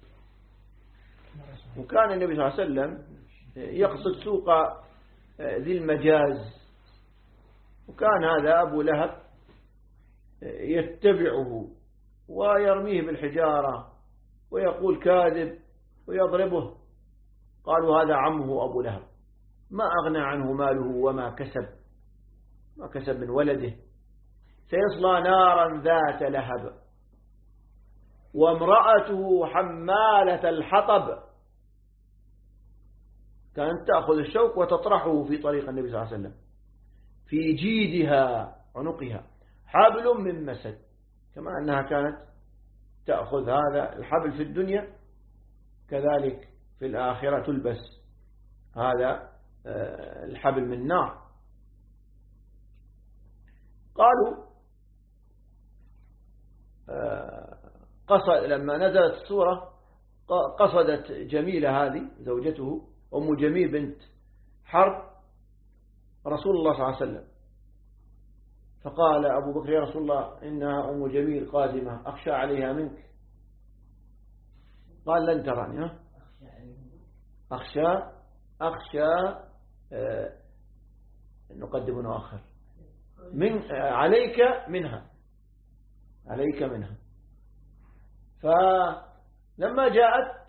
وكان النبي صلى الله عليه وسلم يقصد سوق ذي المجاز، وكان هذا أبو لهب يتبعه ويرميه بالحجارة ويقول كاذب ويضربه. قالوا هذا عمه أبو لهب، ما أغنى عنه ماله وما كسب، ما كسب من ولده. سيصلى نارا ذات لهب وامرأته حمالة الحطب، كانت تأخذ الشوك وتطرحه في طريق النبي صلى الله عليه وسلم. في جيدها عنقها حبل من مسد، كما أنها كانت تأخذ هذا الحبل في الدنيا، كذلك في الآخرة تلبس هذا الحبل من نار. قالوا لما نزلت السورة قصدت جميلة هذه زوجته أم جميل بنت حرب رسول الله صلى الله عليه وسلم، فقال أبو بكر يا رسول الله إنها أم جميل قادمة أخشى عليها منك. قال لن تراني. أخشى نقدم ونؤخر من عليك منها. فلما جاءت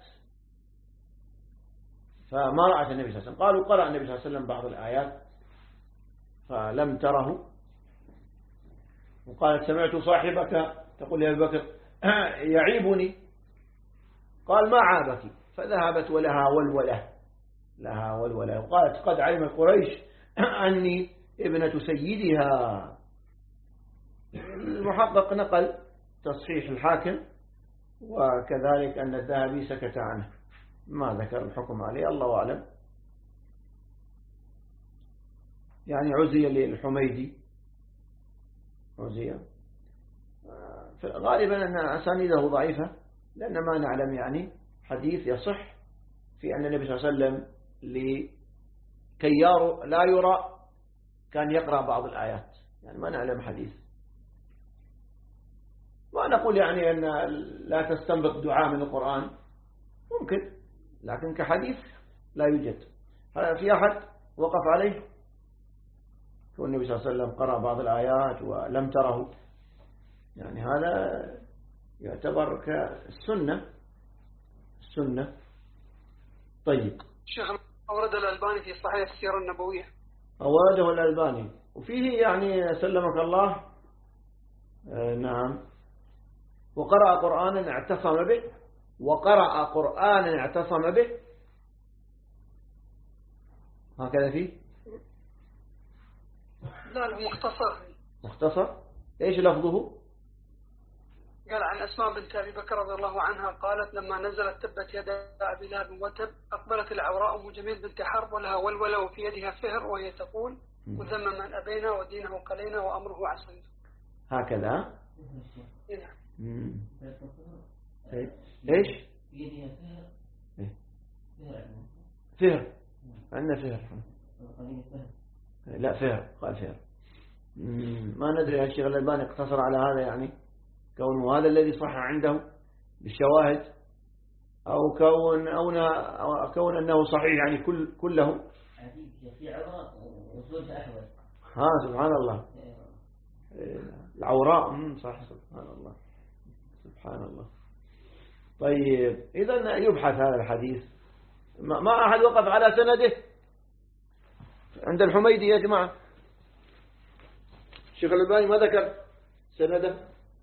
فما رأت النبي صلى الله عليه وسلم. قالوا قرأ النبي صلى الله عليه وسلم بعض الآيات فلم تره، وقالت سمعت صاحبك تقول يا أبي بكر يعيبني. قال ما عابك، فذهبت ولها ولولة وقالت قد علم قريش أني ابنة سيدها. المحقق نقل تصحيح الحاكم، وكذلك أن الذهبي سكت عنه، ما ذكر الحكم عليه، الله أعلم. يعني عزي للحميدي غالبا أن أسانيده ضعيفة، لأن ما نعلم يعني حديث يصح في أن النبي صلى الله عليه وسلم لكي لا يرى كان يقرأ بعض الآيات، يعني ما نعلم حديث. ما نقول يعني أن لا تستنبط دعاء من القرآن، ممكن، لكن كحديث لا يوجد. في أحد وقف عليه والنبي صلى الله عليه وسلم قرأ بعض الآيات ولم تره، يعني هذا يعتبر كالسنة. طيب. شيخ أورد الألباني في صحيح السيرة النبوية. أورده الألباني، وفيه يعني سلمك الله نعم. وقرأ قرآنا اعتصم به هكذا فيه. لا مختصر. ايش لفظه؟ قال عن أسماء بنت أبي بكر رضي الله عنها قالت لما نزلت تبت يدا أبي لهب وتب أقبلت العوراء أم جميل بنت حرب ولها ولولة وفي يدها فهر وهي تقول وذم من أبينا ودينه قلينا وأمره عصينا. هكذا. نعم. ايش؟ فهر. عندنا فهر. لا فهر، قال فهر. ما ندري هل الشيخ الألباني اقتصر على هذا، يعني كونه هذا الذي صح عنده بالشواهد، أو كون أنه صحيح يعني كله. سبحان الله. العوراء صح. سبحان الله. طيب إذن يبحث هذا الحديث، ما أحد وقف على سنده عند الحميدي يا جماعة. الشيخ الألباني ما ذكر سنده؟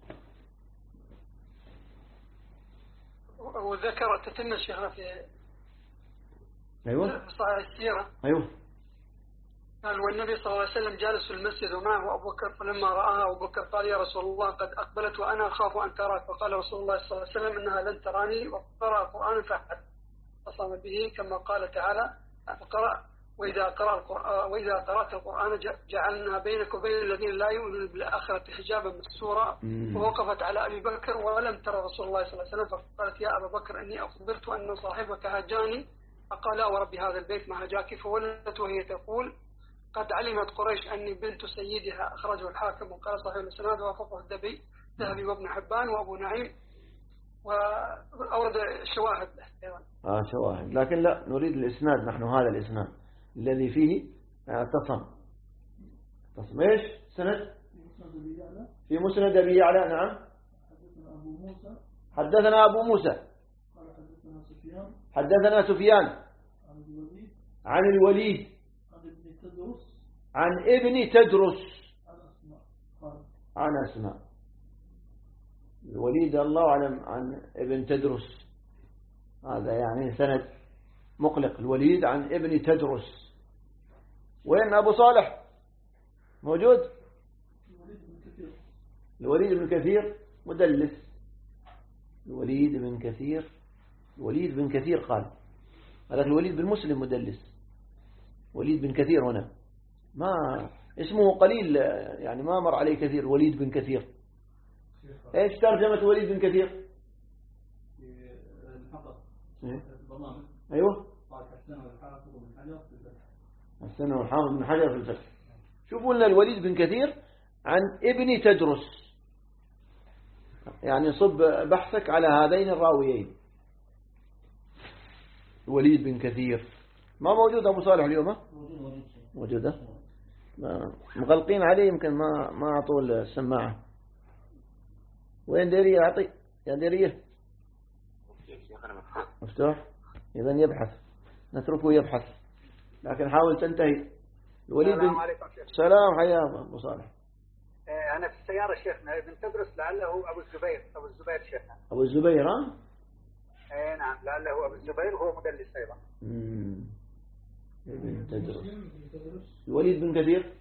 وذكر تتم الشيخنا في أيوة صحيح السيرة. أيوة. قال والنبي صلى الله عليه وسلم جالس في المسجد ومعه أبو بكر، فلما رآها أبو بكر قال يا رسول الله قد أقبلت وأنا أخاف أن تراك، فقال رسول الله صلى الله عليه وسلم إنها لن تراني، وقرأ القرآن فاعتصم به كما قال تعالى فقرأ وإذا قرأت القرآن جعلنا بينك وبين الذين لا يؤمنون بالآخرة حجابا مستورا. ووقفت على أبي بكر ولم ترى رسول الله صلى الله عليه وسلم، فقالت يا أبا بكر إني أخبرت أن صاحبك هاجاني، فقال لا ورب هذا البيت ما هاجاك، فولدت وهي تقول قد علمت قريش أني بنت سيدها. أخرجه الحاكم وقال صحيح الإسناد ووافقه الذهبي وابن حبان وأبو نعيم، وأورد شواهد أيضا. شواهد، لكن لا نريد الإسناد نحن، هذا الإسناد الذي فيه اعتصم ايش سند؟ في مسند أبي يعلى. نعم. حدثنا أبو موسى حدثنا سفيان عن الوليد عن ابن تدرس عن أسماء. الوليد الله أعلم عن ابن تدرس، هذا يعني سند مقلق. الوليد عن ابن تدرس. وين أبو صالح موجود؟ الوليد بن كثير مدلس. الوليد بن كثير قال هذا الوليد بن مسلم مدلس. وليد بن كثير هنا ما اسمه قليل، يعني ما مر عليه كثير. وليد بن كثير ايش ترجمة وليد بن كثير؟ ايوه حسنه الحافظ بن حجر في الفتح. شوفوا لنا الوليد بن كثير عن ابن تدرس، يعني صب بحثك على هذين الراويين. الوليد بن كثير ما موجود. أبو صالح اليوم موجودة، مغلقين عليه يمكن ما أعطوا السماعة. وين ديرية؟ أعطي يا ديرية مفتوح. إذن يبحث، نتركه يبحث، لكن حاول تنتهي. الوليد بن سلام حياه أبو صالح. أنا في السيارة شيخنا ابن تدرس لعله أبو الزبير شيخنا. أبو الزبير ها؟ نعم لعله أبو الزبير، هو مدلس أيضا. ابن تدرس. الوليد بن كثير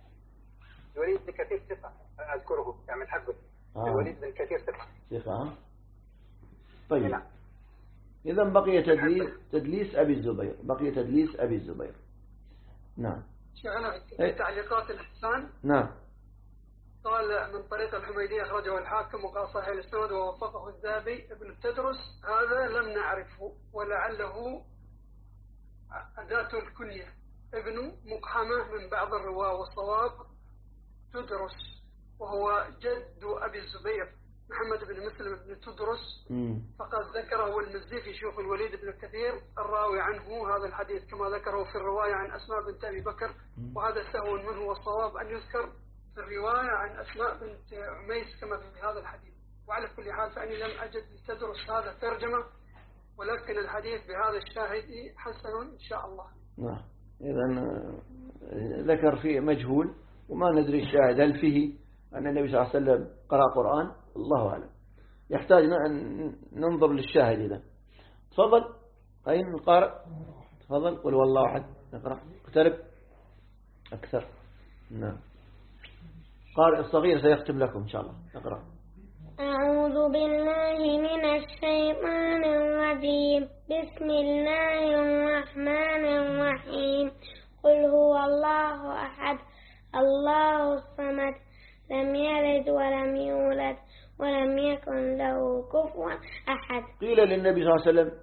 ثقة أذكره يعني حقه. الوليد بن كثير ثقة. طيب نعم. إذا بقي تدليس أبي الزبير. نعم. شيخنا في تعليقات الإحسان. نعم. قال من طريق الحميدية أخرجه الحاكم وقال صحيح الإسناد ووافقه الذهبي. ابن تدرس هذا لم نعرفه، ولعله أداة الكنية. ابن مقحمة من بعض الرواة، والصواب تدرس، وهو جد أبي الزبير محمد بن مسلم بن تدرس. فقد ذكره المزي في شيوخ الوليد بن كثير الراوي عنه هذا الحديث، كما ذكره في الرواية عن أسماء بنت أبي بكر، وهذا سهو منه، والصواب أن يذكر في الرواية عن أسماء بنت عميس كما في هذا الحديث. وعلى كل حال فأني لم أجد لتدرس هذا ترجمة، ولكن الحديث بهذا الشاهد حسن إن شاء الله. نعم. إذن ذكر فيه مجهول وما ندري الشاهد هل فيه أن النبي صلى الله عليه وسلم قرأ قرآن، الله أعلم. يحتاج أن ننظر للشاهد. إذا تفضل أين القارئ؟ تفضل. قل والله أحد. نقرأ. اقترب أكثر. نعم. قارئ الصغير سيختم لكم إن شاء الله. نقرأ. أعوذ بالله من الشيطان الرجيم. بسم الله الرحمن الرحيم. قل هو الله أحد الله الصمد لم يلد ولم يولد ولم يكن له كفوا أحد. قيل للنبي صلى الله عليه وسلم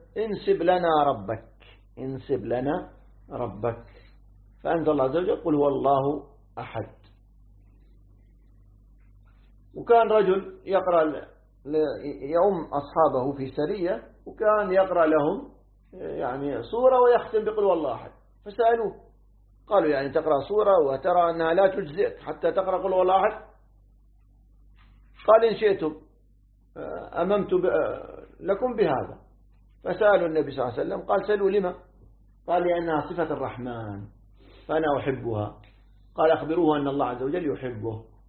انسب لنا ربك، فأنزل الله عز وجل قل هو الله أحد. وكان رجل يقرأ يؤم أصحابه في سرية، وكان يقرأ لهم يعني سورة ويختم بقل هو الله أحد، فسألوه قالوا يعني تقرأ سورة وترى أنها لا تجزئك حتى تقرأ قل هو الله أحد؟ قال إن شئتم أممت لكم بهذا. فسألوا النبي صلى الله عليه وسلم قال سألوا لما؟ قال لأنها صفة الرحمن فأنا أحبها. قال أخبروه أن الله عز وجل يحبه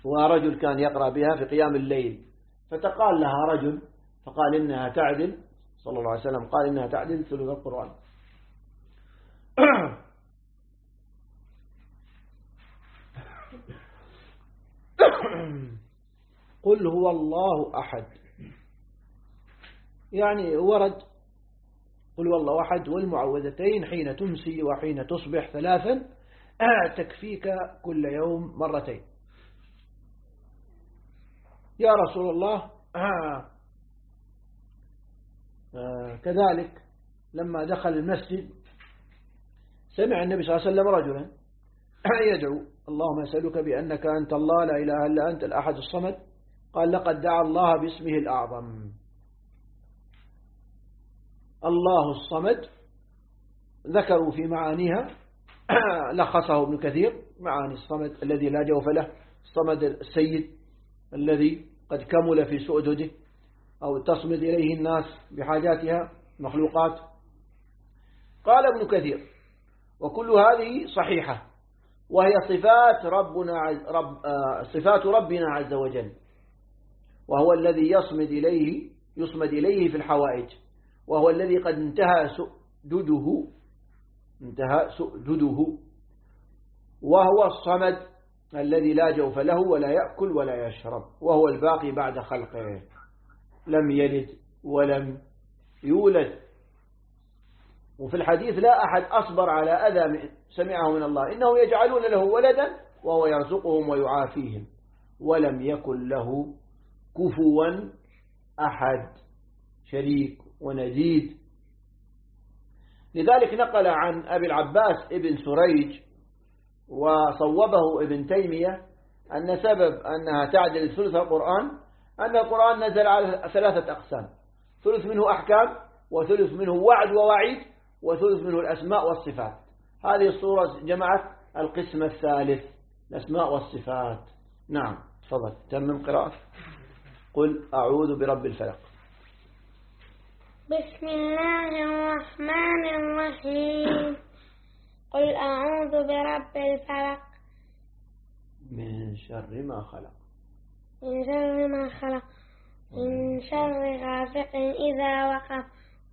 ورجل كان يقرأ بها في قيام الليل، فتقال لها رجل فقال إنها تعدل، صلى الله عليه وسلم قال إنها تعدل ثلث القرآن. قل هو الله أحد، يعني ورد قل هو الله أحد والمعوذتين حين تمسي وحين تصبح 3 تكفيك كل يوم 2 مرة. يا رسول الله كذلك لما دخل المسجد سمع النبي صلى الله عليه وسلم رجلا يدعو اللهم أسألك بأنك أنت الله لا إله إلا أنت الأحد الصمد، قال لقد دعا الله باسمه الأعظم. الله الصمد ذكروا في معانيها لخصه ابن كثير، معاني الصمد الذي لا جوف له، الصمد السيد الذي قد كمل في سؤدده أو تصمد إليه الناس بحاجاتها مخلوقات. قال ابن كثير وكل هذه صحيحة، وهي صفات ربنا عز وجل، وهو الذي يصمد إليه في الحوائج، وهو الذي قد انتهى سؤدده، وهو الصمد الذي لا جوف له ولا يأكل ولا يشرب، وهو الباقي بعد خلقه، لم يلد ولم يولد. وفي الحديث لا أحد أصبر على أذى سمعه من الله، إنه يجعلون له ولدا وهو يرزقهم ويعافيهم ولم يكن له كفوا أحد شريك ونديد. لذلك نقل عن أبي العباس ابن سريج وصوبه ابن تيمية أن سبب أنها تعدل ثلث القرآن أن القرآن نزل على 3 أقسام، ثلث منه أحكام، وثلث منه وعد ووعيد، وثلث منه الأسماء والصفات. هذه الصورة جمعت القسم الثالث الأسماء والصفات. نعم تفضل تمم قراءة. قل أعوذ برب الفلق. بسم الله الرحمن الرحيم. قل أعوذ برب الفلق من شر ما خلق. من شر ما خلق، من شر غاسق إذا وقب،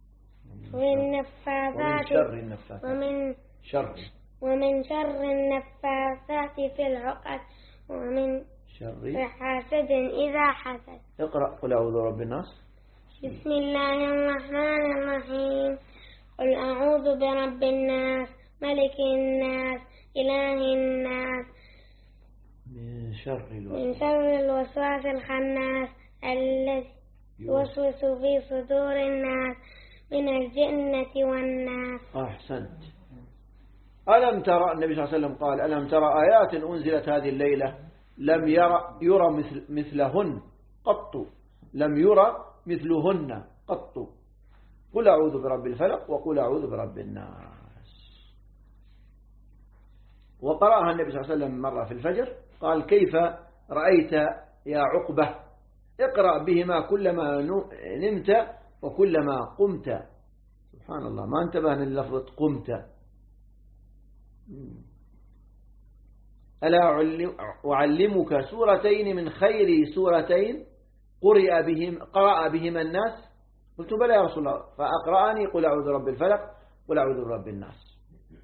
ومن شر النفاثات في العقد، ومن شر حاسد إذا حسد. اقرأ قل أعوذ برب الناس. بسم الله الرحمن الرحيم. قل أعوذ برب الناس ملك الناس إله الناس من شر الوسواس الخناس الذي يوسوس في صدور الناس من الجنة والناس. أحسنت. ألم ترى النبي صلى الله عليه وسلم قال ألم ترى آيات أنزلت هذه الليلة لم يرى مثلهن قط، لم يرى مثلهن قط. قل أعوذ برب الفلق وقل أعوذ برب الناس. وقرأها النبي صلى الله عليه وسلم مرة في الفجر قال كيف رأيت يا عقبة، اقرأ بهما كلما نمت وكلما قمت. سبحان الله ما انتبه من لفظة قمت. ألا أعلمك سورتين من خير سورتين قرأ بهما الناس؟ قلت بلى يا رسول الله، فأقرأني قل أعوذ برب الفلق قل أعوذ برب الناس.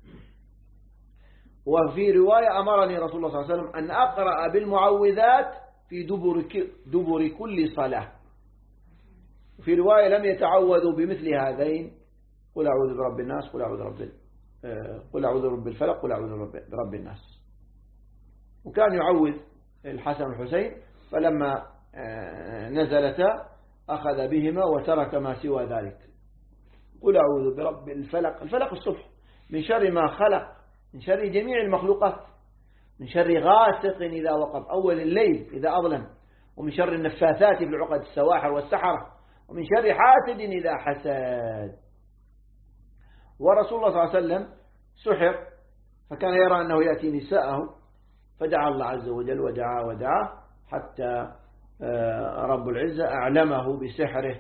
وفي رواية أمرني رسول الله صلى الله عليه وسلم أن أقرأ بالمعوذات في دبر كل صلاة. في رواية لم يتعوذوا بمثل هذين، قل أعوذ برب الناس قل أعوذ برب الفلق قل أعوذ برب الناس. وكان يعوذ الحسن والحسين، فلما نزلتا أخذ بهما وترك ما سوى ذلك. قل أعوذ برب الفلق، الفلق الصبح، من شر ما خلق، من شر جميع المخلوقات، من شر غاسق إذا وقب، أول الليل إذا أظلم، ومن شر النفاثات بالعقد السواحر والسحرة، ومن شر حاسد إذا حسد. ورسول الله صلى الله عليه وسلم سحر، فكان يرى أنه يأتي نساءه، فدعا الله عز وجل ودعا حتى رب العزة أعلمه بسحره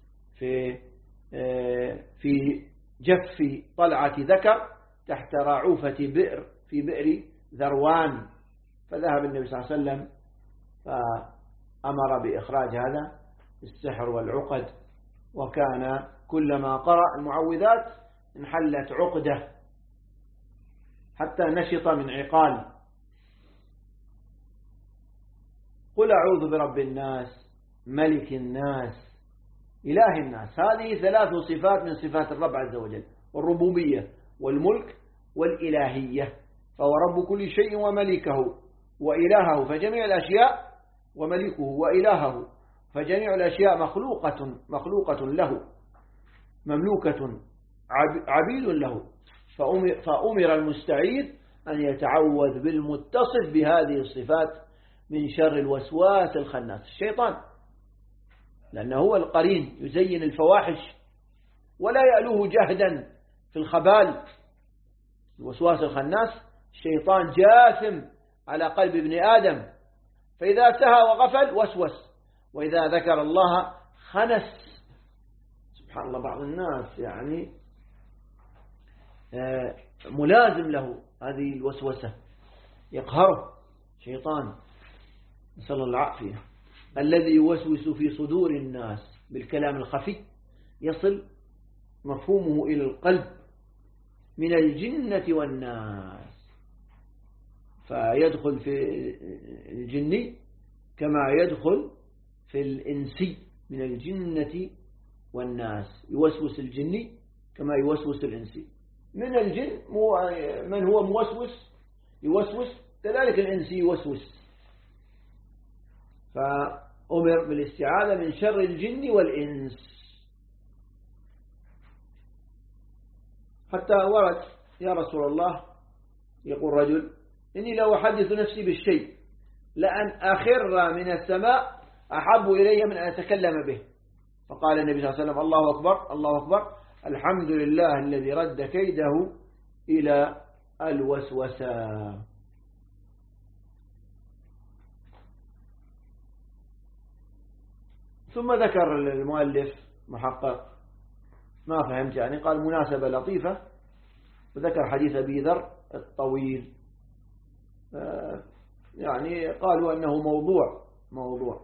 في جف طلعة ذكر تحت راعوفة بئر في بئر ذروان. فذهب النبي صلى الله عليه وسلم فأمر بإخراج هذا السحر والعقد، وكان كلما قرأ المعوذات انحلت عقدة حتى نشط من عقال. قل أعوذ برب الناس ملك الناس إله الناس. هذه 3 صفات من صفات الرب عز وجل: والربوبية والملك والإلهية. فهو رب كل شيء وملكه وإلهه، فجميع الأشياء وملكه وإلهه، فجميع الأشياء مخلوقة له، مملوكة، عبيد له. فأمر المستعيذ أن يتعوذ بالمتصف بهذه الصفات من شر الوسواس الخناس الشيطان، لأنه هو القرين يزين الفواحش ولا يألوه جهدا في الخبال. الوسواس الخناس الشيطان جاثم على قلب ابن آدم، فإذا سهى وغفل وسوس، وإذا ذكر الله خنس. سبحان الله، بعض الناس يعني ملازم له هذه الوسوسة، يقهره شيطان، نسأل الله العافية. الذي يوسوس في صدور الناس بالكلام الخفي يصل مفهومه إلى القلب من الجنة والناس، فيدخل في الجني كما يدخل في الإنسي من الجنة والناس. يوسوس الجني كما يوسوس الإنسي. من الجن من هو موسوس يوسوس، كذلك الإنسي يوسوس. فأمر بالاستعاذة من شر الجن والإنس. حتى ورد: يا رسول الله، يقول رجل: إني لو أحدث نفسي بالشيء لأن أخر من السماء أحب إلي من أن أتكلم به. فقال النبي صلى الله عليه وسلم: الله أكبر الله أكبر، الحمد لله الذي رد كيده إلى الوسوسة. ثم ذكر المؤلف محقق ما فهمت يعني، قال مناسبة لطيفة، وذكر حديث أبي ذر الطويل، يعني قالوا أنه موضوع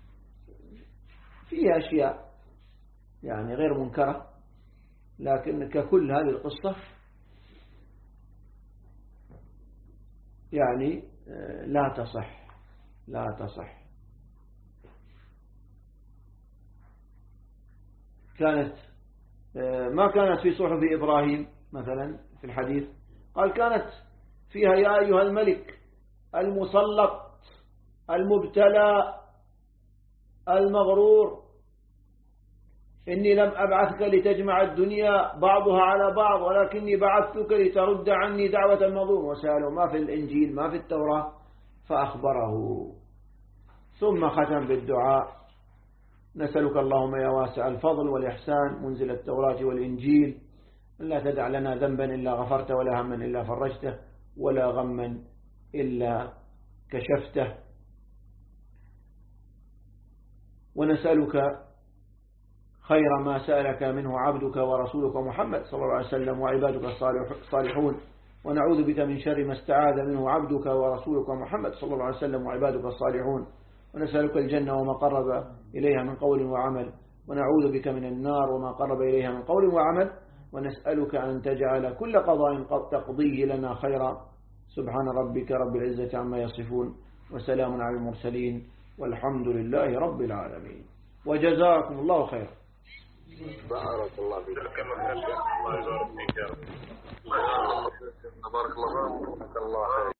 فيه أشياء يعني غير منكرة، لكن ككل هذه القصة يعني لا تصح. ما كانت في صحف إبراهيم مثلا في الحديث، قال كانت فيها: يا أيها الملك المسلط المبتلى المغرور، إني لم أبعثك لتجمع الدنيا بعضها على بعض، ولكني بعثتك لترد عني دعوة المظلوم. وسألوا ما في الإنجيل ما في التوراة، فأخبره. ثم ختم بالدعاء: نسألك اللهم يا واسع الفضل والإحسان منزل التوراة والإنجيل، لا تدع لنا ذنبا إلا غفرته، ولا هما إلا فرجته، ولا غما إلا كشفته. ونسألك خير ما سألك منه عبدك ورسولك محمد صلى الله عليه وسلم وعبادك الصالحون، ونعوذ بك من شر ما استعاذ منه عبدك ورسولك محمد صلى الله عليه وسلم وعبادك الصالحون. ونسألك الجنة وما قرب إليها من قول وعمل، ونعوذ بك من النار وما قرب إليها من قول وعمل. ونسألك أن تجعل كل قضاء قد تقضيه لنا خيرا. سبحان ربك رب العزة عما يصفون، وسلام على المرسلين، والحمد لله رب العالمين. وجزاكم الله خيرا. بارك الله فيك. الله يبارك فيك يا رب. بارك الله فيك.